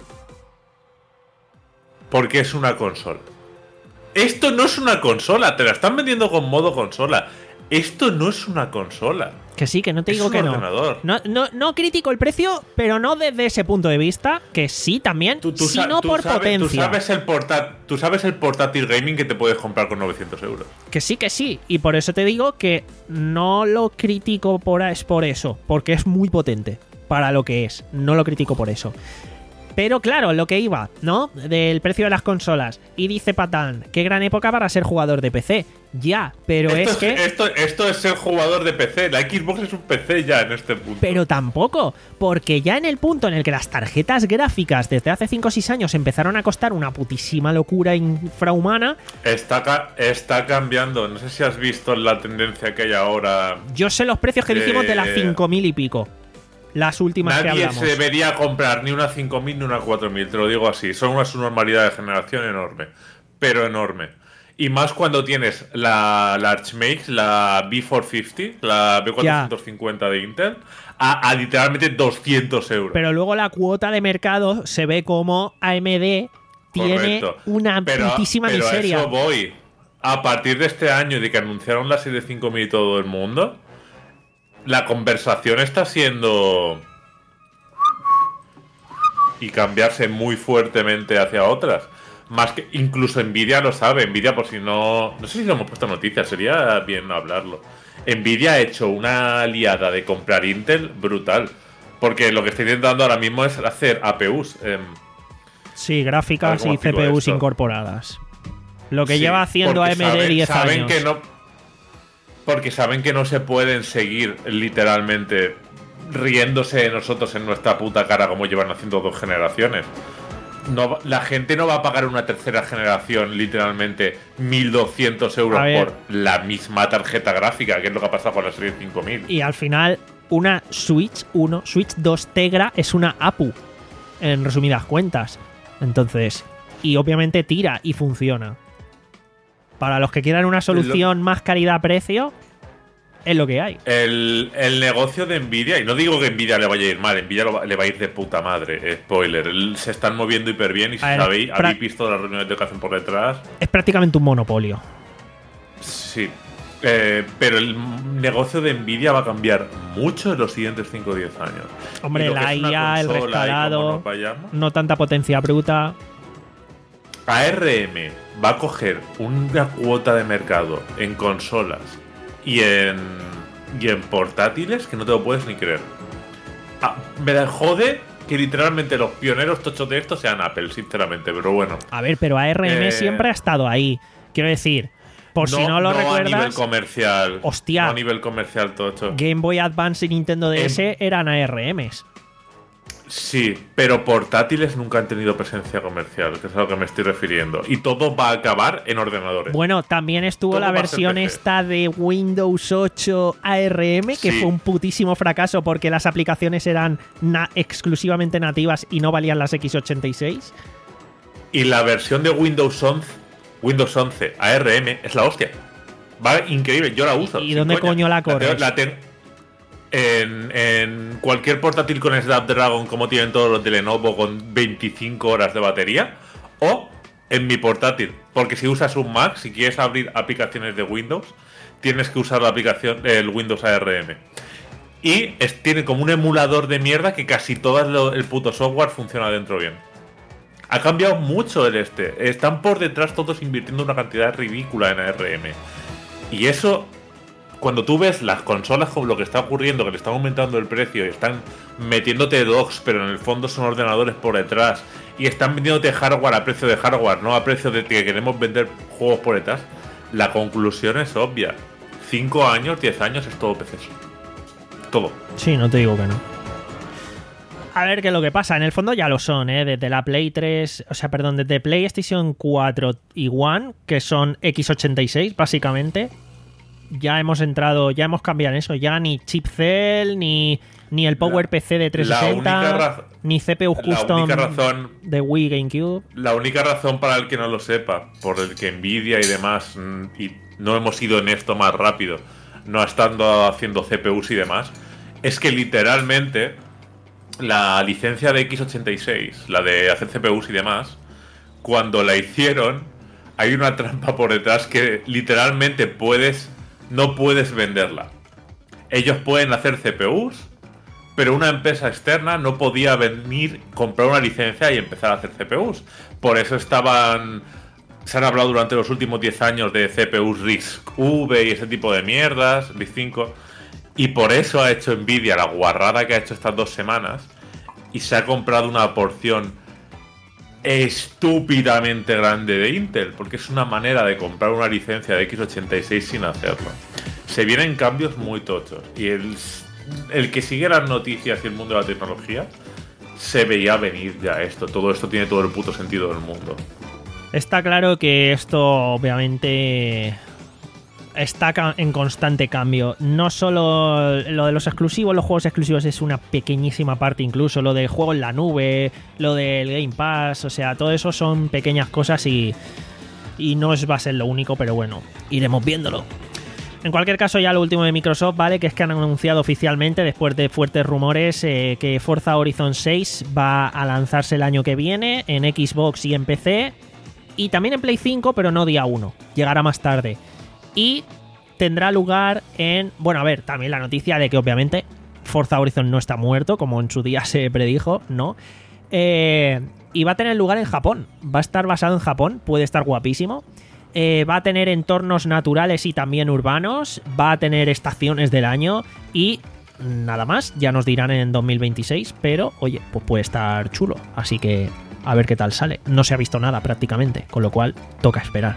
S2: porque es una consola. Esto no es una consola, te la están vendiendo con modo consola. Esto no es una consola.
S1: Que sí, que no te
S2: Es
S1: digo
S2: un
S1: que no.
S2: ordenador.
S1: no. No no critico el precio, pero no desde ese punto de vista. Que sí, también.
S2: Tú, tú sa-
S1: sino
S2: tú
S1: por
S2: sabes,
S1: potencia.
S2: Tú sabes, el porta- tú sabes el portátil gaming que te puedes comprar con novecientos euros.
S1: Que sí, que sí. Y por eso te digo que no lo critico por, es por eso. Porque es muy potente para lo que es. No lo critico por eso. Pero claro, lo que iba, ¿no? Del precio de las consolas. Y dice Patán, qué gran época para ser jugador de P C. Ya, pero
S2: esto,
S1: es que...
S2: esto, esto es ser jugador de P C. La Xbox es un P C ya en este punto.
S1: Pero tampoco, porque ya en el punto en el que las tarjetas gráficas desde hace cinco o seis años empezaron a costar una putísima locura infrahumana,
S2: Está, ca- está cambiando. No sé si has visto la tendencia que hay ahora.
S1: yo sé los precios que dijimos de las
S2: Eh,
S1: cinco mil y pico. Las últimas que
S2: Nadie
S1: hablamos.
S2: se debería comprar ni una cinco mil ni una cuatro mil, te lo digo así. Son una subnormalidad de generación enorme. Pero enorme. Y más cuando tienes la, la Archmage, la B cuatrocientos cincuenta, la B cuatrocientos cincuenta de Intel, a, a literalmente doscientos euros.
S1: Pero luego la cuota de mercado se ve como A M D tiene
S2: Correcto.
S1: una
S2: Pero-
S1: putísima
S2: pero
S1: miseria.
S2: A eso voy. A partir de este año, de que anunciaron la serie cinco mil y todo el mundo, la conversación está siendo y cambiarse muy fuertemente hacia otras. Más que incluso Nvidia lo sabe. Nvidia, por si no. No sé si lo hemos puesto en noticias, sería bien hablarlo. Nvidia ha hecho una aliada de comprar Intel brutal. Porque lo que está intentando ahora mismo es hacer A P Us. em,
S1: Sí,
S2: A
S1: gráficas
S2: ver cómo
S1: y C
S2: explico
S1: P Us
S2: esto.
S1: incorporadas. Lo que
S2: Sí,
S1: lleva haciendo
S2: porque
S1: A M D
S2: saben-
S1: diez
S2: saben
S1: años.
S2: Que no, porque saben que no se pueden seguir literalmente riéndose de nosotros en nuestra puta cara como llevan haciendo dos generaciones. No, va- la gente no va a pagar una tercera generación literalmente mil doscientos euros
S1: A ver.
S2: por la misma tarjeta gráfica, que es lo que ha pasado con la serie cinco mil.
S1: Y al final, una Switch uno, Switch dos Tegra es una A P U, en resumidas cuentas. Entonces, y obviamente tira y funciona. Para los que quieran una solución más calidad-precio, es lo que hay.
S2: El, el negocio de Nvidia, y no digo que Nvidia le vaya a ir mal, Nvidia lo va- le va a ir de puta madre, spoiler. El- se están moviendo hiper bien y si
S1: A ver,
S2: sabéis,
S1: pra-
S2: habéis visto las reuniones de que hacen por detrás.
S1: Es prácticamente un monopolio.
S2: Sí. Eh, pero el negocio de Nvidia va a cambiar mucho en los siguientes cinco o diez años.
S1: Hombre,
S2: Y lo que
S1: la
S2: es una
S1: I A, el
S2: consola y cómo
S1: rescalado,
S2: nos vayamos.
S1: no tanta potencia bruta.
S2: A R M va a coger una cuota de mercado en consolas y en, y en portátiles que no te lo puedes ni creer. Ah, me da jode que literalmente los pioneros tochos de esto sean Apple, sinceramente, pero bueno.
S1: A ver, pero A R M
S2: Eh,
S1: siempre ha estado ahí. Quiero decir, por si no lo
S2: a nivel
S1: recuerdas,
S2: comercial.
S1: Hostia.
S2: No a nivel comercial tocho.
S1: Game Boy Advance y Nintendo D S eran A R Ms.
S2: Sí, pero portátiles nunca han tenido presencia comercial, que es a lo que me estoy refiriendo. Y todo va a acabar en ordenadores.
S1: Bueno, también estuvo
S2: Todo
S1: la
S2: va a ser
S1: versión
S2: P C.
S1: esta de Windows ocho A R M, que
S2: Sí.
S1: fue un putísimo fracaso porque las aplicaciones eran na- exclusivamente nativas y no valían las equis ochenta y seis.
S2: Y la versión de Windows once, Windows once A R M es la hostia. Va increíble, yo la uso.
S1: ¿Y
S2: sin
S1: dónde coño la
S2: tengo-
S1: corres?
S2: la ten- en, en cualquier portátil con Snapdragon, como tienen todos los de Lenovo, con veinticinco horas de batería. O en mi portátil. Porque si usas un Mac, si quieres abrir aplicaciones de Windows, tienes que usar la aplicación del Windows A R M. Y es- tiene como un emulador de mierda que casi todo lo- el puto software funciona dentro bien. Ha cambiado mucho el este. Están por detrás todos invirtiendo una cantidad ridícula en A R M. Y eso, cuando tú ves las consolas con lo que está ocurriendo, que le están aumentando el precio y están metiéndote docks, pero en el fondo son ordenadores por detrás, y están vendiéndote hardware a precio de hardware, no a precio de que queremos vender juegos por detrás, la conclusión es obvia. cinco años, diez años es todo P C. Todo.
S1: Sí, no te digo que no. A ver qué es lo que pasa. En el fondo ya lo son, ¿eh? Desde la Play tres, o sea, perdón, desde PlayStation cuatro y One, que son equis ochenta y seis, básicamente, ya hemos entrado, ya hemos cambiado eso. Ya ni chipcell, ni, ni el PowerPC de trescientos sesenta, ni C P U custom
S2: razón,
S1: de Wii GameCube.
S2: La única razón para el que no lo sepa, por el que Nvidia y demás, y no hemos ido en esto más rápido, no estando haciendo C P Us y demás, es que literalmente la licencia de equis ochenta y seis, la de hacer C P Us y demás, cuando la hicieron, hay una trampa por detrás que literalmente puedes, no puedes venderla. Ellos pueden hacer C P Us, pero una empresa externa no podía venir, comprar una licencia y empezar a hacer C P Us. Por eso estaban... Se han hablado durante los últimos diez años de C P Us RISC-V y ese tipo de mierdas, RISC cinco... Y por eso ha hecho Nvidia la guarrada que ha hecho estas dos semanas y se ha comprado una porción estúpidamente grande de Intel, porque es una manera de comprar una licencia de equis ochenta y seis sin hacerlo. Se vienen cambios muy tochos y el, el que sigue las noticias y el mundo de la tecnología se veía venir ya esto. Todo esto tiene todo el puto sentido del mundo.
S1: Está claro que esto obviamente está en constante cambio. No solo lo de los exclusivos, los juegos exclusivos es una pequeñísima parte, incluso lo del juego en la nube, lo del Game Pass, o sea, todo eso son pequeñas cosas y, y no va a ser lo único, pero bueno, iremos viéndolo. En cualquier caso, ya lo último de Microsoft, ¿vale? Que es que han anunciado oficialmente, después de fuertes rumores, eh, que Forza Horizon seis va a lanzarse el año que viene en Xbox y en P C, y también en Play cinco, pero no día uno, llegará más tarde. Y tendrá lugar en... Bueno, a ver, también la noticia de que obviamente Forza Horizon no está muerto, como en su día se predijo, ¿no? Eh, y va a tener lugar en Japón. Va a estar basado en Japón, puede estar guapísimo. Eh, va a tener entornos naturales y también urbanos. Va a tener estaciones del año. Y nada más, ya nos dirán en dos mil veintiséis. Pero, oye, pues puede estar chulo. Así que a ver qué tal sale. No se ha visto nada prácticamente, con lo cual toca esperar.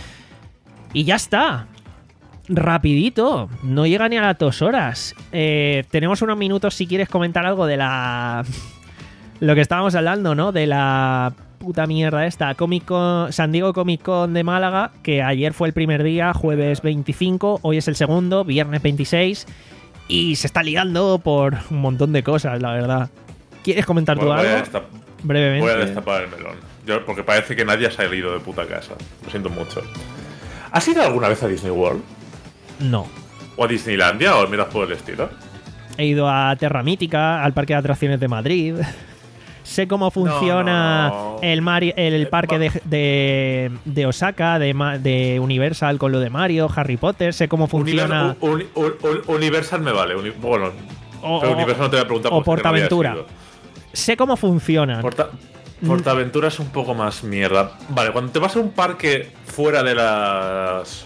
S1: Y ya está. Rapidito. No llega ni a las dos horas. Eh, tenemos unos minutos si quieres comentar algo de la... Lo que estábamos hablando, ¿no? De la puta mierda esta. Comic Con, San Diego Comic Con de Málaga, que ayer fue el primer día, jueves veinticinco, hoy es el segundo, viernes veintiséis. Y se está ligando por un montón de cosas, la verdad. ¿Quieres comentar
S2: bueno,
S1: tú algo?
S2: Destap-
S1: Brevemente.
S2: Voy a destapar el melón. Yo, porque parece que nadie ha salido de puta casa. Lo siento mucho. ¿Has ido alguna vez a Disney World?
S1: No.
S2: ¿O a Disneylandia? ¿O miras por el estilo?
S1: He ido a Terra Mítica, al Parque de Atracciones de Madrid. Sé cómo funciona
S2: no, no, no.
S1: el, Mario, el parque de, de, de Osaka, de, de Universal con lo de Mario, Harry Potter. Sé cómo funciona...
S2: Uni, uni, uni, Universal me vale. Uni, bueno,
S1: o,
S2: pero Universal no te voy a preguntar
S1: o Portaventura. No sé cómo funciona.
S2: Porta, Portaventura es un poco más mierda. Vale, cuando te vas a un parque fuera de las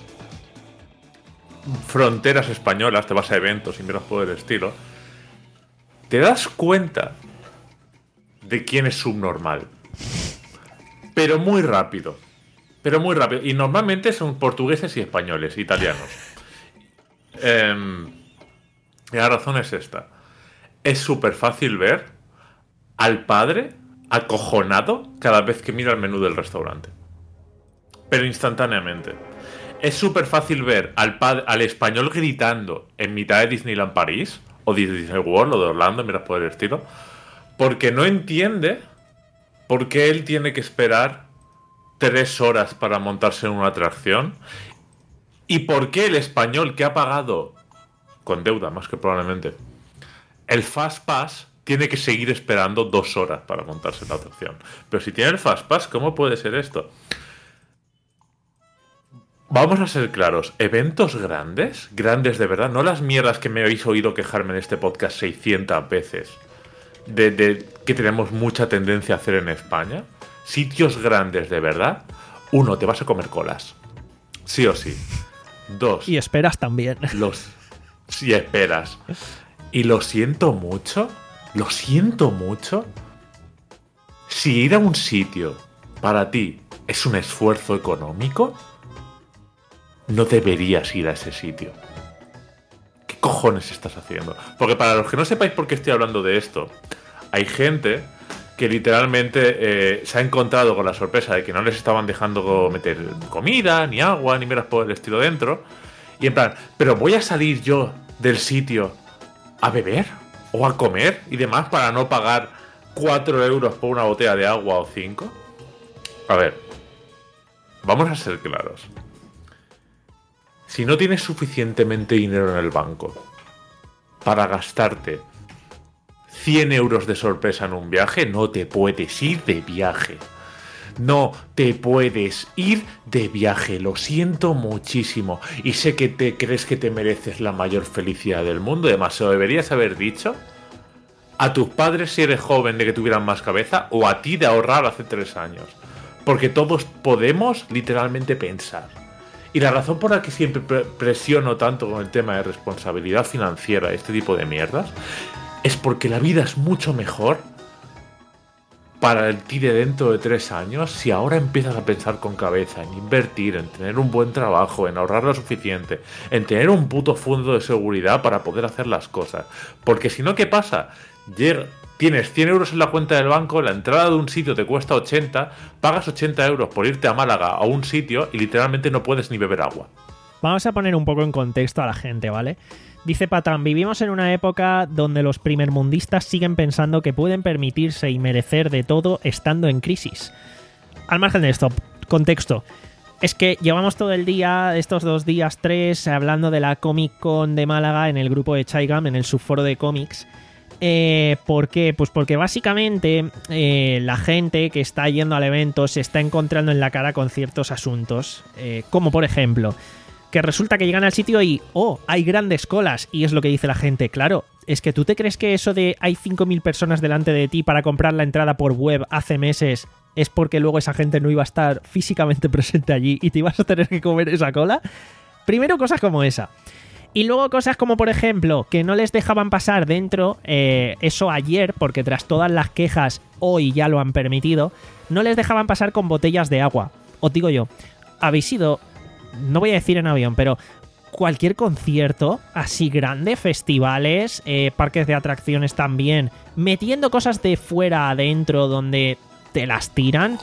S2: fronteras españolas, te vas a eventos y miras por el estilo, te das cuenta de quién es subnormal. Pero muy rápido. Pero muy rápido. Y normalmente son portugueses y españoles, italianos. Eh, y la razón es esta. Es súper fácil ver al padre acojonado cada vez que mira el menú del restaurante. Pero instantáneamente. Es súper fácil ver al, pad- al español gritando en mitad de Disneyland París, o Disney World, o de Orlando, miras por el estilo, porque no entiende por qué él tiene que esperar tres horas para montarse en una atracción, y por qué el español que ha pagado, con deuda más que probablemente, el Fast Pass, tiene que seguir esperando dos horas para montarse en la atracción. Pero si tiene el Fast Pass, ¿cómo puede ser esto? Vamos a ser claros, eventos grandes, grandes de verdad, no las mierdas que me habéis oído quejarme en este podcast seiscientas veces, de, de que tenemos mucha tendencia a hacer en España. Sitios grandes de verdad. Uno, te vas a comer colas, sí o sí. Dos,
S1: y esperas también.
S2: Los, si esperas. Y lo siento mucho, lo siento mucho. Si ir a un sitio para ti es un esfuerzo económico, no deberías ir a ese sitio. ¿Qué cojones estás haciendo? Porque para los que no sepáis por qué estoy hablando de esto, hay gente que literalmente eh, se ha encontrado con la sorpresa de que no les estaban dejando meter comida, ni agua, ni miras por el estilo dentro. Y en plan, ¿pero voy a salir yo del sitio a beber o a comer y demás para no pagar cuatro euros por una botella de agua o cinco? A ver, vamos a ser claros. Si no tienes suficientemente dinero en el banco para gastarte cien euros de sorpresa en un viaje, no te puedes ir de viaje. No te puedes ir de viaje, lo siento muchísimo. Y sé que te crees que te mereces la mayor felicidad del mundo. Además, se lo deberías haber dicho a tus padres si eres joven de que tuvieran más cabeza, o a ti de ahorrar hace tres años. Porque todos podemos literalmente pensar. Y la razón por la que siempre pre- presiono tanto con el tema de responsabilidad financiera, este tipo de mierdas, es porque la vida es mucho mejor para el ti de dentro de tres años si ahora empiezas a pensar con cabeza en invertir, en tener un buen trabajo, en ahorrar lo suficiente, en tener un puto fondo de seguridad para poder hacer las cosas. Porque si no, ¿qué pasa? Llega, tienes cien euros en la cuenta del banco, la entrada de un sitio te cuesta ochenta, pagas ochenta euros por irte a Málaga a un sitio y literalmente no puedes ni beber agua.
S1: Vamos a poner un poco en contexto a la gente, ¿vale? Dice Patán, vivimos en una época donde los primermundistas siguen pensando que pueden permitirse y merecer de todo estando en crisis. Al margen de esto, contexto. Es que llevamos todo el día, estos dos días, tres, hablando de la Comic Con de Málaga en el grupo de Chaigam, en el subforo de cómics. Eh, ¿Por qué? Pues porque básicamente eh, la gente que está yendo al evento se está encontrando en la cara con ciertos asuntos. Eh, como por ejemplo, que resulta que llegan al sitio y, oh, hay grandes colas. Y es lo que dice la gente. Claro, es que tú te crees que eso de hay cinco mil personas delante de ti para comprar la entrada por web hace meses es porque luego esa gente no iba a estar físicamente presente allí y te ibas a tener que comer esa cola. Primero, cosas como esa. Y luego cosas como, por ejemplo, que no les dejaban pasar dentro, eh, eso ayer, porque tras todas las quejas hoy ya lo han permitido, no les dejaban pasar con botellas de agua. Os digo yo, habéis ido, no voy a decir en avión, pero cualquier concierto así grande, festivales, eh, parques de atracciones también, metiendo cosas de fuera adentro donde te las tiran.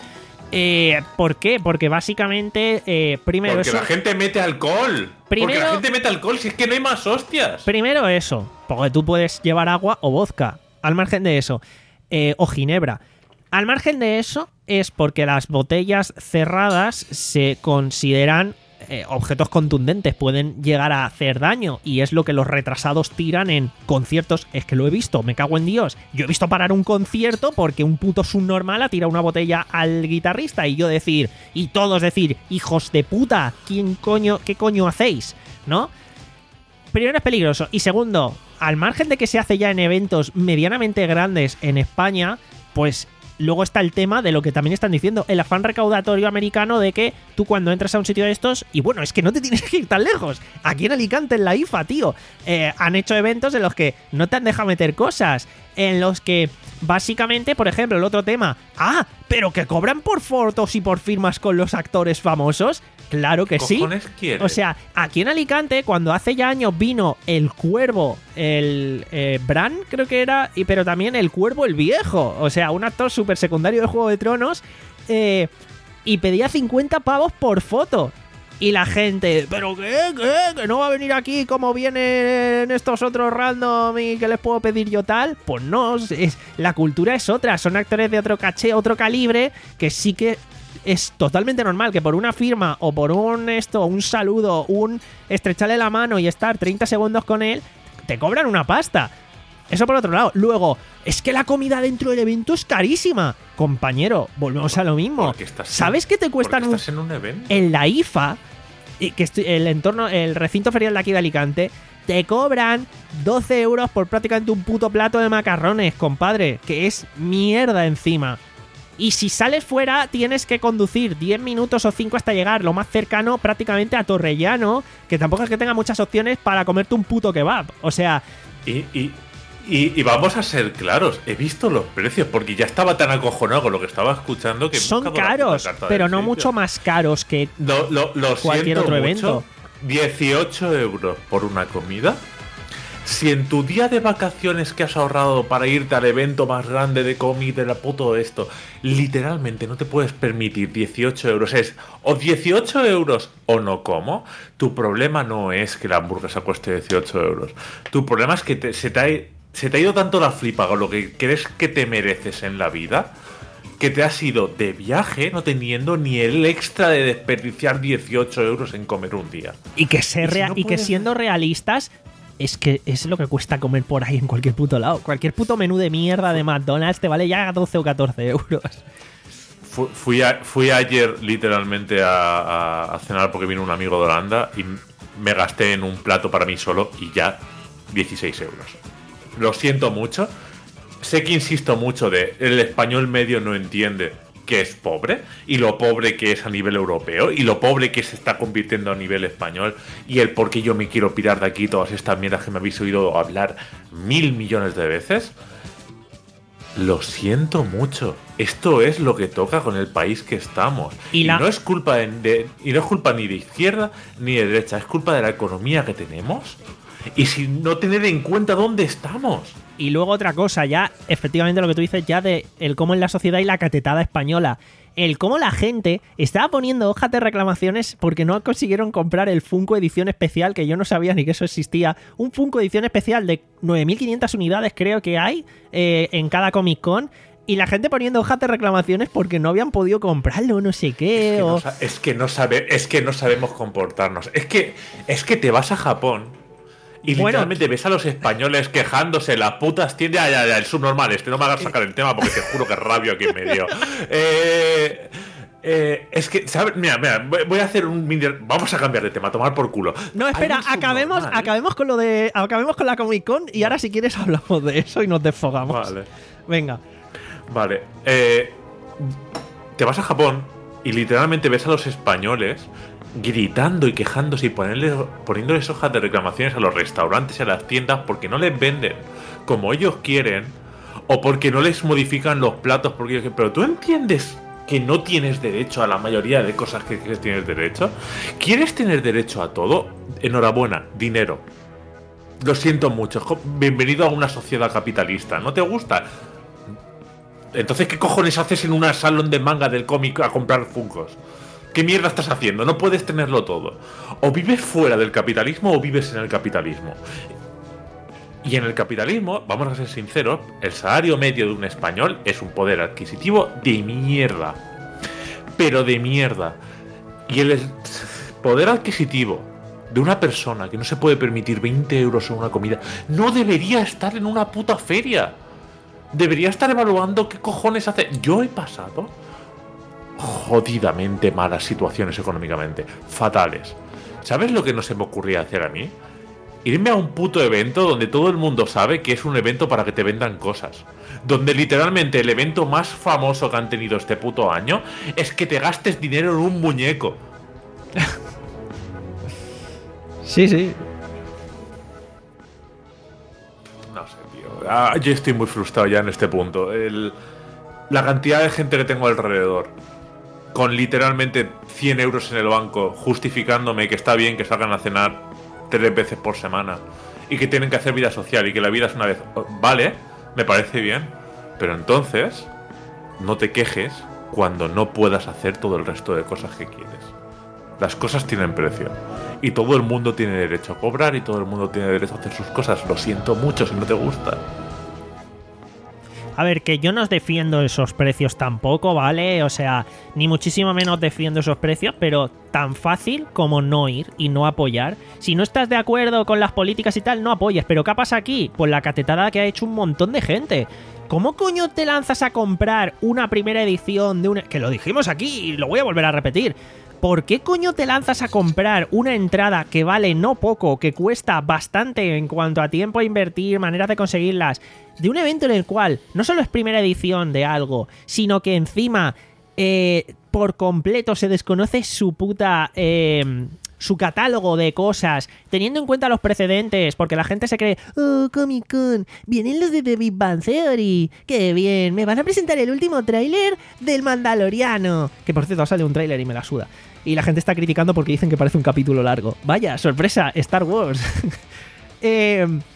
S1: Eh, ¿Por qué? Porque básicamente, eh, primero
S2: Porque
S1: eso,
S2: la gente mete alcohol.
S1: Primero-
S2: Porque la gente mete alcohol, si es que no hay más hostias.
S1: Primero eso, porque tú puedes llevar agua o vodka. Al margen de eso, eh, o ginebra. Al margen de eso es porque las botellas cerradas se consideran eh, objetos contundentes, pueden llegar a hacer daño, y es lo que los retrasados tiran en conciertos. Es que lo he visto, me cago en Dios. Yo he visto parar un concierto porque un puto subnormal ha tirado una botella al guitarrista, y yo decir, y todos decir, hijos de puta, ¿quién coño, qué coño hacéis? ¿No? Primero, es peligroso. Y segundo, al margen de que se hace ya en eventos medianamente grandes en España, pues luego está el tema de lo que también están diciendo, el afán recaudatorio americano de que tú cuando entras a un sitio de estos, y bueno, es que no te tienes que ir tan lejos. Aquí en Alicante, en la I F A, tío, eh, han hecho eventos en los que no te han dejado meter cosas, en los que básicamente, por ejemplo, el otro tema, ah, pero que cobran por fotos y por firmas con los actores famosos. Claro que
S2: ¿Qué
S1: sí.
S2: cojones quieres?
S1: O sea, aquí en Alicante, cuando hace ya años vino el Cuervo, el eh, Bran, creo que era, y pero también el Cuervo el Viejo, o sea, un actor súper secundario de Juego de Tronos, eh, y pedía cincuenta pavos por foto. Y la gente, ¿pero qué? ¿Qué? ¿Que no va a venir aquí como vienen estos otros random y que les puedo pedir yo tal? Pues no, es, la cultura es otra, son actores de otro caché, otro calibre, que sí que es totalmente normal que por una firma o por un esto, un saludo, un estrecharle la mano y estar treinta segundos con él, te cobran una pasta. Eso por otro lado. Luego, es que la comida dentro del evento es carísima. Compañero, volvemos a lo mismo.
S2: Porque estás en-
S1: ¿Sabes qué te cuestan
S2: porque
S1: un,
S2: estás en un evento.
S1: en la I F A, y que estoy- el entorno, el recinto ferial de aquí de Alicante, te cobran doce euros por prácticamente un puto plato de macarrones, compadre, que es mierda encima. Y si sales fuera, tienes que conducir diez minutos o cinco hasta llegar lo más cercano prácticamente a Torrellano, que tampoco es que tenga muchas opciones para comerte un puto kebab. O sea,
S2: Y, y, y, y vamos a ser claros, he visto los precios porque ya estaba tan acojonado con lo que estaba escuchando que he
S1: son
S2: buscado la puta
S1: caros,
S2: carta
S1: pero
S2: del
S1: no
S2: sitio.
S1: mucho más caros que
S2: Lo, lo, lo
S1: cualquier
S2: siento
S1: otro
S2: mucho,
S1: evento.
S2: dieciocho euros por una comida. Si en tu día de vacaciones que has ahorrado para irte al evento más grande de cómic de la puto esto, literalmente no te puedes permitir dieciocho euros, es o dieciocho euros o no como, tu problema no es que la hamburguesa cueste dieciocho euros. Tu problema es que te, se, te ha, se te ha ido tanto la flipa con lo que crees que te mereces en la vida, que te has ido de viaje no teniendo ni el extra de desperdiciar dieciocho euros en comer un día.
S1: Y que, ser
S2: Y si
S1: rea-
S2: no
S1: y que
S2: puedes-
S1: siendo realistas, es que es lo que cuesta comer por ahí en cualquier puto lado. Cualquier puto menú de mierda de McDonald's te vale ya doce o catorce euros.
S2: Fu- Fui, a- fui ayer literalmente a, a- a cenar porque vino un amigo de Holanda y me gasté en un plato para mí solo y ya dieciséis euros. Lo siento mucho. Sé que insisto mucho de el español medio no entiende que es pobre y lo pobre que es a nivel europeo y lo pobre que se está convirtiendo a nivel español y el por qué yo me quiero pirar de aquí todas estas mierdas que me habéis oído hablar mil millones de veces. Lo siento mucho. Esto es lo que toca con el país que estamos.
S1: Y
S2: Y,
S1: la-
S2: no es culpa de, de- y no es culpa ni de izquierda ni de derecha, es culpa de la economía que tenemos y sin no tener en cuenta dónde estamos.
S1: Y luego otra cosa, ya, efectivamente lo que tú dices, ya de el cómo en la sociedad y la catetada española. El cómo la gente estaba poniendo hojas de reclamaciones porque no consiguieron comprar el Funko edición especial, que yo no sabía ni que eso existía. Un Funko edición especial de nueve mil quinientas unidades creo que hay eh, en cada Comic Con. Y la gente poniendo hojas de reclamaciones porque no habían podido comprarlo, no sé qué.
S2: Es que,
S1: o...
S2: no, sa- es que no sabe, es que no sabemos comportarnos. Es que, es que te vas a Japón y
S1: Bueno.
S2: literalmente ves a los españoles quejándose en las putas tiendas. Ya, ya, ya, el subnormal, este no me hagas sacar el tema porque te juro que rabio aquí en medio. Eh, eh, es que, ¿sabes? Mira, mira, voy- voy a hacer un mini. Vamos a cambiar de tema, tomar por culo.
S1: No,
S2: Hay
S1: espera,
S2: un
S1: acabemos,
S2: subnormal.
S1: acabemos con lo de. Acabemos con la Comic Con y ahora si quieres hablamos de eso y nos desfogamos.
S2: Vale.
S1: Venga.
S2: Vale, eh, te vas a Japón y literalmente ves a los españoles gritando y quejándose y ponerle, poniéndoles hojas de reclamaciones a los restaurantes y a las tiendas porque no les venden como ellos quieren o porque no les modifican los platos porque ellos quieren. Pero tú entiendes que no tienes derecho a la mayoría de cosas que, que tienes derecho. ¿Quieres tener derecho a todo? Enhorabuena, dinero. Lo siento mucho, jo- bienvenido a una sociedad capitalista. ¿No te gusta? Entonces, ¿qué cojones haces en una salón de manga del cómic a comprar Funkos? ¿Qué mierda estás haciendo? No puedes tenerlo todo. O vives fuera del capitalismo o vives en el capitalismo. Y en el capitalismo, vamos a ser sinceros, el salario medio de un español es un poder adquisitivo de mierda. Pero de mierda. Y el es- poder adquisitivo de una persona que no se puede permitir veinte euros en una comida no debería estar en una puta feria. Debería estar evaluando qué cojones hace. Yo he pasado jodidamente malas situaciones económicamente, fatales. ¿Sabes lo que no se me ocurría hacer a mí? Irme a un puto evento donde todo el mundo sabe que es un evento para que te vendan cosas. Donde literalmente el evento más famoso que han tenido este puto año es que te gastes dinero en un muñeco.
S1: Sí, sí.
S2: No sé, tío. Ah, yo estoy muy frustrado ya en este punto. El- la cantidad de gente que tengo alrededor, con literalmente cien euros en el banco, justificándome que está bien que salgan a cenar tres veces por semana y que tienen que hacer vida social y que la vida es una vez. Vale, me parece bien, pero entonces no te quejes cuando no puedas hacer todo el resto de cosas que quieres. Las cosas tienen precio y todo el mundo tiene derecho a cobrar y todo el mundo tiene derecho a hacer sus cosas. Lo siento mucho si no te gusta.
S1: A ver, que yo no os defiendo esos precios tampoco, ¿vale? O sea, ni muchísimo menos defiendo esos precios, pero tan fácil como no ir y no apoyar. Si no estás de acuerdo con las políticas y tal, no apoyes. ¿Pero qué pasa aquí? Pues la catetada que ha hecho un montón de gente. ¿Cómo coño te lanzas a comprar una primera edición de una... Que lo dijimos aquí y lo voy a volver a repetir. ¿Por qué coño te lanzas a comprar una entrada que vale no poco, que cuesta bastante en cuanto a tiempo a invertir, maneras de conseguirlas, de un evento en el cual no solo es primera edición de algo, sino que encima eh, por completo se desconoce su puta... Eh, su catálogo de cosas, teniendo en cuenta los precedentes, porque la gente se cree, oh, Comic Con, vienen los de The Big Bang Theory, qué bien, me van a presentar el último tráiler del Mandaloriano, que por cierto sale un tráiler y me la suda, y la gente está criticando porque dicen que parece un capítulo largo. Vaya, sorpresa, Star Wars. eh,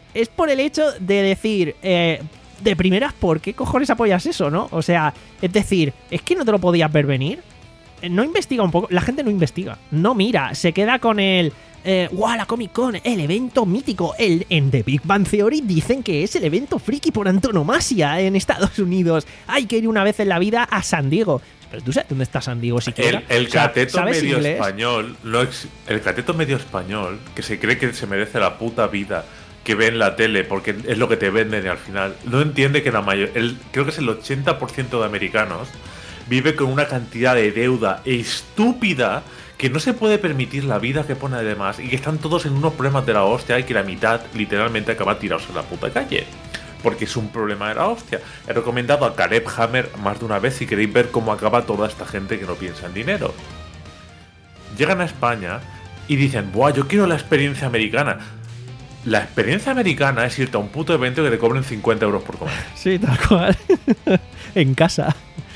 S1: es por el hecho de decir, eh, de primeras, ¿por qué cojones apoyas eso, no? O sea, es decir, ¿es que no te lo podías ver venir? No investiga un poco, la gente no investiga, no mira, se queda con el... Eh, ¡Wow! La Comic Con, el evento mítico. El, en The Big Bang Theory dicen que es el evento friki por antonomasia en Estados Unidos. Hay que ir una vez en la vida a San Diego. Pero tú sabes dónde está San Diego siquiera.
S2: El, el
S1: o sea,
S2: cateto medio
S1: inglés?
S2: español, no ex, el cateto medio español, que se cree que se merece la puta vida que ve en la tele, porque es lo que te venden y al final no entiende que la mayor, el, creo que es el ochenta por ciento de americanos vive con una cantidad de deuda estúpida que no se puede permitir la vida que pone además y que están todos en unos problemas de la hostia y que la mitad literalmente acaba tirados en la puta calle. Porque es un problema de la hostia. He recomendado a Caleb Hammer más de una vez si queréis ver cómo acaba toda esta gente que no piensa en dinero. Llegan a España y dicen, buah, yo quiero la experiencia americana. La experiencia americana es irte a un puto evento que te cobren cincuenta euros por comer.
S1: Sí, tal cual. En casa.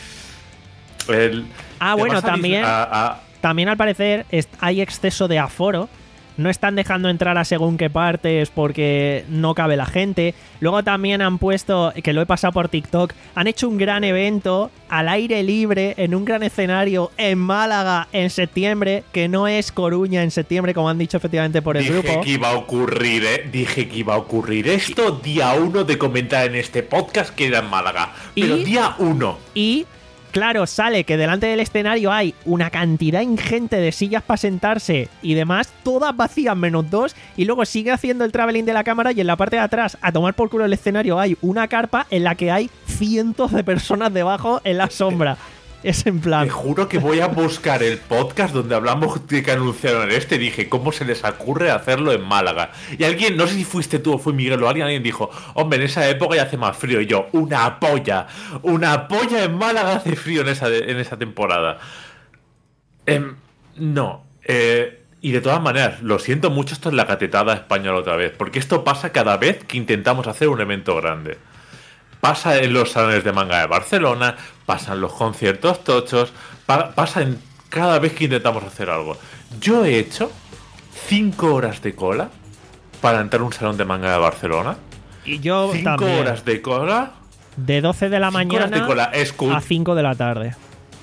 S2: El,
S1: ah, bueno, también...
S2: A, a,
S1: También al parecer hay exceso de aforo. No están dejando entrar a según qué partes porque no cabe la gente. Luego también han puesto, que lo he pasado por TikTok, han hecho un gran evento al aire libre en un gran escenario en Málaga en septiembre, que no es Coruña en septiembre como han dicho efectivamente por el
S2: dije
S1: grupo.
S2: Dije que iba a ocurrir, ¿eh? Dije que iba a ocurrir esto día uno de comentar en este podcast que era en Málaga. Pero
S1: y,
S2: día uno.
S1: Y... Claro, sale que delante del escenario hay una cantidad ingente de sillas para sentarse y demás, todas vacías menos dos, y luego sigue haciendo el traveling de la cámara y en la parte de atrás, a tomar por culo el escenario, hay una carpa en la que hay cientos de personas debajo en la sombra. Es en plan...
S2: Te juro que voy a buscar el podcast donde hablamos de que anunciaron este. Dije, ¿cómo se les ocurre hacerlo en Málaga? Y alguien, no sé si fuiste tú o fue Miguel o alguien, alguien dijo, hombre, en esa época ya hace más frío. Y yo, una polla. Una polla en Málaga hace frío en esa, en esa temporada. Eh, no. Eh, y de todas maneras, lo siento mucho, esto es la catetada española otra vez. Porque esto pasa cada vez que intentamos hacer un evento grande. Pasa en los salones de manga de Barcelona, pasa en los conciertos tochos, pa pasa en cada vez que intentamos hacer algo. Yo he hecho cinco horas de cola para entrar a un salón de manga de Barcelona.
S1: Y yo
S2: cinco
S1: también.
S2: horas de cola.
S1: De doce de la mañana
S2: de cola.
S1: a cinco de la tarde.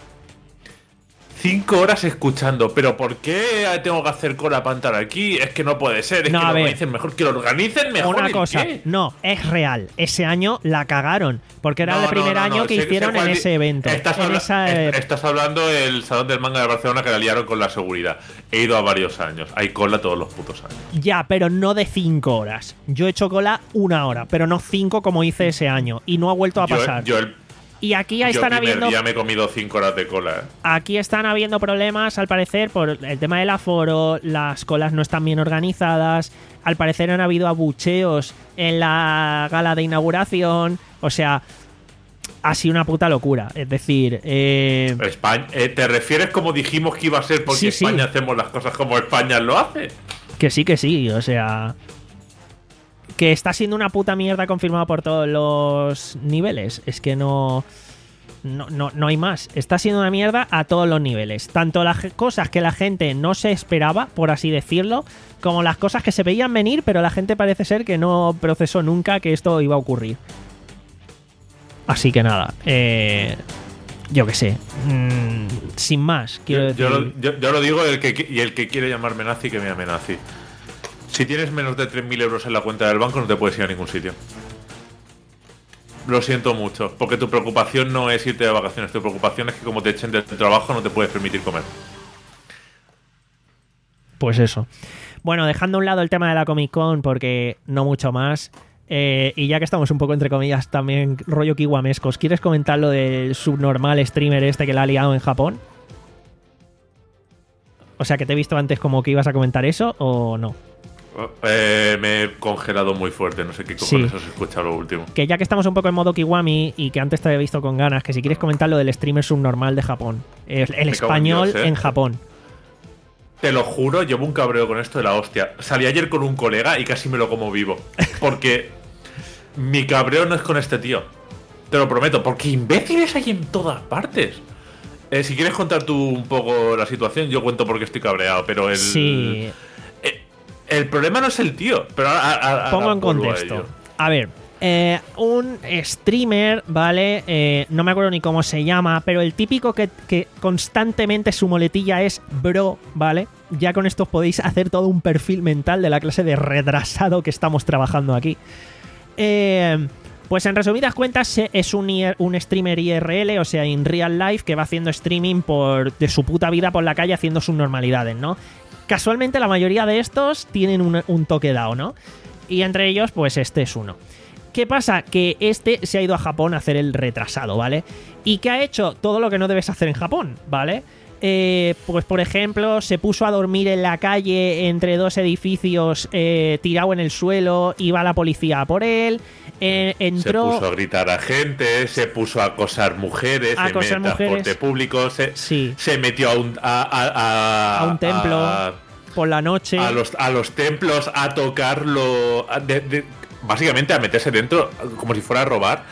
S2: Cinco horas escuchando, pero ¿por qué tengo que hacer cola para entrar aquí? Es que no puede ser, es
S1: no,
S2: que lo organicen mejor, que lo organicen mejor.
S1: Una cosa,
S2: ¿qué?
S1: no, es real. Ese año la cagaron, porque era
S2: no,
S1: el primer
S2: no, no,
S1: año
S2: no,
S1: que
S2: sé,
S1: hicieron
S2: sé
S1: en ese evento.
S2: Estás,
S1: en
S2: habla
S1: esa, eh...
S2: estás hablando del Salón del Manga de Barcelona que la liaron con la seguridad. He ido a varios años, hay cola todos los putos años.
S1: Ya, pero no de cinco horas. Yo he hecho cola una hora, pero no cinco como hice ese año, y no ha vuelto a
S2: yo,
S1: pasar.
S2: Yo el
S1: Y aquí
S2: Yo
S1: están
S2: el
S1: habiendo.
S2: día me he comido cinco horas de cola. ¿eh?
S1: Aquí están habiendo problemas, al parecer, por el tema del aforo. Las colas no están bien organizadas. Al parecer han habido abucheos en la gala de inauguración. O sea, ha sido una puta locura. Es decir, eh...
S2: España, eh, ¿te refieres como dijimos que iba a ser porque
S1: sí, sí.
S2: España hacemos las cosas como España lo hace?
S1: Que sí, que sí. O sea, que está siendo una puta mierda confirmado por todos los niveles. Es que no, no, no, no hay más. Está siendo una mierda a todos los niveles. Tanto las cosas que la gente no se esperaba, por así decirlo, como las cosas que se veían venir, pero la gente parece ser que no procesó nunca que esto iba a ocurrir. Así que nada, eh, yo qué sé. Mmm, sin más, quiero
S2: yo,
S1: decir...
S2: Yo lo, yo, yo lo digo el que, y el que quiere llamarme nazi, que me llame nazi. Si tienes menos de tres mil euros en la cuenta del banco, no te puedes ir a ningún sitio. Lo siento mucho, porque tu preocupación no es irte de vacaciones. Tu preocupación es que como te echen del trabajo no te puedes permitir comer.
S1: Pues eso. Bueno, dejando a un lado el tema de la Comic Con, porque no mucho más, eh, y ya que estamos un poco entre comillas también rollo kiwamescos, ¿quieres comentar lo del subnormal streamer este que la ha liado en Japón? O sea, que te he visto antes como que ibas a comentar eso, ¿o no?
S2: Eh, me he congelado muy fuerte, no sé qué cojones sí. Os he escuchado lo último.
S1: Que ya que estamos un poco en modo Kiwami y que antes te había visto con ganas, que si quieres comentar lo del streamer subnormal de Japón, el, el español en, Dios, ¿eh? en Japón.
S2: Te lo juro, llevo un cabreo con esto de la hostia. Salí ayer con un colega y casi me lo como vivo. Porque mi cabreo no es con este tío. Te lo prometo, porque imbéciles hay en todas partes. Eh, si quieres contar tú un poco la situación, yo cuento por qué estoy cabreado, pero el...
S1: Sí...
S2: el problema no es el tío, pero ahora, ahora,
S1: pongo
S2: ahora
S1: en
S2: vuelvo a
S1: contexto.
S2: ello.
S1: A ver, eh, un streamer, ¿vale? Eh, no me acuerdo ni cómo se llama, pero el típico que, que constantemente su muletilla es bro, ¿vale? Ya con esto podéis hacer todo un perfil mental de la clase de retrasado que estamos trabajando aquí. Eh, pues en resumidas cuentas es un, un streamer I R L, o sea, in real life, que va haciendo streaming por, de su puta vida por la calle haciendo sus normalidades, ¿no? Casualmente la mayoría de estos tienen un, un toque dado, ¿no? Y entre ellos, pues este es uno. ¿Qué pasa? Que este se ha ido a Japón a hacer el retrasado, ¿vale? ¿Y qué ha hecho? Todo lo que no debes hacer en Japón, ¿vale? Eh, pues por ejemplo, se puso a dormir en la calle entre dos edificios, eh, tirado en el suelo, iba la policía a por él, eh, entró...
S2: Se puso a gritar a gente, se puso a acosar mujeres
S1: a
S2: en
S1: acosar
S2: el
S1: mujeres.
S2: transporte público, se,
S1: sí.
S2: se metió a un, a, a, a,
S1: a un templo
S2: a,
S1: por la noche.
S2: A los, a los templos a tocarlo, a de, de, básicamente a meterse dentro como si fuera a robar,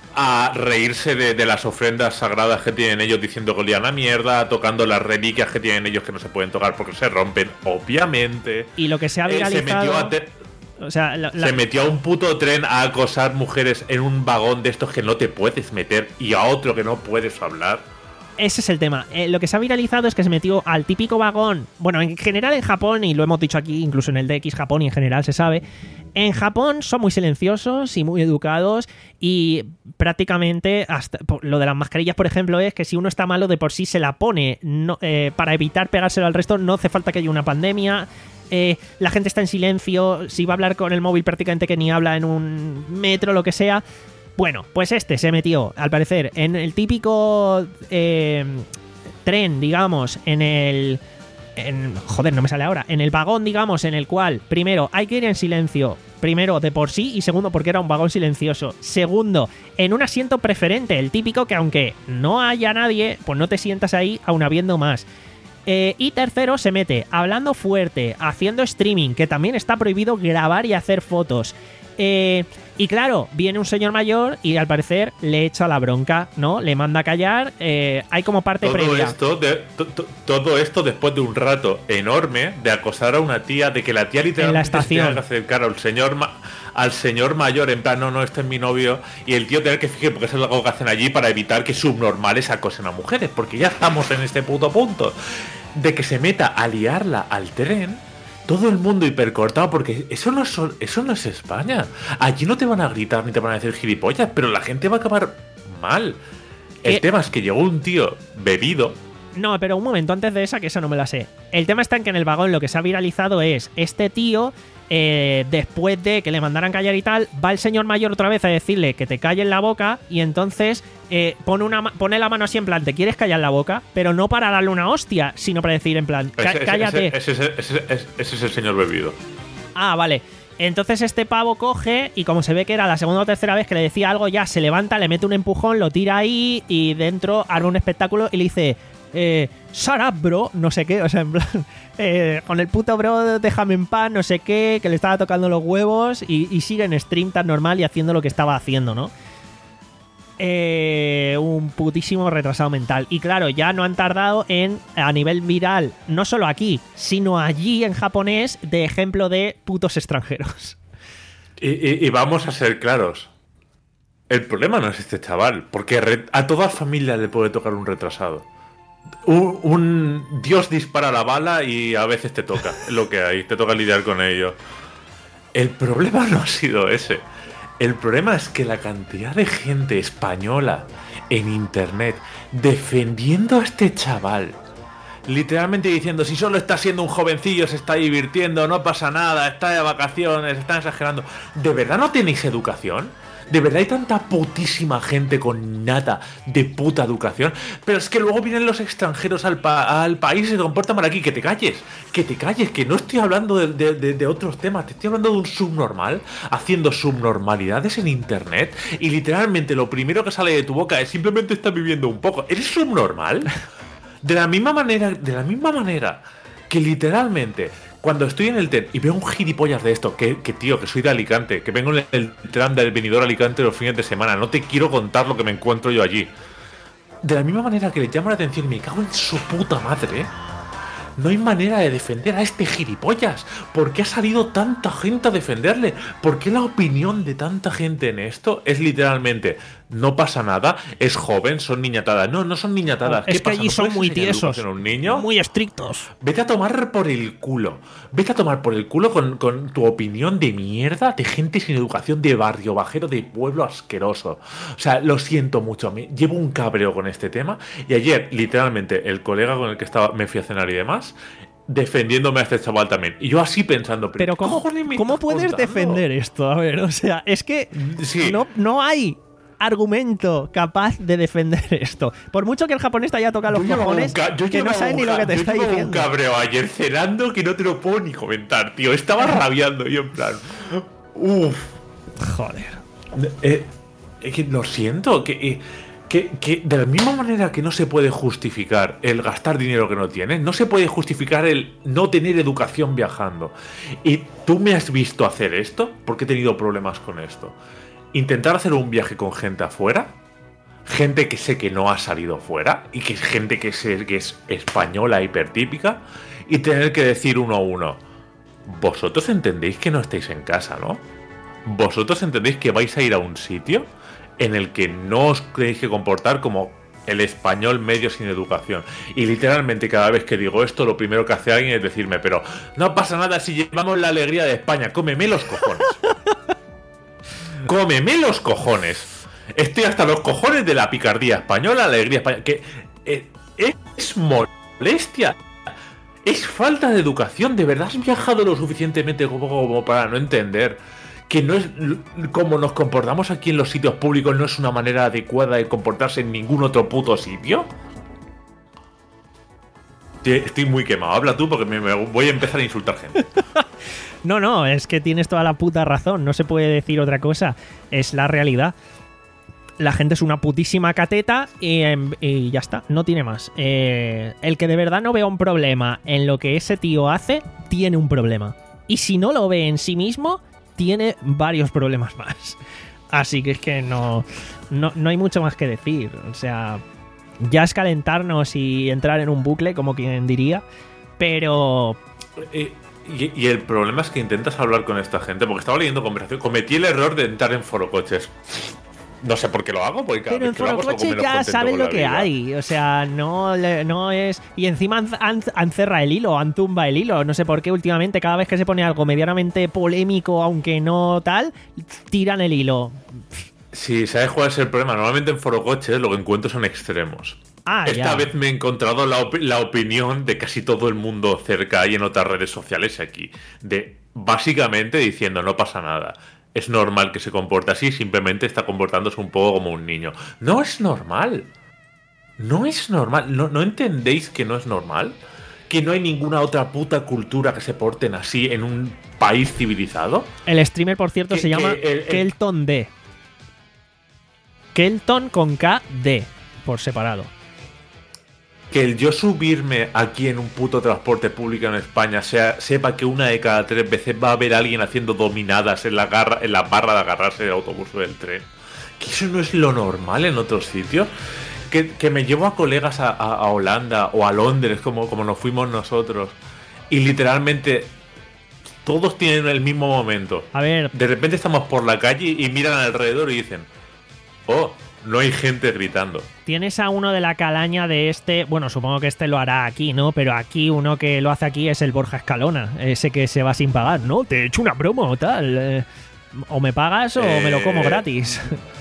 S2: a reírse de, de las ofrendas sagradas que tienen ellos diciendo que olían a mierda, tocando las reliquias que tienen ellos que no se pueden tocar porque se rompen, obviamente.
S1: Y lo que se ha viralizado...
S2: Eh, se metió a te-
S1: o sea, la, la...
S2: se metió a un puto tren a acosar mujeres en un vagón de estos que no te puedes meter y a otro que no puedes hablar.
S1: Ese es el tema. Eh, lo que se ha viralizado es que se metió al típico vagón. Bueno, en general en Japón, y lo hemos dicho aquí, incluso en el D X Japón y en general se sabe, en Japón son muy silenciosos y muy educados y prácticamente hasta lo de las mascarillas, por ejemplo, es que si uno está malo de por sí se la pone no, eh, para evitar pegárselo al resto, no hace falta que haya una pandemia. Eh, la gente está en silencio, si va a hablar con el móvil prácticamente que ni habla en un metro, lo que sea. Bueno, pues este se metió, al parecer, en el típico eh, tren, digamos, en el... En, joder, no me sale ahora. En el vagón, digamos, en el cual, primero, hay que ir en silencio. Primero, de por sí, y segundo, porque era un vagón silencioso. Segundo, en un asiento preferente, el típico que aunque no haya nadie, pues no te sientas ahí aún habiendo más. Eh, y tercero, se mete hablando fuerte, haciendo streaming, que también está prohibido grabar y hacer fotos. Eh, y claro, viene un señor mayor y al parecer le echa la bronca, ¿no? Le manda a callar, eh, hay como parte
S2: todo
S1: previa.
S2: Esto de, to, to, todo esto después de un rato enorme de acosar a una tía, de que la tía literalmente
S1: en la estación.
S2: se tenga que acercar al señor, ma al señor mayor, en plan, no, no, este es mi novio, y el tío tener que fijar, porque eso es algo que hacen allí para evitar que subnormales acosen a mujeres, porque ya estamos en este puto punto, de que se meta a liarla al tren. Todo el mundo hipercortado, porque eso no, es, eso no es España. Allí no te van a gritar ni te van a decir gilipollas, pero la gente va a acabar mal. El
S1: ¿Qué?
S2: tema es que llegó un tío bebido.
S1: No, pero un momento, antes de esa, que esa no me la sé. El tema está en que en el vagón lo que se ha viralizado es este tío, eh, después de que le mandaran callar y tal, va el señor mayor otra vez a decirle que te calle en la boca y entonces eh, pone, una, pone la mano así en plan, ¿te quieres callar la boca? Pero no para darle una hostia, sino para decir en plan,
S2: Ese,
S1: cállate.
S2: Ese, ese, ese, ese, ese es el señor bebido.
S1: Ah, vale. Entonces este pavo coge y como se ve que era la segunda o tercera vez que le decía algo, ya se levanta, le mete un empujón, lo tira ahí y dentro arma un espectáculo y le dice... Eh, shut up, bro, no sé qué, o sea, en plan, eh, con el puto bro, déjame en paz, no sé qué, que le estaba tocando los huevos y, y sigue en stream tan normal y haciendo lo que estaba haciendo, ¿no? Eh, un putísimo retrasado mental. Y claro, ya no han tardado en, a nivel viral, no solo aquí, sino allí en japonés, de ejemplo de putos extranjeros.
S2: Y, y, y vamos a ser claros. El problema no es este chaval, porque a toda familia le puede tocar un retrasado. Un, un Dios dispara la bala y a veces te toca lo que hay, te toca lidiar con ello. El problema no ha sido ese. El problema es que la cantidad de gente española en internet defendiendo a este chaval, literalmente diciendo, si solo está siendo un jovencillo, se está divirtiendo, no pasa nada, está de vacaciones, están exagerando. ¿De verdad no tenéis educación? ¿De verdad hay tanta putísima gente con nata de puta educación? Pero es que luego vienen los extranjeros al, pa al país y se comportan mal aquí. Que te calles, que te calles, que no estoy hablando de, de, de, de otros temas. Te estoy hablando de un subnormal haciendo subnormalidades en internet y literalmente lo primero que sale de tu boca es simplemente estás viviendo un poco. ¿Eres subnormal? De la misma manera, de la misma manera que literalmente... Cuando estoy en el tren y veo un gilipollas de esto, que, que tío, que soy de Alicante, que vengo en el tren del venidor a Alicante los fines de semana, no te quiero contar lo que me encuentro yo allí. De la misma manera que le llamo la atención y me cago en su puta madre, no hay manera de defender a este gilipollas. ¿Por qué ha salido tanta gente a defenderle? ¿Por qué la opinión de tanta gente en esto es literalmente no pasa nada, es joven, son niñatadas? No, no son niñatadas.
S1: Es
S2: ¿Qué
S1: que
S2: pasa?
S1: allí
S2: ¿No
S1: son
S2: puedes
S1: muy
S2: enseñar
S1: tiesos,
S2: educación a un niño?
S1: muy estrictos.
S2: Vete a tomar por el culo. Vete a tomar por el culo con, con tu opinión de mierda de gente sin educación, de barrio bajero, de pueblo asqueroso. O sea, lo siento mucho. Me llevo un cabreo con este tema. Y ayer, literalmente, el colega con el que estaba, me fui a cenar y demás, defendiéndome a este chaval también. Y yo así pensando, pero,
S1: pero ¿cómo, ¿cómo puedes contando? defender esto? A ver, o sea, es que sí. no, no hay argumento capaz de defender esto. Por mucho que el japonés te haya tocado los cojones, que no sabe ni lo que te está diciendo.
S2: Yo un cabreo ayer cenando que no te lo puedo ni comentar, tío. Estaba rabiando yo en plan... Uff.
S1: Joder.
S2: Eh, eh, que lo siento, que... Eh, Que, que de la misma manera que no se puede justificar el gastar dinero que no tienes, no se puede justificar el no tener educación viajando. Y tú me has visto hacer esto porque he tenido problemas con esto. Intentar hacer un viaje con gente afuera, gente que sé que no ha salido fuera y que es gente que, sé que es española hipertípica, y tener que decir uno a uno: vosotros entendéis que no estáis en casa, ¿no? Vosotros entendéis que vais a ir a un sitio en el que no os tenéis que comportar como el español medio sin educación. Y literalmente cada vez que digo esto, lo primero que hace alguien es decirme: pero no pasa nada si llevamos la alegría de España. Cómeme los cojones. Cómeme los cojones. Estoy hasta los cojones de la picardía española, la alegría española. Que eh, es molestia. Es falta de educación. ¿De verdad has viajado lo suficientemente como, como para no entender que no es como nos comportamos aquí en los sitios públicos, no es una manera adecuada de comportarse en ningún otro puto sitio? Estoy muy quemado. Habla tú porque me, me voy a empezar a insultar gente.
S1: No, no, es que tienes toda la puta razón. No se puede decir otra cosa. Es la realidad. La gente es una putísima cateta y, y ya está, no tiene más. Eh, el que de verdad no vea un problema en lo que ese tío hace, tiene un problema. Y si no lo ve en sí mismo, tiene varios problemas más. Así que es que no, no, no hay mucho más que decir. O sea, ya es calentarnos y entrar en un bucle, como quien diría. Pero...
S2: Eh, y, y el problema es que intentas hablar con esta gente, porque estaba leyendo conversación. Cometí el error de entrar en Forocoches. No sé por qué lo hago, porque cada
S1: pero
S2: vez que lo hago
S1: en Forocoche ya sabes lo que vida. hay. O sea, no, no es... Y encima han, han, han cerrado el hilo, han tumbado el hilo. No sé por qué últimamente, cada vez que se pone algo medianamente polémico, aunque no tal, tiran el hilo.
S2: Sí, ¿sabes cuál es el problema? Normalmente en Forocoches lo que encuentro son extremos.
S1: Ah,
S2: Esta
S1: ya.
S2: vez me he encontrado la, op la opinión de casi todo el mundo cerca y en otras redes sociales aquí. De básicamente diciendo: no pasa nada. Es normal que se comporte así, simplemente está comportándose un poco como un niño. No es normal. No es normal. ¿No, ¿no entendéis que no es normal? ¿Que no hay ninguna otra puta cultura que se porten así en un país civilizado?
S1: El streamer, por cierto,
S2: que,
S1: se llama
S2: el, el...
S1: Kelton D. Kelton con K D, por separado.
S2: Que el yo subirme aquí en un puto transporte público en España sea, sepa que una de cada tres veces va a haber alguien haciendo dominadas en la, garra, en la barra de agarrarse del autobús o del tren. Que eso no es lo normal en otros sitios. Que, que me llevo a colegas a, a, a Holanda o a Londres, como, como nos fuimos nosotros, y literalmente todos tienen el mismo momento.
S1: A ver.
S2: De repente estamos por la calle y miran alrededor y dicen: oh, no hay gente gritando.
S1: Tienes a uno de la calaña de este... Bueno, supongo que este lo hará aquí, ¿no? Pero aquí uno que lo hace aquí es el Borja Escalona. Ese que se va sin pagar, ¿no? Te he hecho una promo o tal. Eh, o me pagas o eh... me lo como gratis.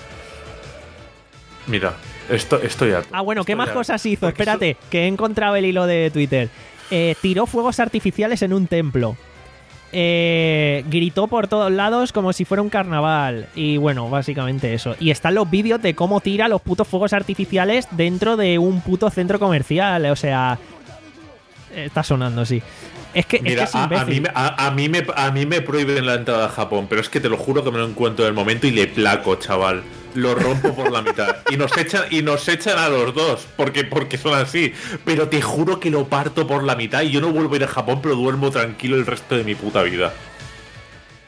S2: Mira, esto, estoy harto.
S1: Ah, bueno, ¿qué
S2: estoy
S1: más
S2: harto.
S1: cosas hizo?
S2: Porque
S1: Espérate,
S2: eso...
S1: que he encontrado el hilo de Twitter. Eh, tiró fuegos artificiales en un templo. Eh, gritó por todos lados como si fuera un carnaval. Y bueno, básicamente eso. Y están los vídeos de cómo tira los putos fuegos artificiales dentro de un puto centro comercial. O sea, está sonando, sí. Es que,
S2: Mira,
S1: es, que es imbécil.
S2: A, a, mí me, a, a, mí me, a mí me prohíben la entrada a Japón, pero es que te lo juro que me lo encuentro en el momento y le placo, chaval. Lo rompo por la mitad. Y nos echan, y nos echan a los dos, porque, porque son así. Pero te juro que lo parto por la mitad y yo no vuelvo a ir a Japón, pero duermo tranquilo el resto de mi puta vida.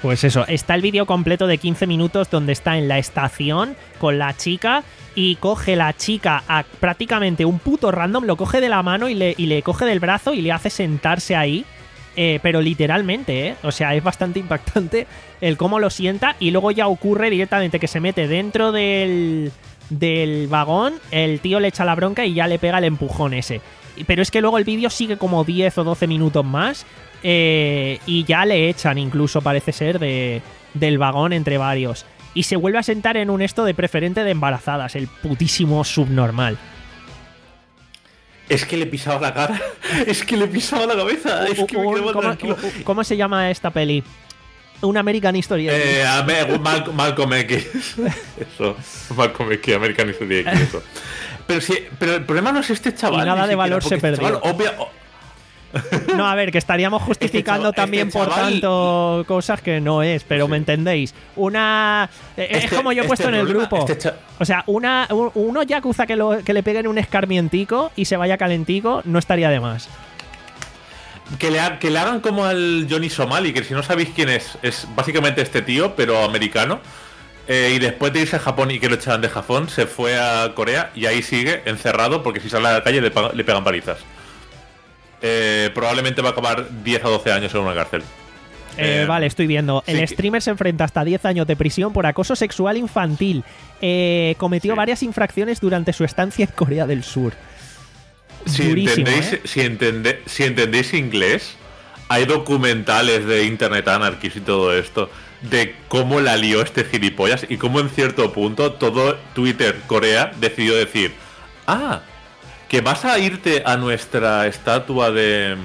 S1: Pues eso, está el vídeo completo de quince minutos donde está en la estación con la chica y coge la chica a prácticamente un puto random, lo coge de la mano y le, y le coge del brazo y le hace sentarse ahí, eh, pero literalmente, ¿eh? O sea, es bastante impactante el cómo lo sienta y luego ya ocurre directamente que se mete dentro del, del vagón, el tío le echa la bronca y ya le pega el empujón ese. Pero es que luego el vídeo sigue como diez o doce minutos más. Eh, y ya le echan incluso, parece ser, de, del vagón entre varios. Y se vuelve a sentar en un esto de preferente de embarazadas, el putísimo subnormal.
S2: Es que le pisaba la cara, es que le pisaba la cabeza, es que me quedo
S1: ¿Cómo,
S2: tranquilo.
S1: ¿Cómo se llama esta peli? Un American History X.
S2: Eh, a ver, Mal, Malcolm X. Eso, Malcolm X, American History X, eso. Pero, si, pero el problema no es este chaval.
S1: Y nada de valor se perdió.
S2: Este chaval, obvia,
S1: No, a ver, que estaríamos justificando
S2: este chaval,
S1: también
S2: este
S1: por
S2: chaval,
S1: tanto cosas que no es, pero sí. Me entendéis. Una...
S2: Este,
S1: es como yo he puesto
S2: este
S1: en el
S2: problema,
S1: grupo.
S2: Este cha...
S1: O sea, una, un, uno yakuza que, lo, que le peguen un escarmientico y se vaya calentico no estaría de más.
S2: Que le, ha, que le hagan como al Johnny Somali, que si no sabéis quién es, es básicamente este tío, pero americano. Eh, y después de irse a Japón y que lo echaran de Japón, se fue a Corea y ahí sigue encerrado porque si sale a la calle le, le pegan palizas. Eh, probablemente va a acabar diez a doce años en una cárcel.
S1: Eh, eh, vale, estoy viendo. El sí, streamer se enfrenta hasta diez años de prisión por acoso sexual infantil. Eh, cometió sí. varias infracciones durante su estancia en Corea del Sur.
S2: Si entendéis, ¿eh? si, entende, si entendéis inglés, hay documentales de Internet Anarchy y todo esto de cómo la lió este gilipollas y cómo en cierto punto todo Twitter Corea decidió decir: ah, que vas a irte a nuestra estatua de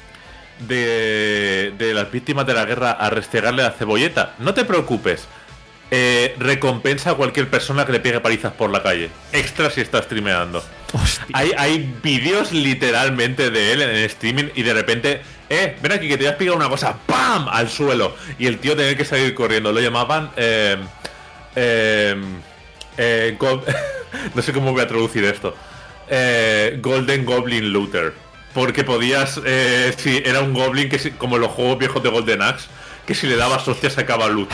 S2: de, de las víctimas de la guerra a restregarle la cebolleta. No te preocupes, eh, recompensa a cualquier persona que le pegue palizas por la calle. Extra si está streameando. Hay, hay vídeos literalmente de él en el streaming y de repente, eh, ven aquí que te voy a explicar una cosa, ¡pam! Al suelo. Y el tío tenía que salir corriendo. Lo llamaban eh, eh, eh, no sé cómo voy a traducir esto. Eh, Golden Goblin Looter, porque podías eh, si era un goblin que si, como los juegos viejos de Golden Axe, que si le dabas hostias sacaba loot.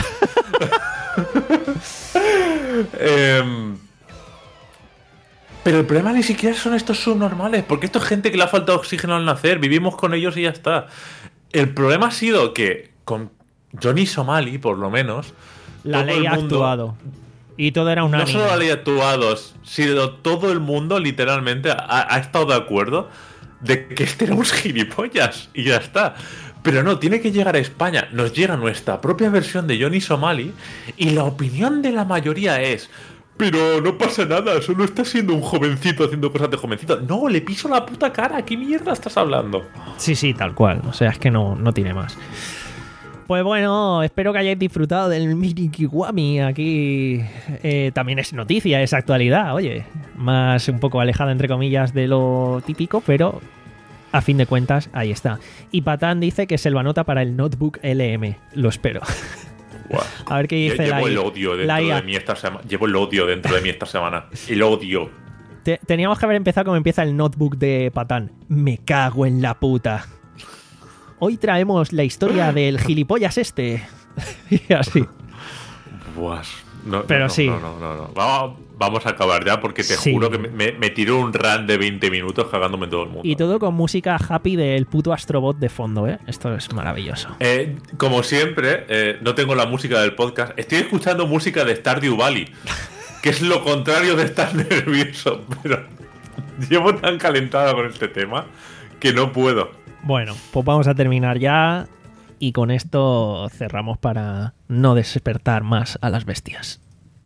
S2: eh, pero el problema ni siquiera son estos subnormales, porque esto es gente que le ha faltado oxígeno al nacer, vivimos con ellos y ya está. El problema ha sido que con Johnny Somali, por lo menos,
S1: la ley ha actuado. Y todo era una.
S2: No solo la ley actuados, sino todo el mundo literalmente ha, ha estado de acuerdo de que este era un gilipollas y ya está. Pero no, tiene que llegar a España. Nos llega nuestra propia versión de Johnny Somali y la opinión de la mayoría es: pero no pasa nada, solo está siendo un jovencito haciendo cosas de jovencito. No, le piso la puta cara, ¿qué mierda estás hablando?
S1: Sí, sí, tal cual. O sea, es que no, no tiene más. Pues bueno, espero que hayáis disfrutado del mini Kiwami. Aquí eh, también es noticia, es actualidad, oye. Más un poco alejada, entre comillas, de lo típico, pero a fin de cuentas, ahí está. Y Patán dice que se lo anota para el Notebook L M. Lo espero.
S2: Wow.
S1: A ver qué dice
S2: Llevo
S1: la
S2: el odio dentro de mí esta semana. Llevo el odio dentro de mí esta semana. El odio.
S1: Te, teníamos que haber empezado como empieza el Notebook de Patán. Me cago en la puta. Hoy traemos la historia del gilipollas este. Y así.
S2: Buah. No,
S1: Pero
S2: no,
S1: sí.
S2: No, no, no, no. Vamos, vamos a acabar ya porque te
S1: sí.
S2: juro que me, me tiro un run de veinte minutos cagándome en todo el mundo.
S1: Y todo con música happy del puto Astrobot de fondo, ¿eh? Esto es maravilloso.
S2: Eh, como siempre, eh, no tengo la música del podcast. Estoy escuchando música de Stardew Valley, que es lo contrario de estar nervioso. Pero llevo tan calentado con este tema que no puedo.
S1: Bueno, pues vamos a terminar ya y con esto cerramos para no despertar más a las bestias.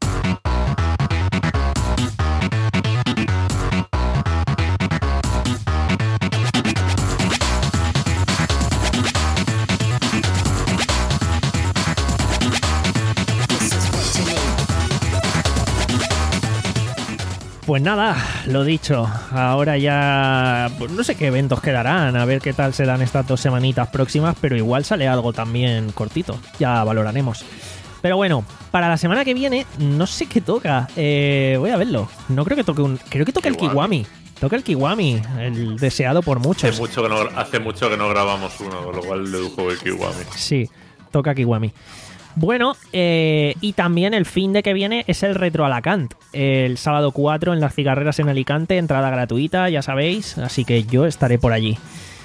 S1: Pues nada, lo dicho, ahora ya pues no sé qué eventos quedarán, a ver qué tal se dan estas dos semanitas próximas, pero igual sale algo también cortito, ya valoraremos. Pero bueno, para la semana que viene no sé qué toca, eh, voy a verlo, no creo que toque un... creo que toca el Kiwami, toca el Kiwami, el deseado por muchos.
S2: Hace mucho que no, hace mucho que no grabamos uno, con lo cual dedujo el Kiwami.
S1: Sí, toca Kiwami. Bueno, eh, y también el fin de que viene es el Retro Alacant, el sábado cuatro en las cigarreras en Alicante, entrada gratuita, ya sabéis, así que yo estaré por allí.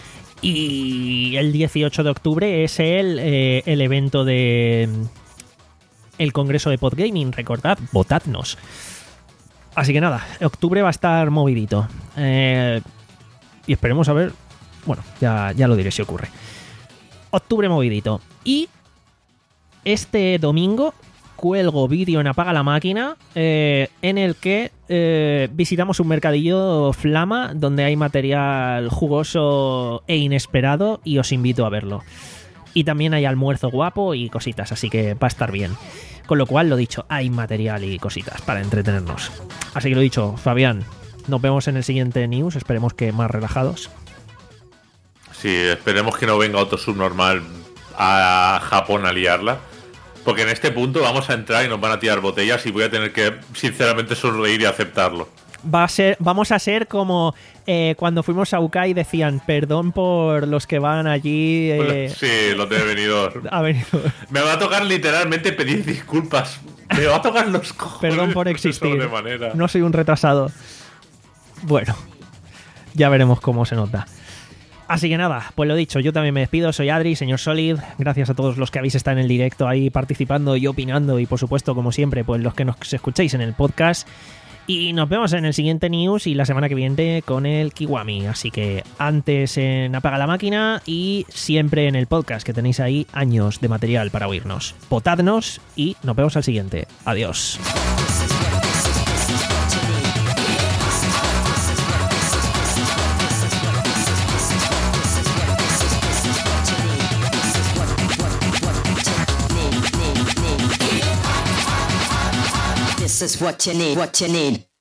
S1: Y el dieciocho de octubre es el, eh, el evento de el Congreso de Podgaming, recordad, votadnos. Así que nada, octubre va a estar movidito. Eh, y esperemos a ver, bueno, ya, ya lo diré si ocurre. Octubre movidito. Y este domingo cuelgo vídeo en Apaga la Máquina eh, en el que eh, visitamos un mercadillo Flama donde hay material jugoso e inesperado y os invito a verlo. Y también hay almuerzo guapo y cositas, así que va a estar bien. Con lo cual, lo dicho, hay material y cositas para entretenernos. Así que lo dicho, Fabián, nos vemos en el siguiente news, esperemos que más relajados.
S2: Sí, esperemos que no venga otro subnormal a Japón a liarla. Porque en este punto vamos a entrar y nos van a tirar botellas y voy a tener que, sinceramente, sonreír y aceptarlo.
S1: Va a ser, vamos a ser como eh, cuando fuimos a U K A y decían perdón por los que van allí. Eh,
S2: sí, los de venidor.
S1: Ha venido.
S2: Me va a tocar literalmente pedir disculpas. Me va a tocar los cojones.
S1: Perdón por existir.
S2: Sobremanera.
S1: No soy un retrasado. Bueno, ya veremos cómo se nota. Así que nada, pues lo dicho, yo también me despido, soy Adri, señor Solid, gracias a todos los que habéis estado en el directo ahí participando y opinando y por supuesto, como siempre, pues los que nos escucháis en el podcast. Y nos vemos en el siguiente news y la semana que viene con el Kiwami. Así que antes en Apaga la Máquina y siempre en el podcast, que tenéis ahí años de material para oírnos. Votadnos y nos vemos al siguiente. Adiós.
S6: This is what you need, what you need.